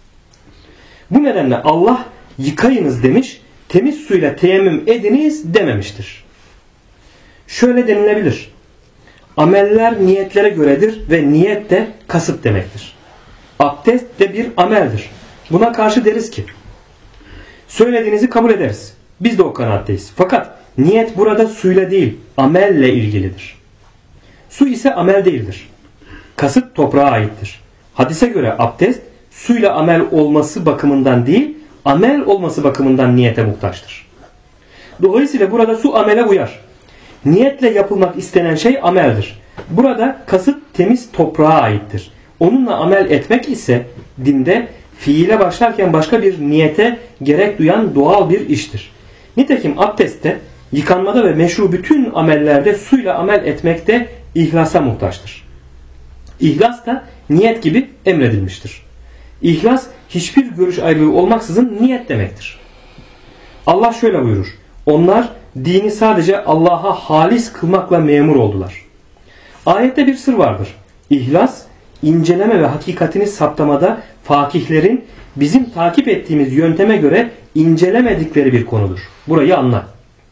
Bu nedenle Allah yıkayınız demiş, temiz suyla teyemmüm ediniz dememiştir. Şöyle denilebilir. Ameller niyetlere göredir ve niyet de kasıt demektir. Abdest de bir ameldir. Buna karşı deriz ki, söylediğinizi kabul ederiz. Biz de o kanaatteyiz. Fakat niyet burada suyla değil, amelle ilgilidir. Su ise amel değildir. Kasıt toprağa aittir. Hadise göre abdest suyla amel olması bakımından değil, amel olması bakımından niyete muhtaçtır. Dolayısıyla burada su amele uyar. Niyetle yapılmak istenen şey ameldir. Burada kasıt temiz toprağa aittir. Onunla amel etmek ise dinde fiile başlarken başka bir niyete gerek duyan doğal bir iştir. Nitekim abdestte, yıkanmada ve meşru bütün amellerde suyla amel etmekte ihlasa muhtaçtır. İhlas da niyet gibi emredilmiştir. İhlas hiçbir görüş ayrılığı olmaksızın niyet demektir. Allah şöyle buyurur. Onlar dini sadece Allah'a halis kılmakla memur oldular. Ayette bir sır vardır. İhlas, inceleme ve hakikatini saptamada fakihlerin bizim takip ettiğimiz yönteme göre incelemedikleri bir konudur. Burayı anla.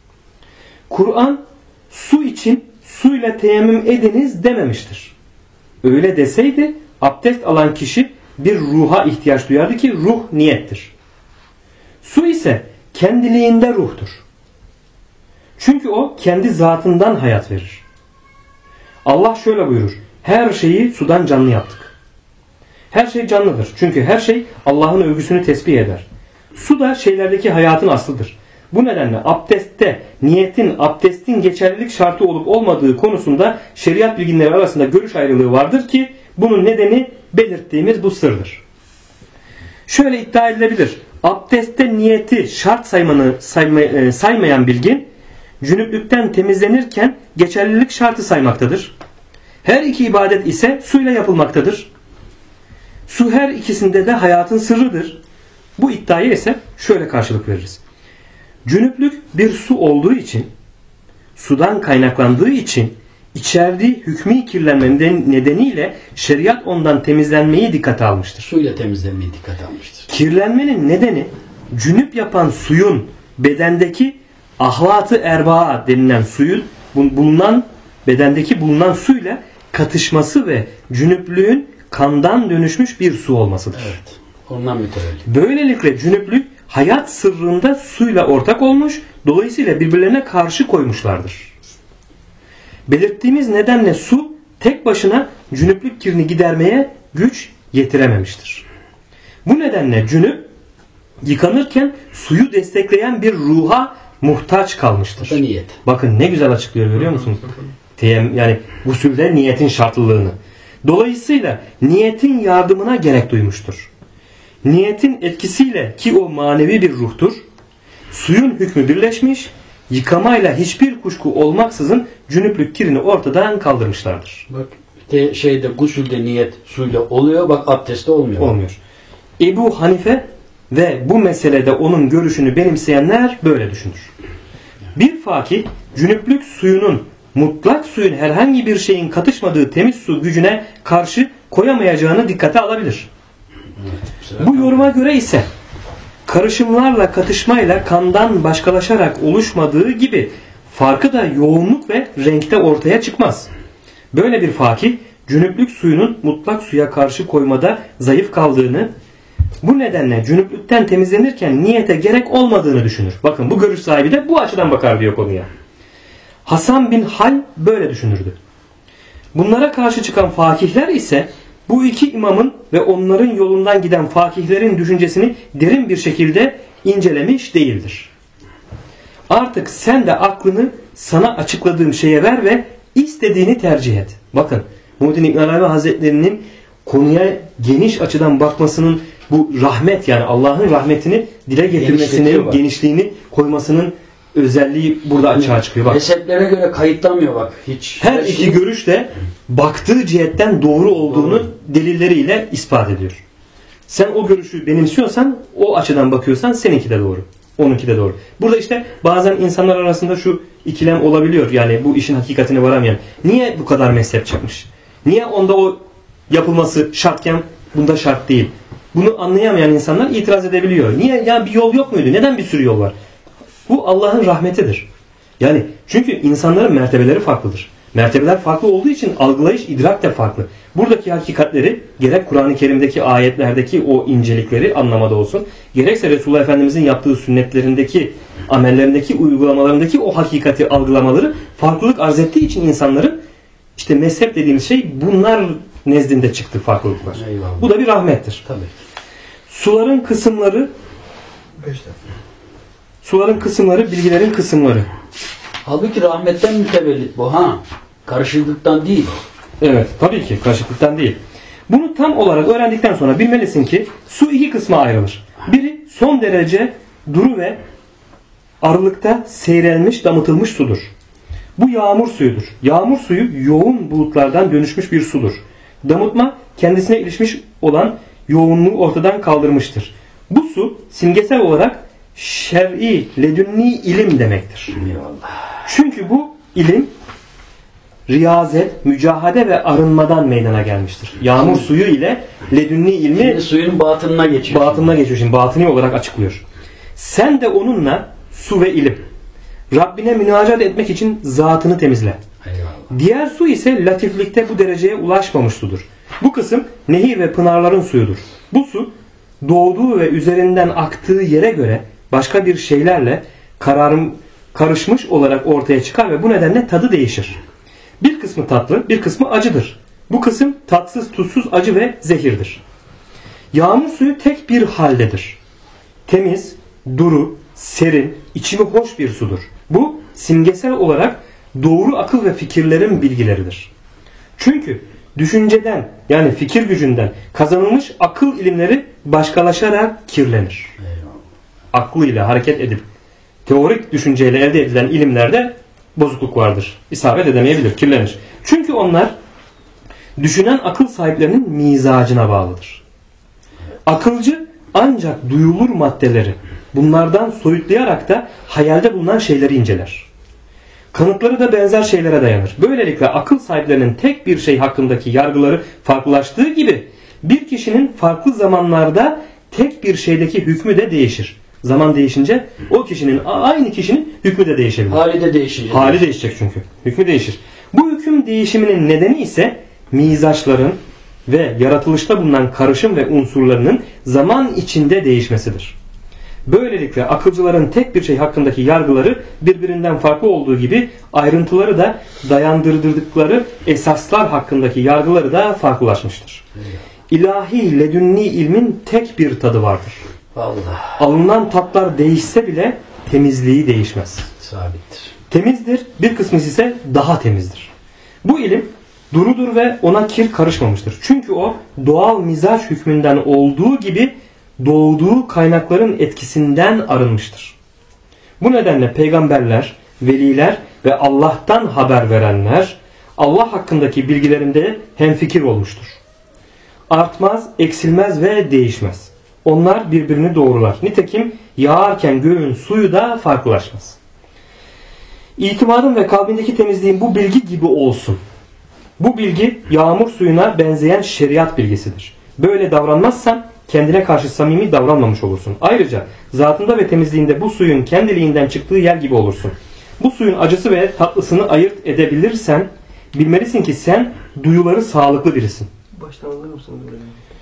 Kur'an su için suyla teyemmüm ediniz dememiştir. Öyle deseydi abdest alan kişi bir ruha ihtiyaç duyardı ki ruh niyettir. Su ise kendiliğinde ruhtur. Çünkü o kendi zatından hayat verir. Allah şöyle buyurur. Her şeyi sudan canlı yaptık. Her şey canlıdır. Çünkü her şey Allah'ın övgüsünü tesbih eder. Su da şeylerdeki hayatın aslıdır. Bu nedenle abdestte niyetin abdestin geçerlilik şartı olup olmadığı konusunda şeriat bilginleri arasında görüş ayrılığı vardır ki bunun nedeni belirttiğimiz bu sırdır. Şöyle iddia edilebilir. Abdestte niyeti şart saymayan bilgin cünüplükten temizlenirken geçerlilik şartı saymaktadır. Her iki ibadet ise suyla yapılmaktadır. Su her ikisinde de hayatın sırrıdır. Bu iddiaya ise şöyle karşılık veririz. Cünüplük bir su olduğu için, sudan kaynaklandığı için içerdiği hükmü kirlenme nedeniyle şeriat ondan temizlenmeyi dikkate almıştır.
Suyla temizlenmeyi dikkate almıştır.
Kirlenmenin nedeni cünüp yapan suyun bedendeki ahvat-ı erbaa denilen suyun bedendeki bulunan suyla katışması ve cünüplüğün kandan dönüşmüş bir su olmasıdır.
Evet. Ondan mütevellit.
Böylelikle cünüplük hayat sırrında suyla ortak olmuş, dolayısıyla birbirlerine karşı koymuşlardır. Belirttiğimiz nedenle su tek başına cünüplük kirini gidermeye güç yetirememiştir. Bu nedenle cünüp yıkanırken suyu destekleyen bir ruha muhtaç kalmıştır.
Niyet.
Bakın ne güzel açıklıyor, görüyor musunuz? Yani gusülde niyetin şartlılığını. Dolayısıyla niyetin yardımına gerek duymuştur. Niyetin etkisiyle, ki o manevi bir ruhtur, suyun hükmü birleşmiş, yıkamayla hiçbir kuşku olmaksızın cünüplük kirini ortadan kaldırmışlardır.
Bak gusülde niyet suyla oluyor, bak abdestte olmuyor.
Olmuyor. Ebu Hanife ve bu meselede onun görüşünü benimseyenler böyle düşünür. Bir fakih cünüplük suyunun mutlak suyun herhangi bir şeyin katışmadığı temiz su gücüne karşı koyamayacağını dikkate alabilir. Bu yoruma göre ise karışımlarla katışmayla kandan başkalaşarak oluşmadığı gibi farkı da yoğunluk ve renkte ortaya çıkmaz. Böyle bir fakih cünüplük suyunun mutlak suya karşı koymada zayıf kaldığını, bu nedenle cünüplükten temizlenirken niyete gerek olmadığını düşünür. Bakın bu görüş sahibi de bu açıdan bakar diyor konuya. Hasan bin Hal böyle düşünürdü. Bunlara karşı çıkan fakihler ise bu iki imamın ve onların yolundan giden fakihlerin düşüncesini derin bir şekilde incelemiş değildir. Artık sen de aklını sana açıkladığım şeye ver ve istediğini tercih et. Bakın Muhyiddin İbn Arabi Hazretleri'nin konuya geniş açıdan bakmasının bu rahmet, yani Allah'ın rahmetini dile getirmesinin, genişliğini koymasının özelliği burada açığa çıkıyor. Bak.
Mezheplere göre kayıtlamıyor bak. Hiç.
Her iki görüş de baktığı cihetten doğru olduğunu delilleriyle ispat ediyor. Sen o görüşü benimsiyorsan, o açıdan bakıyorsan seninki de doğru. Onunki de doğru. Burada işte bazen insanlar arasında şu ikilem olabiliyor. Yani bu işin hakikatine varamayan. Niye bu kadar mezhep çıkmış? Niye onda o yapılması şartken bunda şart değil? Bunu anlayamayan insanlar itiraz edebiliyor. Niye? Ya bir yol yok muydu? Neden bir sürü yol var? Bu Allah'ın rahmetidir. Yani çünkü insanların mertebeleri farklıdır. Mertebeler farklı olduğu için algılayış, idrak de farklı. Buradaki hakikatleri gerek Kur'an-ı Kerim'deki ayetlerdeki o incelikleri anlamada olsun, gerekse Resulullah Efendimizin yaptığı sünnetlerindeki, amellerindeki, uygulamalarındaki o hakikati algılamaları farklılık arz ettiği için insanların işte mezhep dediğimiz şey bunlar nezdinde çıktı farklılıklar.
Eyvallah.
Bu da bir rahmettir.
Tabii.
Suların kısımları, bilgilerin kısımları.
Halbuki rahmetten mütevellit bu ha. Karışıklıktan değil.
Evet, tabii ki karışıklıktan değil. Bunu tam olarak öğrendikten sonra bilmelisin ki su iki kısma ayrılır. Biri son derece duru ve arılıkta seyrelmiş, damıtılmış sudur. Bu yağmur suyudur. Yağmur suyu yoğun bulutlardan dönüşmüş bir sudur. Damıtma kendisine ilişmiş olan yoğunluğu ortadan kaldırmıştır. Bu su simgesel olarak şer'i, ledünni ilim demektir.
Eyvallah.
Çünkü bu ilim riyazet, mücahade ve arınmadan meydana gelmiştir. Yağmur suyu ile ledünni ilmi
Şimdi suyun batınına geçiyor.
batınına geçiyor. Şimdi batıni olarak açıklıyor. Sen de onunla su ve ilim Rabbine münacat etmek için zatını temizle.
Eyvallah.
Diğer su ise latiflikte bu dereceye ulaşmamış sudur. Bu kısım nehir ve pınarların suyudur. Bu su doğduğu ve üzerinden aktığı yere göre başka bir şeylerle karışmış olarak ortaya çıkar ve bu nedenle tadı değişir. Bir kısmı tatlı, bir kısmı acıdır. Bu kısım tatsız, tuzsuz, acı ve zehirdir. Yağmur suyu tek bir haldedir. Temiz, duru, serin, içimi hoş bir sudur. Bu simgesel olarak doğru akıl ve fikirlerin bilgileridir. Çünkü düşünceden, yani fikir gücünden kazanılmış akıl ilimleri başkalaşarak kirlenir. Aklıyla hareket edip teorik düşünceyle elde edilen ilimlerde bozukluk vardır. İsabet edemeyebilir, kirlenir. Çünkü onlar düşünen akıl sahiplerinin mizacına bağlıdır. Akılcı ancak duyulur maddeleri bunlardan soyutlayarak da hayalde bulunan şeyleri inceler. Kanıtları da benzer şeylere dayanır. Böylelikle akıl sahiplerinin tek bir şey hakkındaki yargıları farklılaştığı gibi bir kişinin farklı zamanlarda tek bir şeydeki hükmü de değişir. Zaman değişince o kişinin, aynı kişinin hükmü de değişebilir.
Hali de değişecek.
Hali değişecek çünkü. Hükmü değişir. Bu hüküm değişiminin nedeni ise mizaçların ve yaratılışta bulunan karışım ve unsurlarının zaman içinde değişmesidir. Böylelikle akılcıların tek bir şey hakkındaki yargıları birbirinden farklı olduğu gibi ayrıntıları da dayandırdıkları esaslar hakkındaki yargıları da farklılaşmıştır. İlahi ledünni ilmin tek bir tadı vardır.
Vallahi.
Alınan tatlar değişse bile temizliği değişmez.
Sabittir.
Temizdir, bir kısmı ise daha temizdir. Bu ilim durudur ve ona kir karışmamıştır. Çünkü o doğal mizaç hükmünden olduğu gibi doğduğu kaynakların etkisinden arınmıştır. Bu nedenle peygamberler, veliler ve Allah'tan haber verenler Allah hakkındaki bilgilerinde hemfikir olmuştur. Artmaz, eksilmez ve değişmez. Onlar birbirini doğrular. Nitekim yağarken göğün suyu da farklılaşmaz. İtimadın ve kalbindeki temizliğin bu bilgi gibi olsun. Bu bilgi yağmur suyuna benzeyen şeriat bilgisidir. Böyle davranmazsan kendine karşı samimi davranmamış olursun. Ayrıca zatında ve temizliğinde bu suyun kendiliğinden çıktığı yer gibi olursun. Bu suyun acısı ve tatlısını ayırt edebilirsen bilmelisin ki sen duyuları sağlıklı birisin.
Baştan alır mısınız buraya?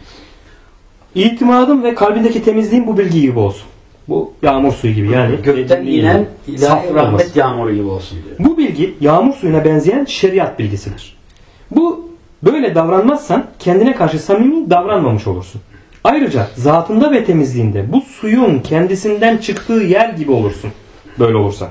İtimadın ve kalbindeki temizliğin bu bilgi gibi olsun. Bu yağmur suyu gibi yani.
Gökten inen ilahi rahmet yağmuru gibi olsun diyor.
Bu bilgi yağmur suyuna benzeyen şeriat bilgisidir. Bu böyle davranmazsan kendine karşı samimi davranmamış olursun. Ayrıca zatında ve temizliğinde bu suyun kendisinden çıktığı yer gibi olursun. Böyle olursa.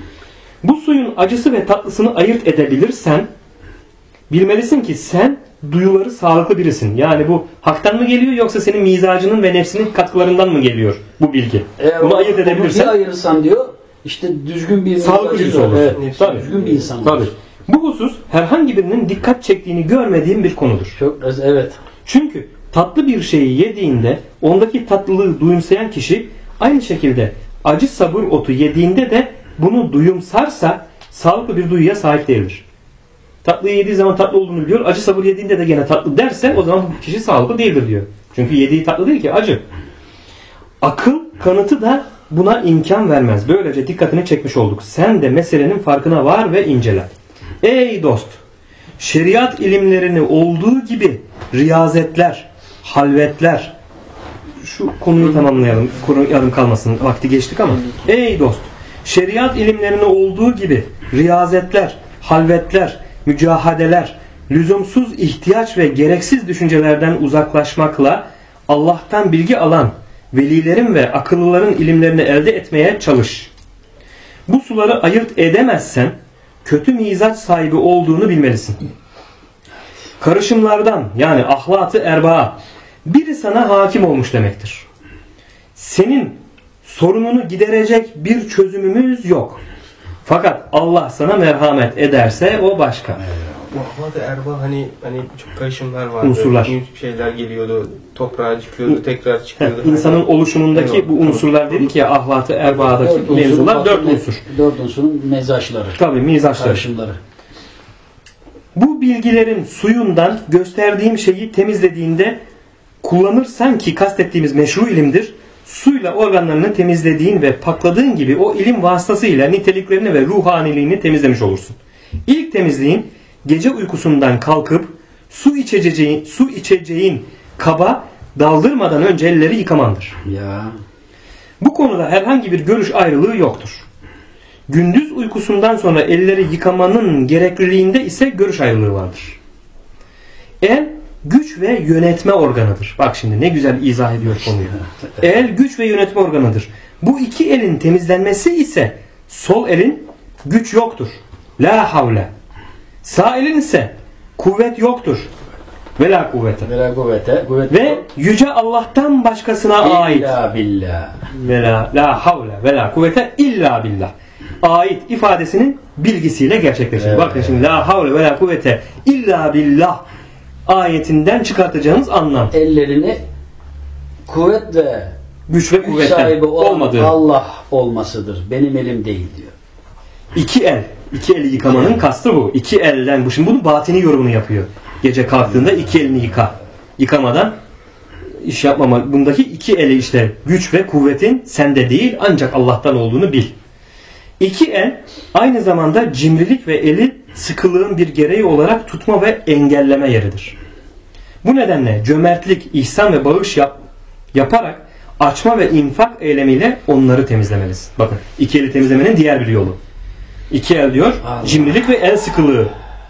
Bu suyun acısı ve tatlısını ayırt edebilirsen bilmelisin ki sen duyuları sağlıklı birisin. Yani bu haktan mı geliyor yoksa senin mizacının ve nefsinin katkılarından mı geliyor bu bilgi? Bunu ayırt edebilirsen.
Bunu ayırırsan diyor işte düzgün bir
sağlıklı birisi olur.
Evet,
tabii.
Düzgün bir insan olur.
Tabii. Bu husus herhangi birinin dikkat çektiğini görmediğim bir konudur.
Çok evet.
Çünkü tatlı bir şeyi yediğinde ondaki tatlılığı duyumsayan kişi aynı şekilde acı sabır otu yediğinde de bunu duyumsarsa sağlıklı bir duyuya sahip değildir. Tatlıyı yediği zaman tatlı olduğunu biliyor. Acı sabır yediğinde de gene tatlı derse o zaman bu kişi sağlıklı değildir diyor. Çünkü yediği tatlı değil ki acı. Akıl kanıtı da buna imkan vermez. Böylece dikkatini çekmiş olduk. Sen de meselenin farkına var ve incele. Ey dost! Şeriat ilimlerini olduğu gibi riyazetler, halvetler, şu konuyu tamamlayalım. Konu yarım kalmasın. Vakti geçtik ama. Ey dost! Şeriat ilimlerini olduğu gibi riyazetler, halvetler, mücahadeler, lüzumsuz ihtiyaç ve gereksiz düşüncelerden uzaklaşmakla Allah'tan bilgi alan velilerin ve akıllıların ilimlerini elde etmeye çalış. Bu suları ayırt edemezsen kötü mizaç sahibi olduğunu bilmelisin. Karışımlardan yani ahlat-ı erbaa biri sana hakim olmuş demektir. Senin sorununu giderecek bir çözümümüz yok. Fakat Allah sana merhamet ederse o başka.
Bu ahlat-ı erba hani çok karışımlar vardı.
Unsurlar.
Şeyler geliyordu. Toprağa çıkıyordu, tekrar çıkıyordu.
İnsanın oluşumundaki
Evet.
bu unsurlar dedik ya ahlat-ı erbadaki mevzular 4 unsur.
4 unsurun mezaçları.
Tabii mizaçları.
Karışımları.
Bu bilgilerin suyundan gösterdiğim şeyi temizlediğinde kullanırsan ki kastettiğimiz meşru ilimdir. Suyla organlarını temizlediğin ve pakladığın gibi o ilim vasıtasıyla niteliklerini ve ruhaniliğini temizlemiş olursun. İlk temizliğin gece uykusundan kalkıp su içeceğin kaba daldırmadan önce elleri yıkamandır.
Ya.
Bu konuda herhangi bir görüş ayrılığı yoktur. Gündüz uykusundan sonra elleri yıkamanın gerekliliğinde ise görüş ayrılığı vardır. El güç ve yönetme organıdır. Bak şimdi ne güzel izah ediyor konuyu. El güç ve yönetme organıdır. Bu iki elin temizlenmesi ise sol elin güç yoktur. La havle. Sağ elin ise kuvvet yoktur. Ve la kuvvete. Ve yüce Allah'tan başkasına ait.
İlla billah.
Ve la havle ve la kuvvete illa billah. Ait ifadesinin bilgisiyle gerçekleşir.
Evet.
Bakın şimdi la havle ve la kuvvete illa billah ayetinden çıkartacağınız anlam.
Ellerini kuvvet ve
Güç ve
güç
kuvvetten
sahibi olan
olmadığı.
Allah olmasıdır. Benim elim değil diyor.
İki el. İki eli yıkamanın kastı bu. İki elden bu. Şimdi bunun batini yorumunu yapıyor. Gece kalktığında iki elini yıka. Yıkamadan iş yapmama. Bundaki iki eli işte güç ve kuvvetin sende değil ancak Allah'tan olduğunu bil. İki el aynı zamanda cimrilik ve eli sıkılığın bir gereği olarak tutma ve engelleme yeridir. Bu nedenle cömertlik, ihsan ve bağış yaparak açma ve infak eylemiyle onları temizlemelisin. Bakın iki eli temizlemenin diğer bir yolu. İki el diyor
Allah.
Cimrilik ve el sıkılığı.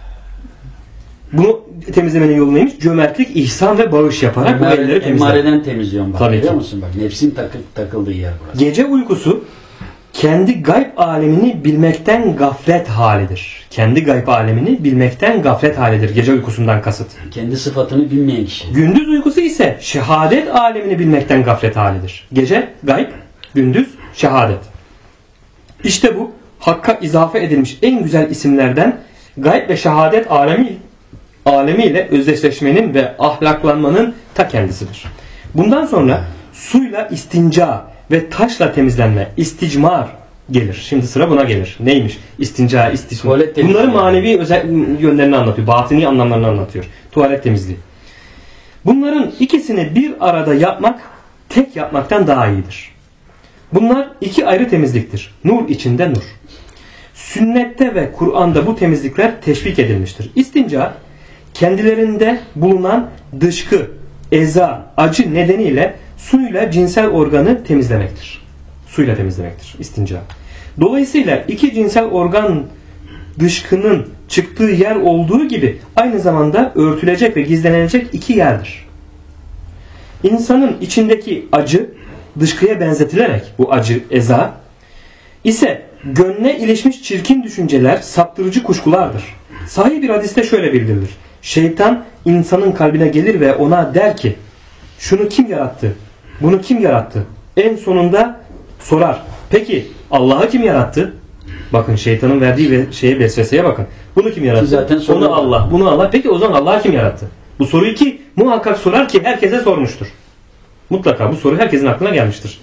Bunu temizlemenin yolu neymiş? Cömertlik, ihsan ve bağış yaparak bu elleri temizle.
Emmareden temizliyorum bak.
Tabii
Biliyor
ki.
musun bak? Nefsin takıldığı yer burası.
Gece uykusu kendi gayb alemini bilmekten gaflet halidir. Kendi gayb alemini bilmekten gaflet halidir. Gece uykusundan kasıt.
Kendi sıfatını bilmeyen kişi.
Gündüz uykusu ise şehadet alemini bilmekten gaflet halidir. Gece gayb, gündüz şehadet. İşte bu Hakk'a izafe edilmiş en güzel isimlerden gayb ve şehadet alemiyle özdeşleşmenin ve ahlaklanmanın ta kendisidir. Bundan sonra suyla istinca ve taşla temizlenme, isticmar gelir. Şimdi sıra buna gelir. Neymiş? İstinca, isticmar.
Tuvalet temizliği.
Bunların manevi özel yönlerini anlatıyor. Batini anlamlarını anlatıyor. Tuvalet temizliği. Bunların ikisini bir arada yapmak tek yapmaktan daha iyidir. Bunlar iki ayrı temizliktir. Nur içinde nur. Sünnette ve Kur'an'da bu temizlikler teşvik edilmiştir. İstinca kendilerinde bulunan dışkı, eza, acı nedeniyle suyla cinsel organı temizlemektir. Suyla temizlemektir istinca. Dolayısıyla iki cinsel organ dışkının çıktığı yer olduğu gibi aynı zamanda örtülecek ve gizlenilecek iki yerdir. İnsanın içindeki acı dışkıya benzetilerek bu acı, eza ise gönle ilişmiş çirkin düşünceler, saptırıcı kuşkulardır. Sahih bir hadiste şöyle bildirilir. Şeytan insanın kalbine gelir ve ona der ki şunu kim yarattı? Bunu kim yarattı? En sonunda sorar. Peki Allah'ı kim yarattı? Bakın şeytanın verdiği vesveseye bakın. Bunu kim yarattı?
Zaten
onu Allah. Bunu Allah. Peki o zaman Allah'ı kim yarattı? Bu soruyu ki muhakkak sorar ki herkese sormuştur. Mutlaka bu soru herkesin aklına gelmiştir.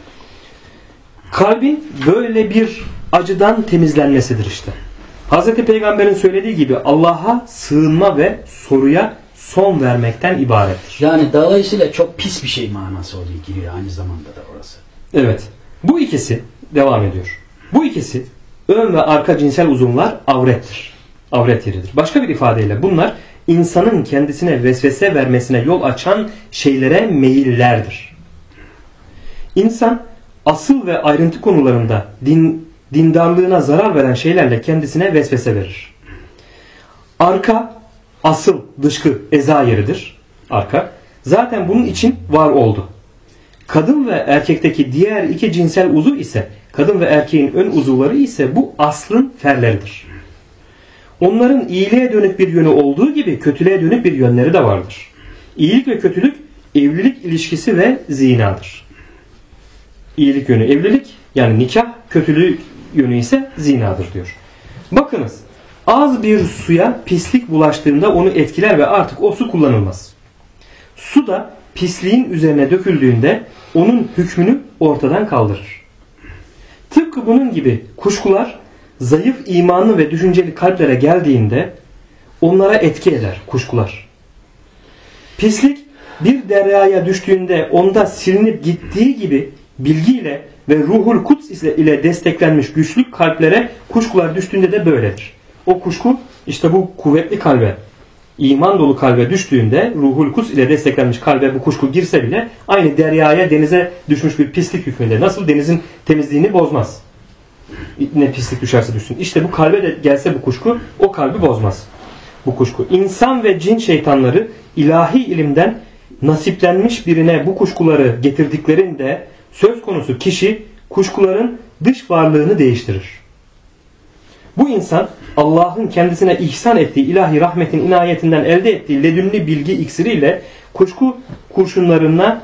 Kalbin böyle bir acıdan temizlenmesidir işte. Hz. Peygamber'in söylediği gibi Allah'a sığınma ve soruya son vermekten ibarettir.
Yani dolayısıyla çok pis bir şey manası oluyor giriyor aynı zamanda da orası.
Evet. Bu ikisi devam ediyor. Bu ikisi ön ve arka cinsel uzuvlar avrettir. Avret yeridir. Başka bir ifadeyle bunlar insanın kendisine vesvese vermesine yol açan şeylere meyillerdir. İnsan asıl ve ayrıntı konularında dindarlığına zarar veren şeylerle kendisine vesvese verir. Arka, asıl, dışkı, eza yeridir. Arka. Zaten bunun için var oldu. Kadın ve erkekteki diğer iki cinsel uzuv ise, kadın ve erkeğin ön uzuvları ise bu aslın ferleridir. Onların iyiliğe dönük bir yönü olduğu gibi kötülüğe dönük bir yönleri de vardır. İyilik ve kötülük evlilik ilişkisi ve zinadır. İyilik yönü evlilik, yani nikah, kötülük yönü ise zinadır diyor. Bakınız, az bir suya pislik bulaştığında onu etkiler ve artık o su kullanılmaz. Su da pisliğin üzerine döküldüğünde onun hükmünü ortadan kaldırır. Tıpkı bunun gibi kuşkular zayıf imanlı ve düşünceli kalplere geldiğinde onlara etki eder kuşkular. Pislik bir deryaya düştüğünde onda silinip gittiği gibi bilgiyle ve ruhul kuds ile desteklenmiş güçlü kalplere kuşkular düştüğünde de böyledir. O kuşku işte bu kuvvetli kalbe, iman dolu kalbe düştüğünde ruhul kuds ile desteklenmiş kalbe bu kuşku girse bile aynı deryaya, denize düşmüş bir pislik hükmünde. Nasıl denizin temizliğini bozmaz. Ne pislik düşerse düşsün. İşte bu kalbe de gelse bu kuşku o kalbi bozmaz. Bu kuşku. İnsan ve cin şeytanları ilahi ilimden nasiplenmiş birine bu kuşkuları getirdiklerinde söz konusu kişi kuşkuların dış varlığını değiştirir. Bu insan Allah'ın kendisine ihsan ettiği ilahi rahmetin inayetinden elde ettiği ledünni bilgi iksiriyle kuşku kurşunlarına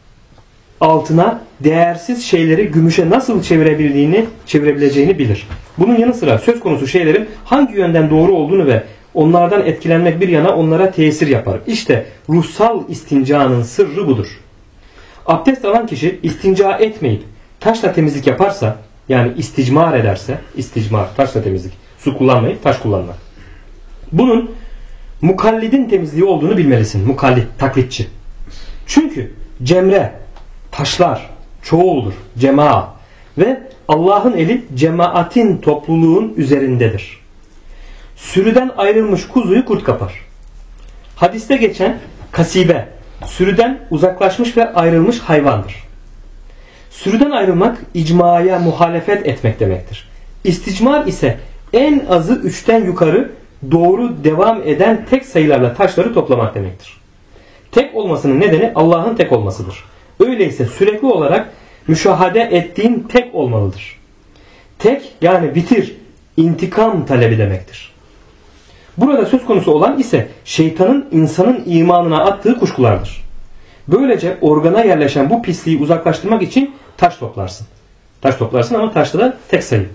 altına değersiz şeyleri gümüşe nasıl çevirebileceğini bilir. Bunun yanı sıra söz konusu şeylerin hangi yönden doğru olduğunu ve onlardan etkilenmek bir yana onlara tesir yapar. İşte ruhsal istincanın sırrı budur. Abdest alan kişi istinca etmeyip taşla temizlik yaparsa, yani isticmar ederse, isticmar, taşla temizlik, su kullanmayıp taş kullanmak. Bunun mukallidin temizliği olduğunu bilmelisin. Mukallid, taklitçi. Çünkü cemre, taşlar, çoğuldur, cemaat ve Allah'ın eli cemaatin, topluluğun üzerindedir. Sürüden ayrılmış kuzuyu kurt kapar. Hadiste geçen kasibe, sürüden uzaklaşmış ve ayrılmış hayvandır. Sürüden ayrılmak icmaya muhalefet etmek demektir. İsticmar ise en azı 3'ten yukarı doğru devam eden tek sayılarla taşları toplamak demektir. Tek olmasının nedeni Allah'ın tek olmasıdır. Öyleyse sürekli olarak müşahede ettiğin tek olmalıdır. Tek yani bitir, intikam talebi demektir. Burada söz konusu olan ise şeytanın insanın imanına attığı kuşkulardır. Böylece organa yerleşen bu pisliği uzaklaştırmak için taş toplarsın. Taş toplarsın ama taşta da tek sayı.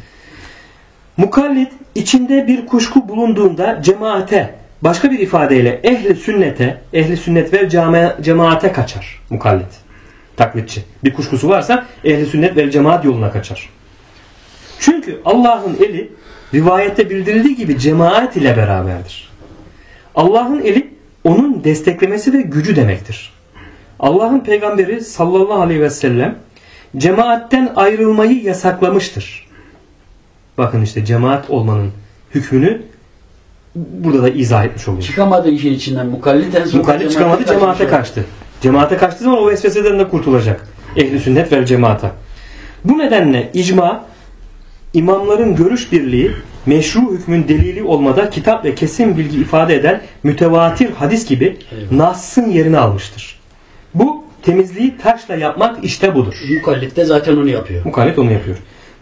Mukallid içinde bir kuşku bulunduğunda cemaate, başka bir ifadeyle ehli sünnet ve cemaate kaçar mukallid. taklitçi. Bir kuşkusu varsa ehli sünnet vel cemaat yoluna kaçar. Çünkü Allah'ın eli rivayette bildirildiği gibi cemaat ile beraberdir. Allah'ın eli onun desteklemesi ve gücü demektir. Allah'ın peygamberi sallallahu aleyhi ve sellem cemaatten ayrılmayı yasaklamıştır. Bakın işte cemaat olmanın hükmünü burada da izah etmiş oluyor.
Çıkamadı işin içinden.
Mukallit çıkamadı, cemaate kaçtı. Cemaate kaçtığı zaman o vesveseden de kurtulacak. Ehl-i sünnet vel cemaata. Bu nedenle icma, imamların görüş birliği, meşru hükmün delili olmada kitap ve kesin bilgi ifade eden mütevatir hadis gibi Nas'ın yerini almıştır. Bu temizliği taşla yapmak işte budur.
Mukallit de zaten onu yapıyor.
Mukallit onu yapıyor.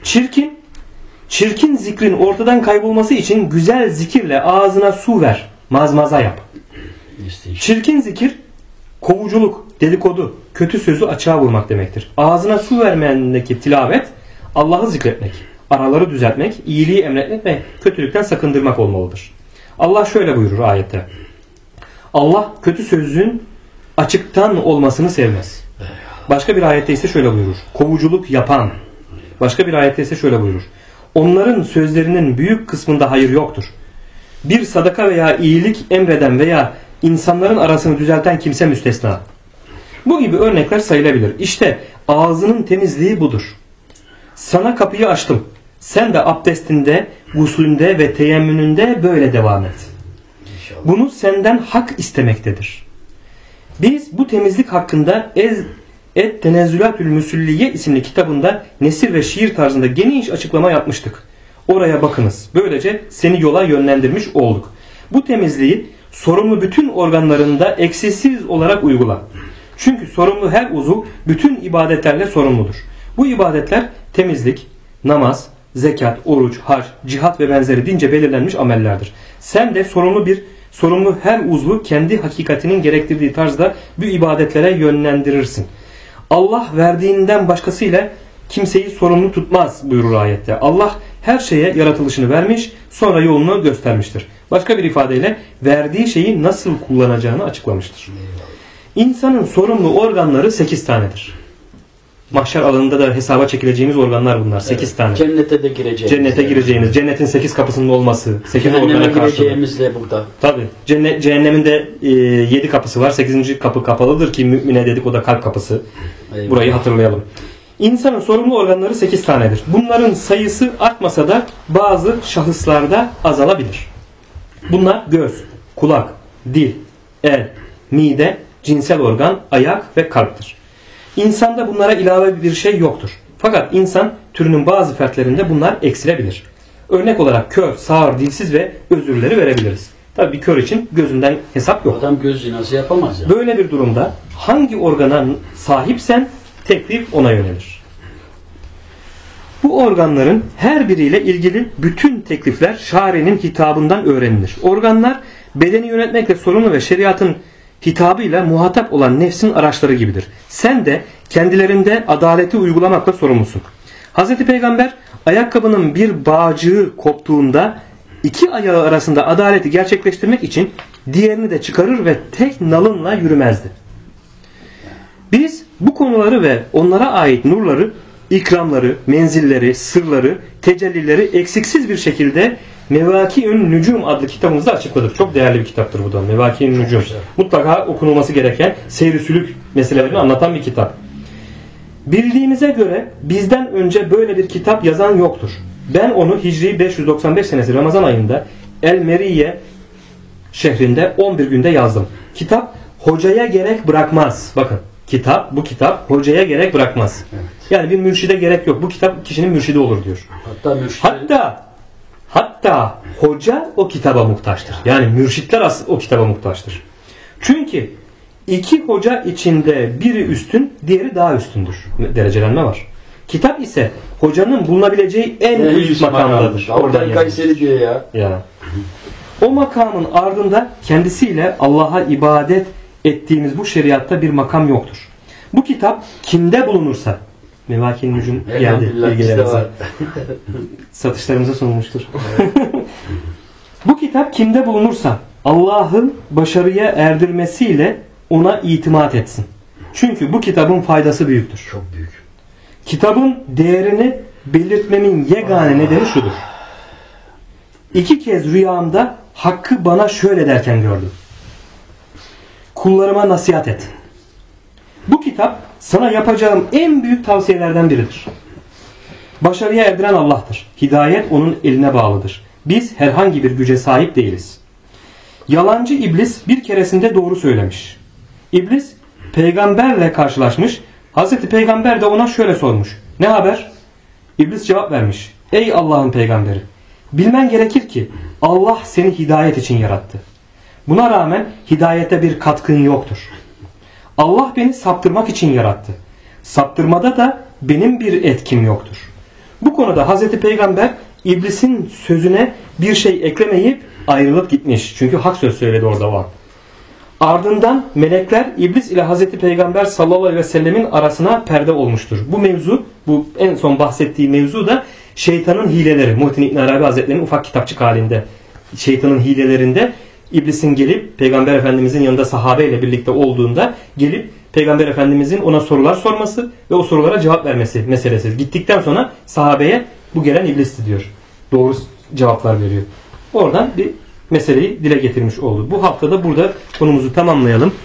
Çirkin zikrin ortadan kaybolması için güzel zikirle ağzına su ver, mazmaza yap. Çirkin zikir, kovuculuk, dedikodu, kötü sözü açığa vurmak demektir. Ağzına su vermeyendeki tilavet, Allah'ı zikretmek, araları düzeltmek, iyiliği emretmek ve kötülükten sakındırmak olmalıdır. Allah şöyle buyurur ayette. Allah kötü sözün açıktan olmasını sevmez. Başka bir ayette ise şöyle buyurur. Kovuculuk yapan. Başka bir ayette ise şöyle buyurur. Onların sözlerinin büyük kısmında hayır yoktur. Bir sadaka veya iyilik emreden veya insanların arasını düzelten kimse müstesna. Bu gibi örnekler sayılabilir. İşte ağzının temizliği budur. Sana kapıyı açtım. Sen de abdestinde, guslünde ve teyemmününde böyle devam et. Bunu senden hak istemektedir. Biz bu temizlik hakkında Et-Tenezzülatül Müsülliye isimli kitabında nesir ve şiir tarzında geniş açıklama yapmıştık. Oraya bakınız. Böylece seni yola yönlendirmiş olduk. Bu temizliği sorumlu bütün organlarında eksiksiz olarak uygula. Çünkü sorumlu her uzuv bütün ibadetlerle sorumludur. Bu ibadetler temizlik, namaz, zekat, oruç, hac, cihat ve benzeri dince belirlenmiş amellerdir. Sen de sorumlu her uzvu kendi hakikatinin gerektirdiği tarzda bu ibadetlere yönlendirirsin. Allah verdiğinden başkasıyla kimseyi sorumlu tutmaz buyurur ayette. Allah her şeye yaratılışını vermiş, sonra yolunu göstermiştir. Başka bir ifadeyle verdiği şeyi nasıl kullanacağını açıklamıştır. İnsanın sorumlu organları 8 tanedir. Mahşer alanında da hesaba çekileceğimiz organlar bunlar. 8 tane.
Cennete de gireceğimiz.
Cennete gireceğimiz. Cennetin 8 kapısının olması. 8 organa
gireceğimiz de burada.
Tabii. Cehennemin de 7 kapısı var. 8. kapı kapalıdır ki mümine dedik o da kalp kapısı. Eyvallah. Burayı hatırlayalım. İnsanın sorumlu organları 8 tanedir. Bunların sayısı artmasa da bazı şahıslarda azalabilir. Bunlar göz, kulak, dil, el, mide, cinsel organ, ayak ve kalptir. İnsanda bunlara ilave bir şey yoktur. Fakat insan türünün bazı fertlerinde bunlar eksilebilir. Örnek olarak kör, sağır, dilsiz ve özürleri verebiliriz. Tabii bir kör için gözünden hesap yok.
Adam göz zinası yapamaz ya.
Böyle bir durumda hangi organa sahipsen teklif ona yönelir. Bu organların her biriyle ilgili bütün teklifler şari'nin hitabından öğrenilir. Organlar bedeni yönetmekle sorumlu ve şeriatın hitabıyla muhatap olan nefsin araçları gibidir. Sen de kendilerinde adaleti uygulamakla sorumlusun. Hz. Peygamber ayakkabının bir bağcığı koptuğunda iki ayağı arasında adaleti gerçekleştirmek için diğerini de çıkarır ve tek nalınla yürümezdi. Biz bu konuları ve onlara ait nurları, ikramları, menzilleri, sırları, tecellileri eksiksiz bir şekilde Mevâki'ün Nücum adlı kitabımızda açıkladık. Çok değerli bir kitaptır bu da. Mevâki'ün Nücum. Mutlaka okunulması gereken seyr-i sülük meselelerini anlatan bir kitap. Bildiğimize göre bizden önce böyle bir kitap yazan yoktur. Ben onu Hicri 595 senesi Ramazan ayında El-Meriye şehrinde 11 günde yazdım. Kitap hocaya gerek bırakmaz. Bakın bu kitap hocaya gerek bırakmaz. Evet. Yani bir mürşide gerek yok. Bu kitap kişinin mürşidi olur diyor. Hatta hoca o kitaba muhtaçtır. Yani mürşitler o kitaba muhtaçtır. Çünkü iki hoca içinde biri üstün, diğeri daha üstündür. Derecelenme var. Kitap ise hocanın bulunabileceği en üst makamdadır.
Oradan Kayseri diyor ya.
O makamın ardında kendisiyle Allah'a ibadet ettiğimiz bu şeriatta bir makam yoktur. Bu kitap kimde bulunursa, Mevâki'nin Nücum geldi bilgilerinize. Satışlarımıza sunulmuştur. Bu kitap kimde bulunursa Allah'ın başarıya erdirmesiyle ona itimat etsin. Çünkü bu kitabın faydası büyüktür.
Çok büyük.
Kitabın değerini belirtmemin yegane nedeni şudur. 2 kez rüyamda Hakk'ı bana şöyle derken gördüm. Kullarıma nasihat et. Bu kitap sana yapacağım en büyük tavsiyelerden biridir. Başarıya erdiren Allah'tır. Hidayet onun eline bağlıdır. Biz herhangi bir güce sahip değiliz. Yalancı iblis bir keresinde doğru söylemiş. İblis peygamberle karşılaşmış. Hazreti Peygamber de ona şöyle sormuş. Ne haber? İblis cevap vermiş. Ey Allah'ın peygamberi! Bilmen gerekir ki Allah seni hidayet için yarattı. Buna rağmen hidayete bir katkın yoktur. Allah beni saptırmak için yarattı. Saptırmada da benim bir etkim yoktur. Bu konuda Hazreti Peygamber iblisin sözüne bir şey eklemeyip ayrılıp gitmiş. Çünkü hak söz söyledi orada o an. Ardından melekler iblis ile Hazreti Peygamber sallallahu aleyhi ve sellemin arasına perde olmuştur. Bu mevzu, bu en son bahsettiği mevzu da şeytanın hileleri. Muhittin İbn Arabi Hazretleri'nin ufak kitapçık halinde şeytanın hilelerinde iblisin gelip Peygamber Efendimizin yanında sahabeyle birlikte olduğunda gelip Peygamber Efendimizin ona sorular sorması ve o sorulara cevap vermesi meselesi. Gittikten sonra sahabeye bu gelen iblisti diyor. Doğru cevaplar veriyor. Oradan bir meseleyi dile getirmiş oldu. Bu haftada burada konumuzu tamamlayalım.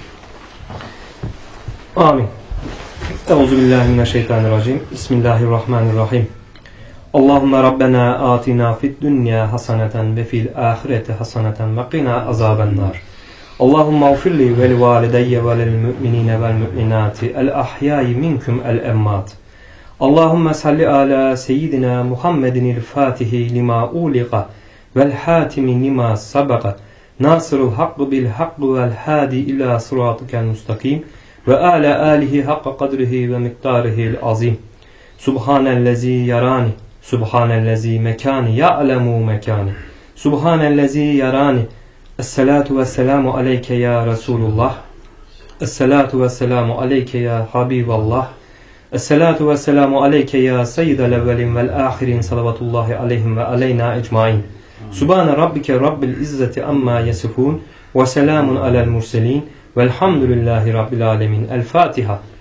Amin. Euzubillahimineşşeytanirracim. Bismillahirrahmanirrahim. Allahümme Rabbena atina fid dünya hasaneten ve fil ahireti hasaneten ve qina azabennar. Allahümme ufirli vel valideyye velel müminine vel müminati el ahyayi minkum el emmat. Allahümme salli ala seyyidina Muhammedinil fatihi lima uliqa vel hatimi lima sabaka nasırul hakkı bil hakkı vel hadi ila sıratikel mustakim ve ala alihi hakka kadrihi ve miktarihil azim. Subhanellezi yarani Subhanellezi mekani ya'lemu mekani Subhanellezi yarani. Esselatu vesselamu aleyke ya Resulullah. Esselatu vesselamu aleyke ya Habiballah. Esselatu vesselamu aleyke ya seyyidel evvelin vel ahirin salavatullahi aleyhim ve aleyna ecmain. Subhane rabbike rabbil izzeti amma yasifun ve selamun alel murselin velhamdülillahi rabbil alemin. El Fatiha.